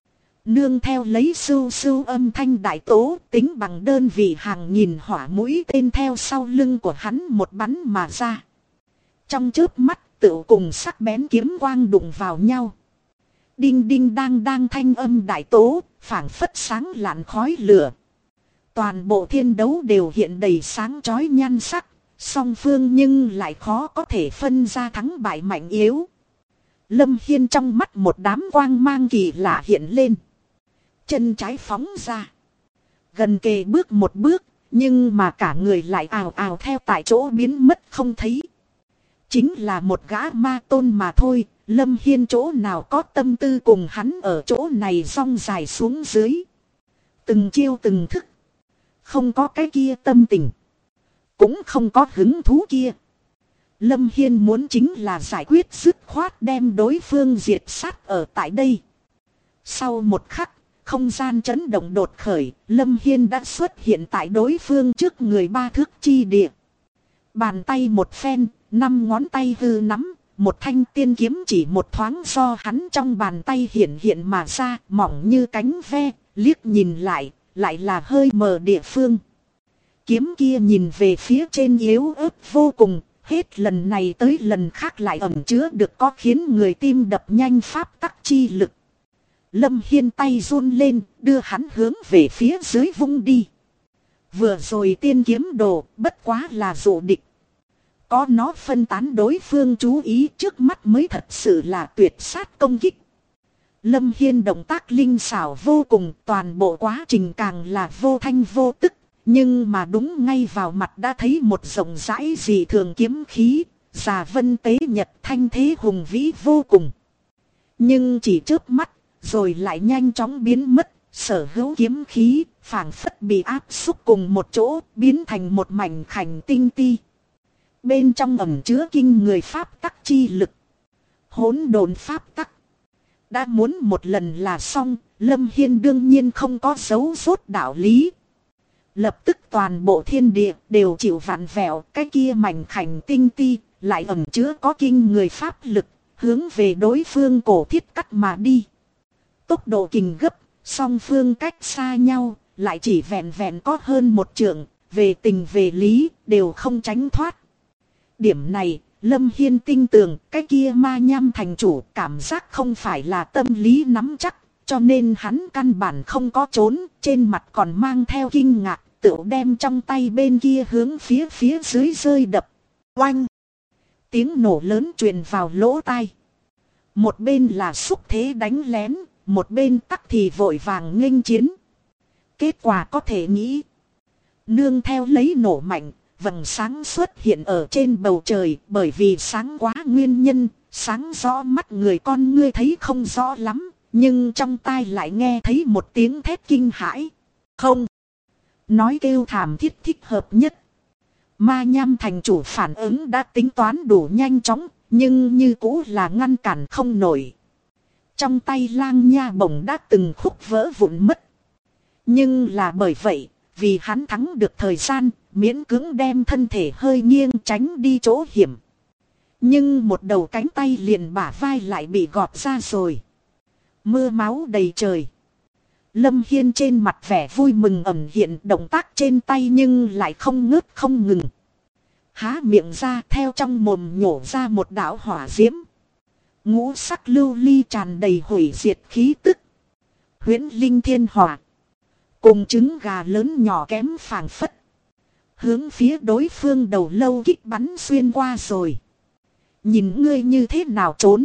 Nương theo lấy sưu sưu âm thanh đại tố, tính bằng đơn vị hàng nghìn hỏa mũi tên theo sau lưng của hắn một bắn mà ra. Trong chớp mắt tựu cùng sắc bén kiếm quang đụng vào nhau. Đinh đinh đang thanh âm đại tố, phảng phất sáng lạn khói lửa. Toàn bộ thiên đấu đều hiện đầy sáng chói nhan sắc, song phương nhưng lại khó có thể phân ra thắng bại mạnh yếu. Lâm Hiên trong mắt một đám quang mang kỳ lạ hiện lên. Chân trái phóng ra. Gần kề bước một bước, nhưng mà cả người lại ào ào theo tại chỗ biến mất không thấy. Chính là một gã ma tôn mà thôi, Lâm Hiên chỗ nào có tâm tư cùng hắn ở chỗ này rong dài xuống dưới. Từng chiêu từng thức. Không có cái kia tâm tình. Cũng không có hứng thú kia. Lâm Hiên muốn chính là giải quyết dứt khoát đem đối phương diệt sát ở tại đây. Sau một khắc, không gian chấn động đột khởi, Lâm Hiên đã xuất hiện tại đối phương trước người ba thước chi địa. Bàn tay một phen, 5 ngón tay hư nắm, một thanh tiên kiếm chỉ một thoáng do hắn trong bàn tay hiện mà ra, mỏng như cánh ve, liếc nhìn lại là hơi mờ địa phương. Kiếm kia nhìn về phía trên yếu ớt vô cùng, hết lần này tới lần khác lại ẩn chứa được có khiến người tim đập nhanh pháp tắc chi lực. Lâm Hiên tay run lên, đưa hắn hướng về phía dưới vung đi. Vừa rồi tiên kiếm đồ, bất quá là dụ địch. Có nó phân tán đối phương chú ý trước mắt mới thật sự là tuyệt sát công kích. Lâm Hiên động tác linh xảo vô cùng, toàn bộ quá trình càng là vô thanh vô tức. Nhưng mà đúng ngay vào mặt đã thấy một rộng rãi dị thường kiếm khí, già vân tế nhật thanh thế hùng vĩ vô cùng. Nhưng chỉ chớp mắt, rồi lại nhanh chóng biến mất, sở hữu kiếm khí, phảng phất bị áp xúc cùng một chỗ, biến thành một mảnh khảnh tinh ti. Bên trong ẩn chứa kinh người pháp tắc chi lực. Hỗn độn pháp tắc. Đã muốn một lần là xong, Lâm Hiên đương nhiên không có giấu rốt đạo lý. Lập tức toàn bộ thiên địa đều chịu vặn vẹo, cái kia mảnh khảnh tinh ti, lại ẩn chứa có kinh người pháp lực, hướng về đối phương cổ thiết cắt mà đi. Tốc độ kình gấp, song phương cách xa nhau, lại chỉ vẹn vẹn có hơn một trượng, về tình về lý, đều không tránh thoát. Điểm này, Lâm Hiên tin tưởng, cái kia ma nham thành chủ cảm giác không phải là tâm lý nắm chắc, cho nên hắn căn bản không có trốn, trên mặt còn mang theo kinh ngạc, tự đem trong tay bên kia hướng phía dưới rơi đập. Oanh! Tiếng nổ lớn truyền vào lỗ tai. Một bên là xúc thế đánh lén, một bên tắc thì vội vàng nghênh chiến. Kết quả có thể nghĩ. Nương theo lấy nổ mạnh, vầng sáng xuất hiện ở trên bầu trời, bởi vì sáng quá nguyên nhân, sáng rõ mắt người con ngươi thấy không rõ lắm, nhưng trong tai lại nghe thấy một tiếng thét kinh hãi. Không, nói kêu thảm thiết thích hợp nhất. Ma Nham thành chủ phản ứng đã tính toán đủ nhanh chóng, nhưng như cũ là ngăn cản không nổi. Trong tay Lang Nha bổng đã từng khúc vỡ vụn mất. Nhưng là bởi vậy, vì hắn thắng được thời gian, miễn cưỡng đem thân thể hơi nghiêng tránh đi chỗ hiểm. Nhưng một đầu cánh tay liền bả vai lại bị gọt ra rồi. Mưa máu đầy trời. Lâm Hiên trên mặt vẻ vui mừng ẩn hiện, động tác trên tay nhưng lại không ngớt không ngừng. Há miệng ra, theo trong mồm nhổ ra một đạo hỏa diễm. Ngũ sắc lưu ly tràn đầy hủy diệt khí tức. Huyễn linh thiên hỏa. Cùng trứng gà lớn nhỏ kém phảng phất. Hướng phía đối phương đầu lâu kích bắn xuyên qua rồi. Nhìn ngươi như thế nào trốn.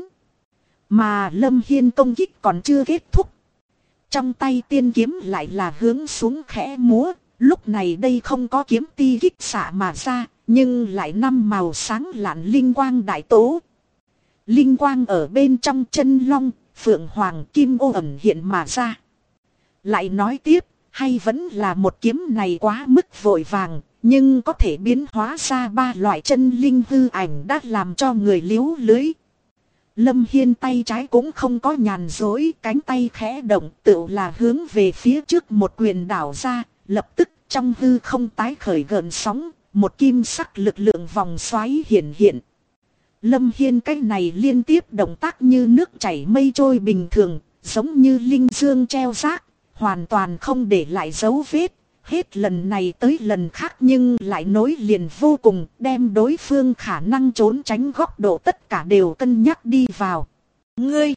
Mà Lâm Hiên công kích còn chưa kết thúc. Trong tay tiên kiếm lại là hướng xuống khẽ múa. Lúc này đây không có kiếm ti kích xạ mà ra. Nhưng lại năm màu sáng lạn linh quang đại tố. Linh quang ở bên trong chân long, phượng hoàng kim ô ẩn hiện mà ra. Lại nói tiếp, hay vẫn là một kiếm này quá mức vội vàng, nhưng có thể biến hóa ra ba loại chân linh hư ảnh đã làm cho người liếu lưới. Lâm Hiên tay trái cũng không có nhàn dối, cánh tay khẽ động tựu là hướng về phía trước một quyền đảo ra, lập tức trong hư không tái khởi gợn sóng, một kim sắc lực lượng vòng xoáy hiện hiện. Lâm Hiên cái này liên tiếp động tác như nước chảy mây trôi bình thường, giống như linh dương treo rác, hoàn toàn không để lại dấu vết. Hết lần này tới lần khác nhưng lại nối liền vô cùng, đem đối phương khả năng trốn tránh góc độ tất cả đều cân nhắc đi vào. Ngươi!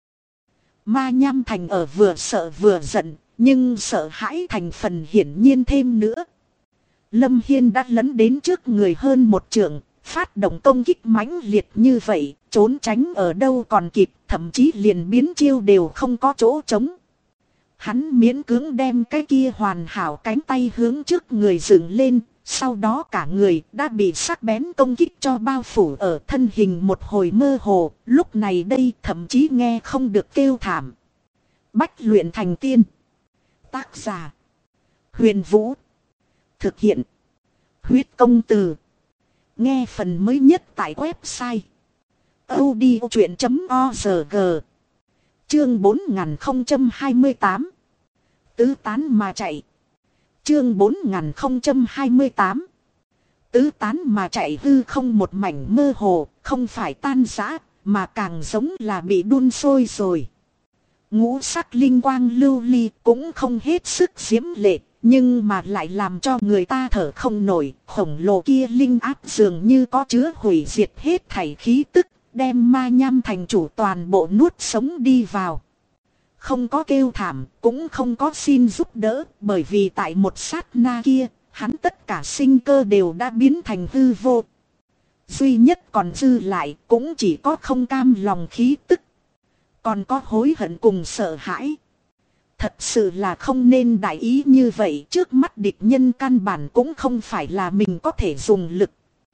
Ma Nham Thành ở vừa sợ vừa giận, nhưng sợ hãi thành phần hiển nhiên thêm nữa. Lâm Hiên đã lấn đến trước người hơn một trượng, phát động công kích mãnh liệt như vậy, trốn tránh ở đâu còn kịp, thậm chí liền biến chiêu đều không có chỗ trống. Hắn miễn cưỡng đem cái kia hoàn hảo cánh tay hướng trước người dựng lên, sau đó cả người đã bị sắc bén công kích cho bao phủ ở thân hình một hồi mơ hồ, lúc này đây thậm chí nghe không được kêu thảm. Bách luyện thành tiên. Tác giả: Huyền Vũ. Thực hiện: Huyết Công Từ. Nghe phần mới nhất tại website audiochuyện.org. Chương 4028. Tứ tán mà chạy. Chương 4028. Tứ tán mà chạy hư không một mảnh mơ hồ, không phải tan rã, mà càng giống là bị đun sôi rồi. Ngũ sắc linh quang lưu ly cũng không hết sức diễm lệ, nhưng mà lại làm cho người ta thở không nổi. Khổng lồ kia linh áp dường như có chứa hủy diệt hết thảy khí tức, đem Ma Nham thành chủ toàn bộ nuốt sống đi vào. Không có kêu thảm, cũng không có xin giúp đỡ, bởi vì tại một sát na kia, hắn tất cả sinh cơ đều đã biến thành hư vô. Duy nhất còn dư lại cũng chỉ có không cam lòng khí tức. Còn có hối hận cùng sợ hãi. Thật sự là không nên đại ý như vậy, trước mắt địch nhân căn bản cũng không phải là mình có thể dùng lực.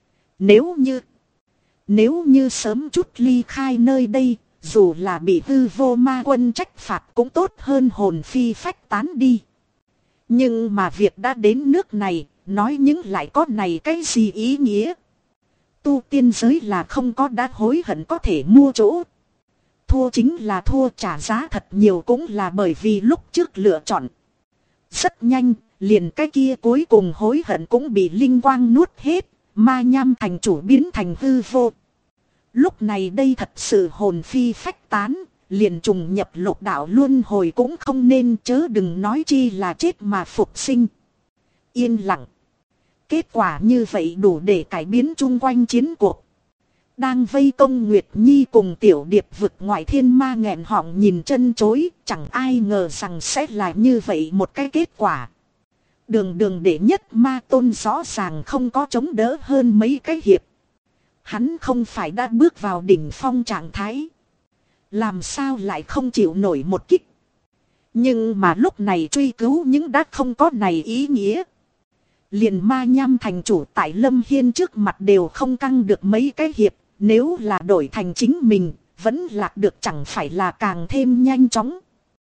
Nếu như sớm chút ly khai nơi đây, dù là bị hư vô ma quân trách phạt cũng tốt hơn hồn phi phách tán đi. Nhưng mà việc đã đến nước này, nói những lại có này cái gì ý nghĩa. Tu tiên giới là không có đã hối hận có thể mua chỗ. Thua chính là thua, trả giá thật nhiều cũng là bởi vì lúc trước lựa chọn. Rất nhanh, liền cái kia cuối cùng hối hận cũng bị linh quang nuốt hết, Ma Nham thành chủ biến thành hư vô. Lúc này đây thật sự hồn phi phách tán, liền trùng nhập lục đạo luân hồi cũng không nên, chớ đừng nói chi là chết mà phục sinh. Yên lặng. Kết quả như vậy đủ để cải biến chung quanh chiến cuộc. Đang vây công Nguyệt Nhi cùng Tiểu Điệp vực ngoại thiên ma nghẹn họng nhìn chân chối, chẳng ai ngờ rằng sẽ là như vậy một cái kết quả. Đường đệ nhất ma tôn rõ ràng không có chống đỡ hơn mấy cái hiệp. Hắn không phải đã bước vào đỉnh phong trạng thái. Làm sao lại không chịu nổi một kích. Nhưng mà lúc này truy cứu những đã không có này ý nghĩa. Liền Ma Nham thành chủ tại Lâm Hiên trước mặt đều không căng được mấy cái hiệp. Nếu là đổi thành chính mình, vẫn lạc được chẳng phải là càng thêm nhanh chóng.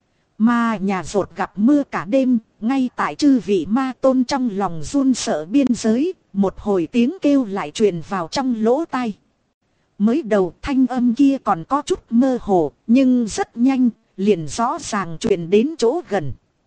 Mà nhà rột gặp mưa cả đêm, ngay tại chư vị ma tôn trong lòng run sợ biên giới, một hồi tiếng kêu lại truyền vào trong lỗ tai. Mới đầu thanh âm kia còn có chút mơ hồ, nhưng rất nhanh, liền rõ ràng truyền đến chỗ gần.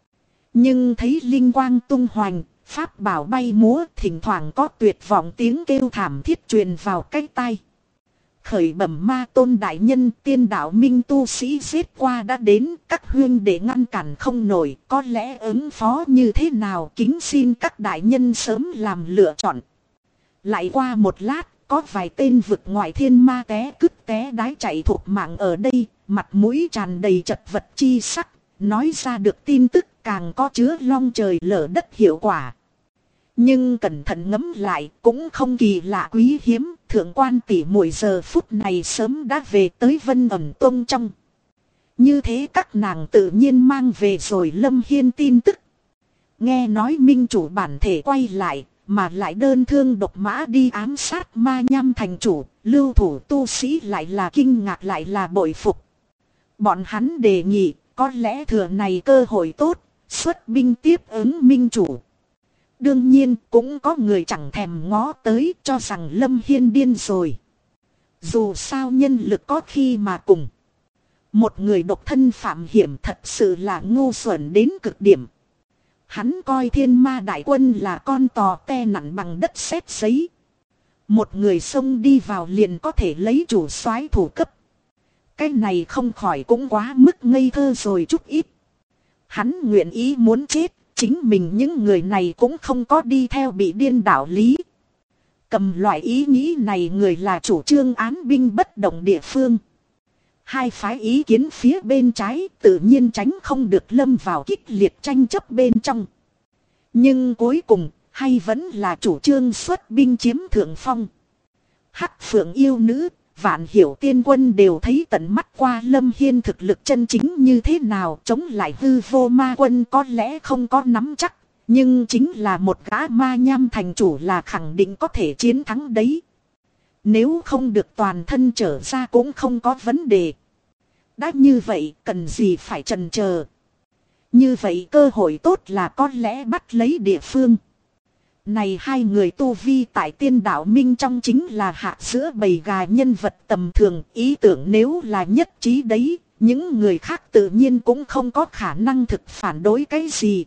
Nhưng thấy linh quang tung hoành, pháp bảo bay múa, thỉnh thoảng có tuyệt vọng tiếng kêu thảm thiết truyền vào cái tai. Khởi bẩm ma tôn đại nhân, tiên đạo minh tu sĩ giết qua đã đến, các huyên để ngăn cản không nổi, có lẽ ứng phó như thế nào, kính xin các đại nhân sớm làm lựa chọn. Lại qua một lát, có vài tên vực ngoại thiên ma té cứt té đái chạy thuộc mạng ở đây, mặt mũi tràn đầy chật vật chi sắc, nói ra được tin tức càng có chứa long trời lở đất hiệu quả. Nhưng cẩn thận ngẫm lại cũng không kỳ lạ quý hiếm, thượng quan tỷ muội giờ phút này sớm đã về tới Vân Ẩm Tông trong. Như thế các nàng tự nhiên mang về rồi Lâm Hiên tin tức. Nghe nói minh chủ bản thể quay lại, mà lại đơn thương độc mã đi ám sát Ma Nham thành chủ, lưu thủ tu sĩ lại là kinh ngạc lại là bội phục. Bọn hắn đề nghị, có lẽ thừa này cơ hội tốt, xuất binh tiếp ứng minh chủ. Đương nhiên cũng có người chẳng thèm ngó tới cho rằng Lâm Hiên điên rồi. Dù sao nhân lực có khi mà cùng. Một người độc thân phạm hiểm thật sự là ngu xuẩn đến cực điểm. Hắn coi thiên ma đại quân là con tò te nặng bằng đất sét giấy. Một người xông đi vào liền có thể lấy chủ soái thủ cấp. Cái này không khỏi cũng quá mức ngây thơ rồi chút ít. Hắn nguyện ý muốn chết. Chính mình những người này cũng không có đi theo bị điên đạo lý. Cầm loại ý nghĩ này người là chủ trương án binh bất động địa phương. Hai phái ý kiến phía bên trái tự nhiên tránh không được lâm vào kích liệt tranh chấp bên trong. Nhưng cuối cùng hay vẫn là chủ trương xuất binh chiếm thượng phong. Hắc Phượng yêu nữ, Vạn Hiểu tiên quân đều thấy tận mắt qua Lâm Hiên thực lực chân chính như thế nào, chống lại hư vô ma quân có lẽ không có nắm chắc, nhưng chính là một gã Ma Nham thành chủ là khẳng định có thể chiến thắng đấy. Nếu không được toàn thân trở ra cũng không có vấn đề. Đã như vậy cần gì phải chần chờ. Như vậy cơ hội tốt là có lẽ bắt lấy địa phương. Này hai người tu vi tại tiên đạo minh trong chính là hạ giữa bầy gà nhân vật tầm thường, ý tưởng nếu là nhất trí đấy, những người khác tự nhiên cũng không có khả năng thực phản đối cái gì.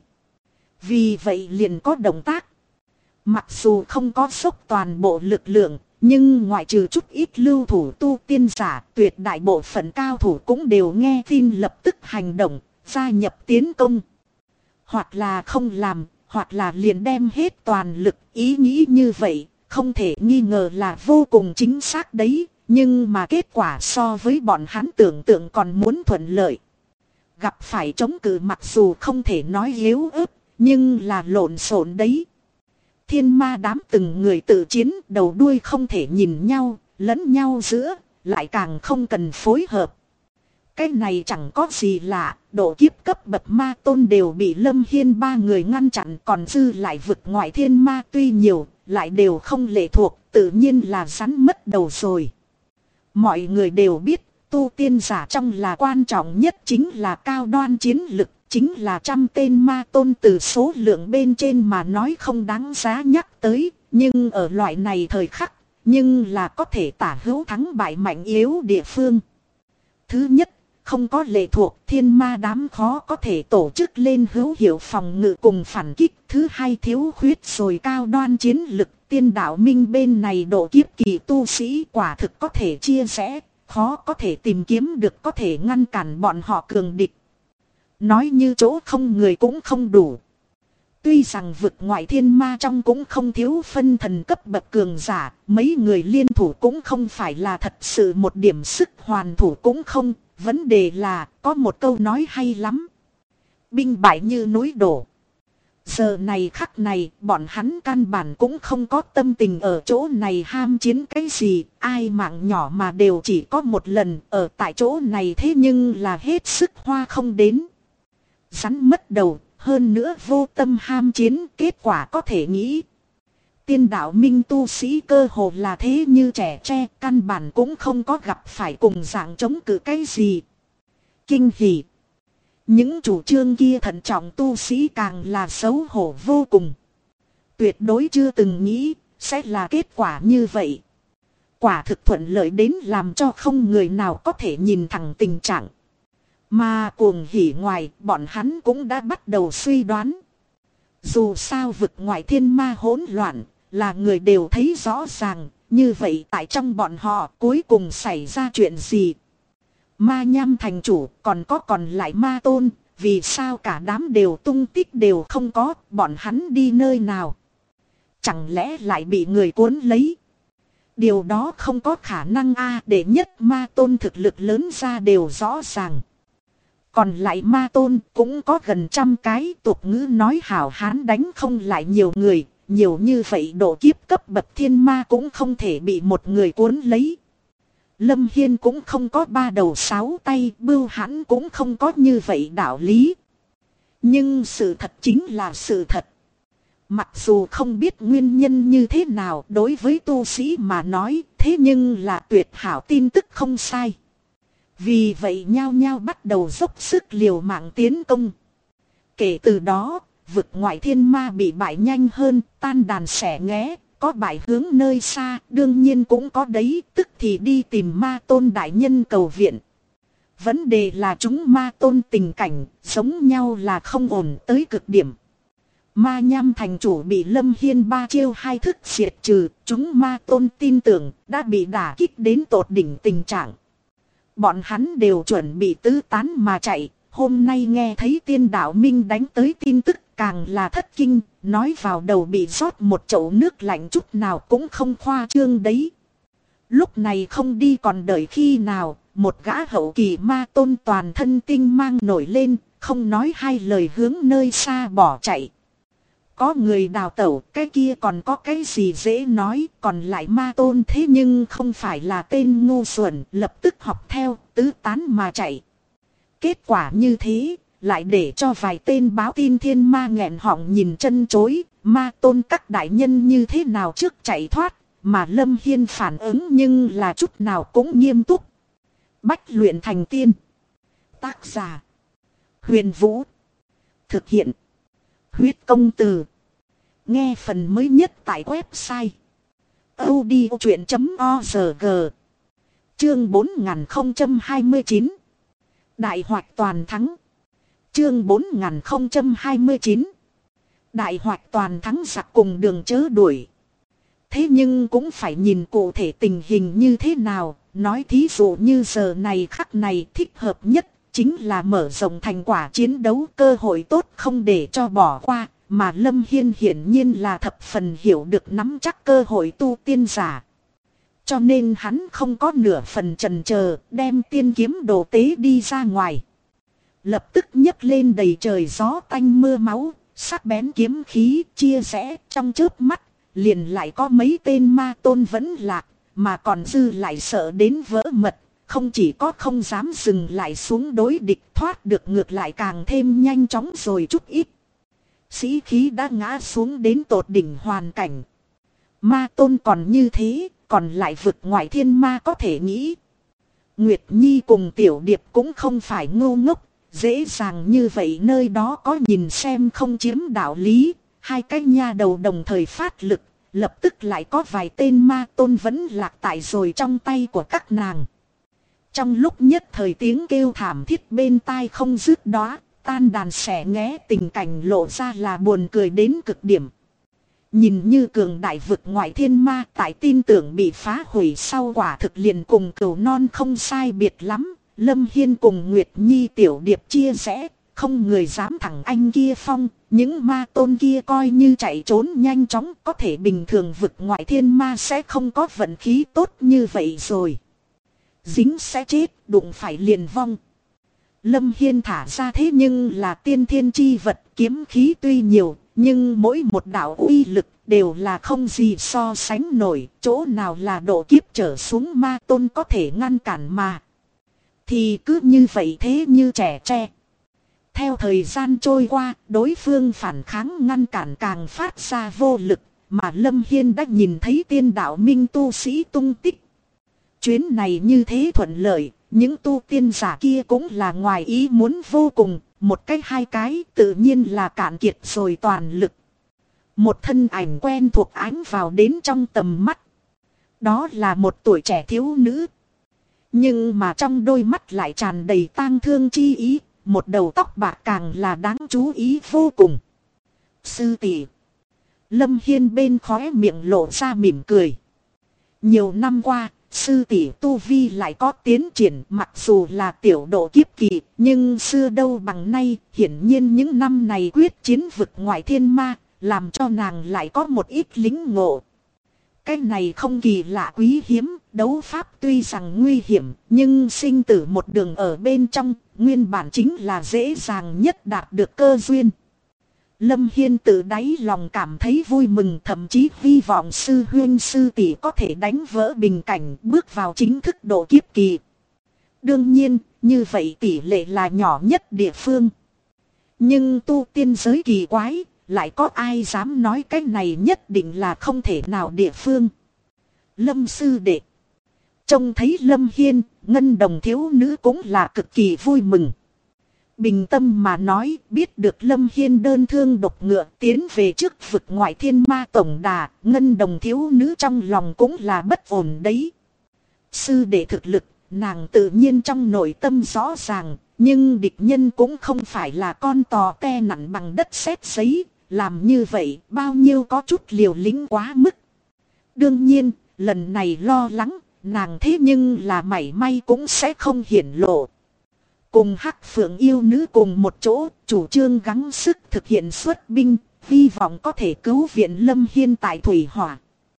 Vì vậy liền có động tác. Mặc dù không có dốc toàn bộ lực lượng, nhưng ngoại trừ chút ít lưu thủ tu tiên giả, tuyệt đại bộ phận cao thủ cũng đều nghe tin lập tức hành động, gia nhập tiến công. Hoặc là không làm, hoặc là liền đem hết toàn lực, ý nghĩ như vậy, không thể nghi ngờ là vô cùng chính xác đấy, nhưng mà kết quả so với bọn hắn tưởng tượng còn muốn thuận lợi. Gặp phải chống cự mặc dù không thể nói yếu ớt, nhưng là lộn xộn đấy. Thiên ma đám từng người tự chiến, đầu đuôi không thể nhìn nhau, lẫn nhau giữa, lại càng không cần phối hợp. Cái này chẳng có gì lạ, độ kiếp cấp bậc ma tôn đều bị Lâm Hiên ba người ngăn chặn, còn dư lại vực ngoại thiên ma tuy nhiều, lại đều không lệ thuộc, tự nhiên là rắn mất đầu rồi. Mọi người đều biết, tu tiên giả trong là quan trọng nhất chính là cao đoan chiến lực, chính là trăm tên ma tôn từ số lượng bên trên mà nói không đáng giá nhắc tới, nhưng ở loại này thời khắc, nhưng là có thể tả hữu thắng bại mạnh yếu địa phương. Thứ nhất, không có lệ thuộc, thiên ma đám khó có thể tổ chức lên hữu hiệu phòng ngự cùng phản kích. Thứ hai, thiếu khuyết rồi cao đoan chiến lực, tiên đạo minh bên này độ kiếp kỳ tu sĩ quả thực có thể chia sẻ, khó có thể tìm kiếm được có thể ngăn cản bọn họ cường địch. Nói như chỗ không người cũng không đủ. Tuy rằng vực ngoại thiên ma trong cũng không thiếu phân thần cấp bậc cường giả, mấy người liên thủ cũng không phải là thật sự một điểm sức hoàn thủ cũng không. Vấn đề là có một câu nói hay lắm. Binh bại như núi đổ. Giờ này khắc này bọn hắn căn bản cũng không có tâm tình ở chỗ này ham chiến cái gì. Ai mạng nhỏ mà đều chỉ có một lần ở tại chỗ này, thế nhưng là hết sức hoa không đến. Rắn mất đầu, hơn nữa vô tâm ham chiến, kết quả có thể nghĩ. Tiên đạo minh tu sĩ cơ hồ là thế như trẻ tre, căn bản cũng không có gặp phải cùng dạng chống cự cái gì. Kinh hỉ. Những chủ trương kia thận trọng tu sĩ càng là xấu hổ vô cùng. Tuyệt đối chưa từng nghĩ sẽ là kết quả như vậy. Quả thực thuận lợi đến làm cho không người nào có thể nhìn thẳng tình trạng. Mà cuồng hỉ ngoài, bọn hắn cũng đã bắt đầu suy đoán. Dù sao vực ngoại thiên ma hỗn loạn, là người đều thấy rõ ràng, như vậy tại trong bọn họ cuối cùng xảy ra chuyện gì? Ma Nham thành chủ còn lại ma tôn, vì sao cả đám đều tung tích đều không có, bọn hắn đi nơi nào? Chẳng lẽ lại bị người cuốn lấy? Điều đó không có khả năng a, để nhất ma tôn thực lực lớn ra đều rõ ràng. Còn lại ma tôn cũng có gần 100 cái, tục ngữ nói hảo hán đánh không lại nhiều người, nhiều như vậy độ kiếp cấp bậc thiên ma cũng không thể bị một người cuốn lấy. Lâm Hiên cũng không có 3 đầu 6 tay, Bưu Hãn cũng không có như vậy đạo lý. Nhưng sự thật chính là sự thật. Mặc dù không biết nguyên nhân như thế nào đối với tu sĩ mà nói, thế nhưng là tuyệt hảo tin tức không sai. Vì vậy nhao nhao bắt đầu dốc sức liều mạng tiến công. Kể từ đó, vực ngoại thiên ma bị bại nhanh hơn, tan đàn xẻ nghé, có bại hướng nơi xa, đương nhiên cũng có đấy, tức thì đi tìm ma tôn đại nhân cầu viện. Vấn đề là chúng ma tôn tình cảnh, giống nhau là không ổn tới cực điểm. Ma Nham thành chủ bị Lâm Hiên 3 chiêu 2 thức diệt trừ, chúng ma tôn tin tưởng đã bị đả kích đến tột đỉnh tình trạng. Bọn hắn đều chuẩn bị tứ tán mà chạy, hôm nay nghe thấy tiên đạo minh đánh tới tin tức càng là thất kinh, nói vào đầu bị rót một chậu nước lạnh chút nào cũng không khoa trương đấy. Lúc này không đi còn đợi khi nào, một gã hậu kỳ ma tôn toàn thân tinh mang nổi lên, không nói hai lời hướng nơi xa bỏ chạy. Có người đào tẩu, cái kia còn có cái gì dễ nói, còn lại ma tôn thế nhưng không phải là tên ngu xuẩn, lập tức học theo, tứ tán mà chạy. Kết quả như thế, lại để cho vài tên báo tin thiên ma nghẹn họng nhìn chân chối, ma tôn các đại nhân như thế nào trước chạy thoát, mà Lâm Hiên phản ứng nhưng là chút nào cũng nghiêm túc. Bách luyện thành tiên. Tác giả: Huyền Vũ. Thực hiện: Huyết Công Từ. Nghe phần mới nhất tại website audiochuyện.org. Chương 4029. Đại hoạch toàn thắng. Chương 4029. Đại hoạch toàn thắng giặc cùng đường chớ đuổi. Thế nhưng cũng phải nhìn cụ thể tình hình như thế nào. Nói thí dụ như giờ này khắc này thích hợp nhất chính là mở rộng thành quả chiến đấu, cơ hội tốt không để cho bỏ qua. Mà Lâm Hiên hiển nhiên là thập phần hiểu được nắm chắc cơ hội tu tiên giả. Cho nên hắn không có nửa phần chần chờ, đem tiên kiếm đồ tế đi ra ngoài. Lập tức nhấc lên đầy trời gió tanh mưa máu, sắc bén kiếm khí chia rẽ trong chớp mắt, liền lại có mấy tên ma tôn vẫn lạc, mà còn dư lại sợ đến vỡ mật, không chỉ có không dám dừng lại xuống đối địch, thoát được ngược lại càng thêm nhanh chóng rồi chút ít. Sĩ khí đã ngã xuống đến tột đỉnh hoàn cảnh. Ma tôn còn như thế, còn lại vực ngoại thiên ma có thể nghĩ. Nguyệt Nhi cùng Tiểu Điệp cũng không phải ngu ngốc, dễ dàng như vậy nơi đó có nhìn xem không chiếm đạo lý. Hai cái nha đầu đồng thời phát lực, lập tức lại có vài tên ma tôn vẫn lạc tại rồi trong tay của các nàng. Trong lúc nhất thời tiếng kêu thảm thiết bên tai không dứt đó, tan đàn xẻ nghé, tình cảnh lộ ra là buồn cười đến cực điểm. Nhìn như cường đại vực ngoại thiên ma tại tin tưởng bị phá hủy sau quả thực liền cùng cừu non không sai biệt lắm. Lâm Hiên cùng Nguyệt Nhi Tiểu Điệp chia rẽ, không người dám thẳng anh kia phong. Những ma tôn kia coi như chạy trốn nhanh chóng, có thể bình thường vực ngoại thiên ma sẽ không có vận khí tốt như vậy rồi. Dính sẽ chết, đụng phải liền vong. Lâm Hiên thả ra thế nhưng là tiên thiên chi vật, kiếm khí tuy nhiều, nhưng mỗi một đạo uy lực đều là không gì so sánh nổi, chỗ nào là độ kiếp trở xuống ma tôn có thể ngăn cản mà. Thì cứ như vậy thế như trẻ tre. Theo thời gian trôi qua, đối phương phản kháng ngăn cản càng phát ra vô lực, mà Lâm Hiên đã nhìn thấy tiên đạo minh tu sĩ tung tích. Chuyến này như thế thuận lợi, những tu tiên giả kia cũng là ngoài ý muốn vô cùng, một cái hai cái tự nhiên là cạn kiệt rồi toàn lực. Một thân ảnh quen thuộc ánh vào đến trong tầm mắt. Đó là một tuổi trẻ thiếu nữ. Nhưng mà trong đôi mắt lại tràn đầy tang thương chi ý, một đầu tóc bạc càng là đáng chú ý vô cùng. Sư tỷ. Lâm Hiên bên khóe miệng lộ ra mỉm cười. Nhiều năm qua, sư tỷ tu vi lại có tiến triển, mặc dù là tiểu độ kiếp kỳ, nhưng xưa đâu bằng nay, hiển nhiên những năm này quyết chiến vực ngoại thiên ma, làm cho nàng lại có một ít lính ngộ. Cái này không kỳ lạ quý hiếm, đấu pháp tuy rằng nguy hiểm, nhưng sinh tử một đường ở bên trong, nguyên bản chính là dễ dàng nhất đạt được cơ duyên. Lâm Hiên tự đáy lòng cảm thấy vui mừng, thậm chí hy vọng sư huynh sư tỷ có thể đánh vỡ bình cảnh, bước vào chính thức độ kiếp kỳ. Đương nhiên, như vậy tỷ lệ là nhỏ nhất địa phương. Nhưng tu tiên giới kỳ quái, lại có ai dám nói cái này nhất định là không thể nào địa phương. Lâm sư đệ. Trông thấy Lâm Hiên, ngân đồng thiếu nữ cũng là cực kỳ vui mừng. Bình tâm mà nói, biết được Lâm Hiên đơn thương độc ngựa tiến về trước vực ngoại thiên ma tổng đà, ngân đồng thiếu nữ trong lòng cũng là bất ổn đấy. Sư đệ thực lực, nàng tự nhiên trong nội tâm rõ ràng, nhưng địch nhân cũng không phải là con tò te nặng bằng đất sét giấy, làm như vậy bao nhiêu có chút liều lĩnh quá mức. Đương nhiên, lần này lo lắng, nàng thế nhưng là mảy may cũng sẽ không hiển lộ. Cùng Hắc Phượng yêu nữ cùng một chỗ, chủ trương gắng sức thực hiện xuất binh, hy vọng có thể cứu viện Lâm Hiên tại Thủy Hỏa.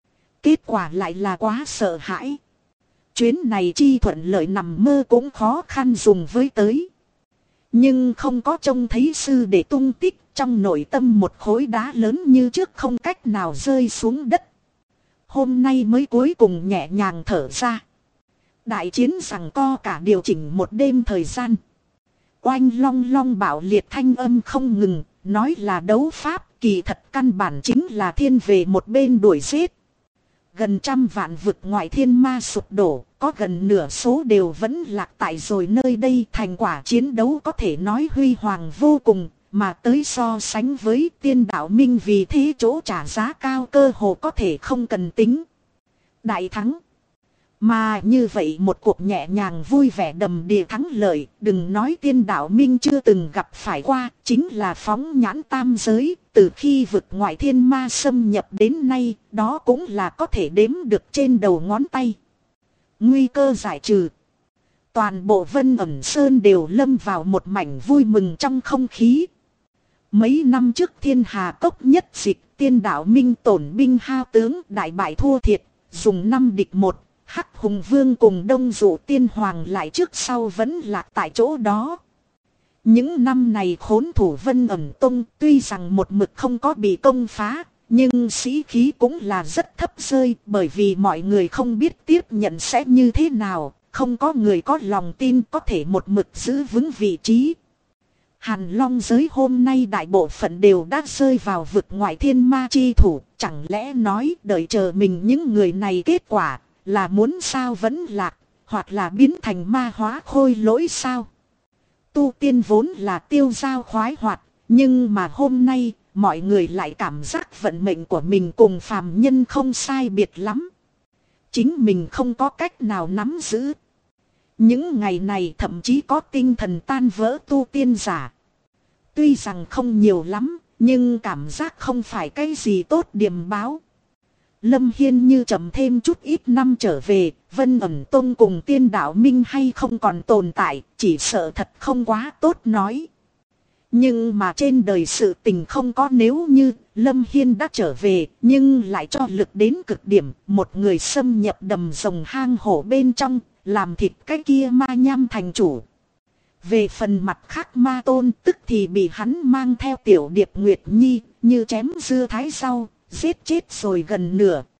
Kết quả lại là quá sợ hãi. Chuyến này chi thuận lợi nằm mơ cũng khó khăn dùng với tới. Nhưng không có trông thấy sư để tung tích, trong nội tâm một khối đá lớn như trước không cách nào rơi xuống đất. Hôm nay mới cuối cùng nhẹ nhàng thở ra. Đại chiến rằng co cả điều chỉnh một đêm thời gian. Oanh long long bạo liệt thanh âm không ngừng, nói là đấu pháp, kỳ thật căn bản chính là thiên về một bên đuổi giết. Gần 100 vạn vực ngoại thiên ma sụp đổ, có gần nửa số đều vẫn lạc tại rồi nơi đây. Thành quả chiến đấu có thể nói huy hoàng vô cùng, mà tới so sánh với tiên đạo minh vì thế chỗ trả giá cao cơ hồ có thể không cần tính. Đại thắng. Mà như vậy một cuộc nhẹ nhàng vui vẻ đầm đìa thắng lợi, đừng nói tiên đạo minh chưa từng gặp phải qua, chính là phóng nhãn tam giới, từ khi vực ngoại thiên ma xâm nhập đến nay, đó cũng là có thể đếm được trên đầu ngón tay. Nguy cơ giải trừ. Toàn bộ Vân Ẩn Sơn đều lâm vào một mảnh vui mừng trong không khí. Mấy năm trước Thiên Hà Cốc nhất dịch, tiên đạo minh tổn binh hao tướng, đại bại thua thiệt, dùng 5 địch 1. Hắc Hùng Vương cùng Đông Dụ Tiên Hoàng lại trước sau vẫn lạc tại chỗ đó. Những năm này khốn thủ Vân Ẩn Tông tuy rằng một mực không có bị công phá, nhưng sĩ khí cũng là rất thấp rơi, bởi vì mọi người không biết tiếp nhận sẽ như thế nào, không có người có lòng tin có thể một mực giữ vững vị trí. Hàn Long giới hôm nay đại bộ phận đều đã rơi vào vực ngoại thiên ma chi thủ, chẳng lẽ nói đợi chờ mình những người này kết quả là muốn sao vẫn lạc, hoặc là biến thành ma hóa khôi lỗi sao? Tu tiên vốn là tiêu dao khoái hoạt, nhưng mà hôm nay, mọi người lại cảm giác vận mệnh của mình cùng phàm nhân không sai biệt lắm. Chính mình không có cách nào nắm giữ. Những ngày này thậm chí có tinh thần tan vỡ tu tiên giả. Tuy rằng không nhiều lắm, nhưng cảm giác không phải cái gì tốt điềm báo. Lâm Hiên như chậm thêm chút ít năm trở về, Vân Ẩn Tông cùng tiên đạo minh hay không còn tồn tại, chỉ sợ thật không quá tốt nói. Nhưng mà trên đời sự tình không có nếu như, Lâm Hiên đã trở về, nhưng lại cho lực đến cực điểm, một người xâm nhập đầm rồng hang hổ bên trong, làm thịt cái kia ma nham thành chủ. Về phần mặt khác ma tôn tức thì bị hắn mang theo tiểu điệp Nguyệt Nhi, như chém dưa thái rau, giết chết rồi gần nửa.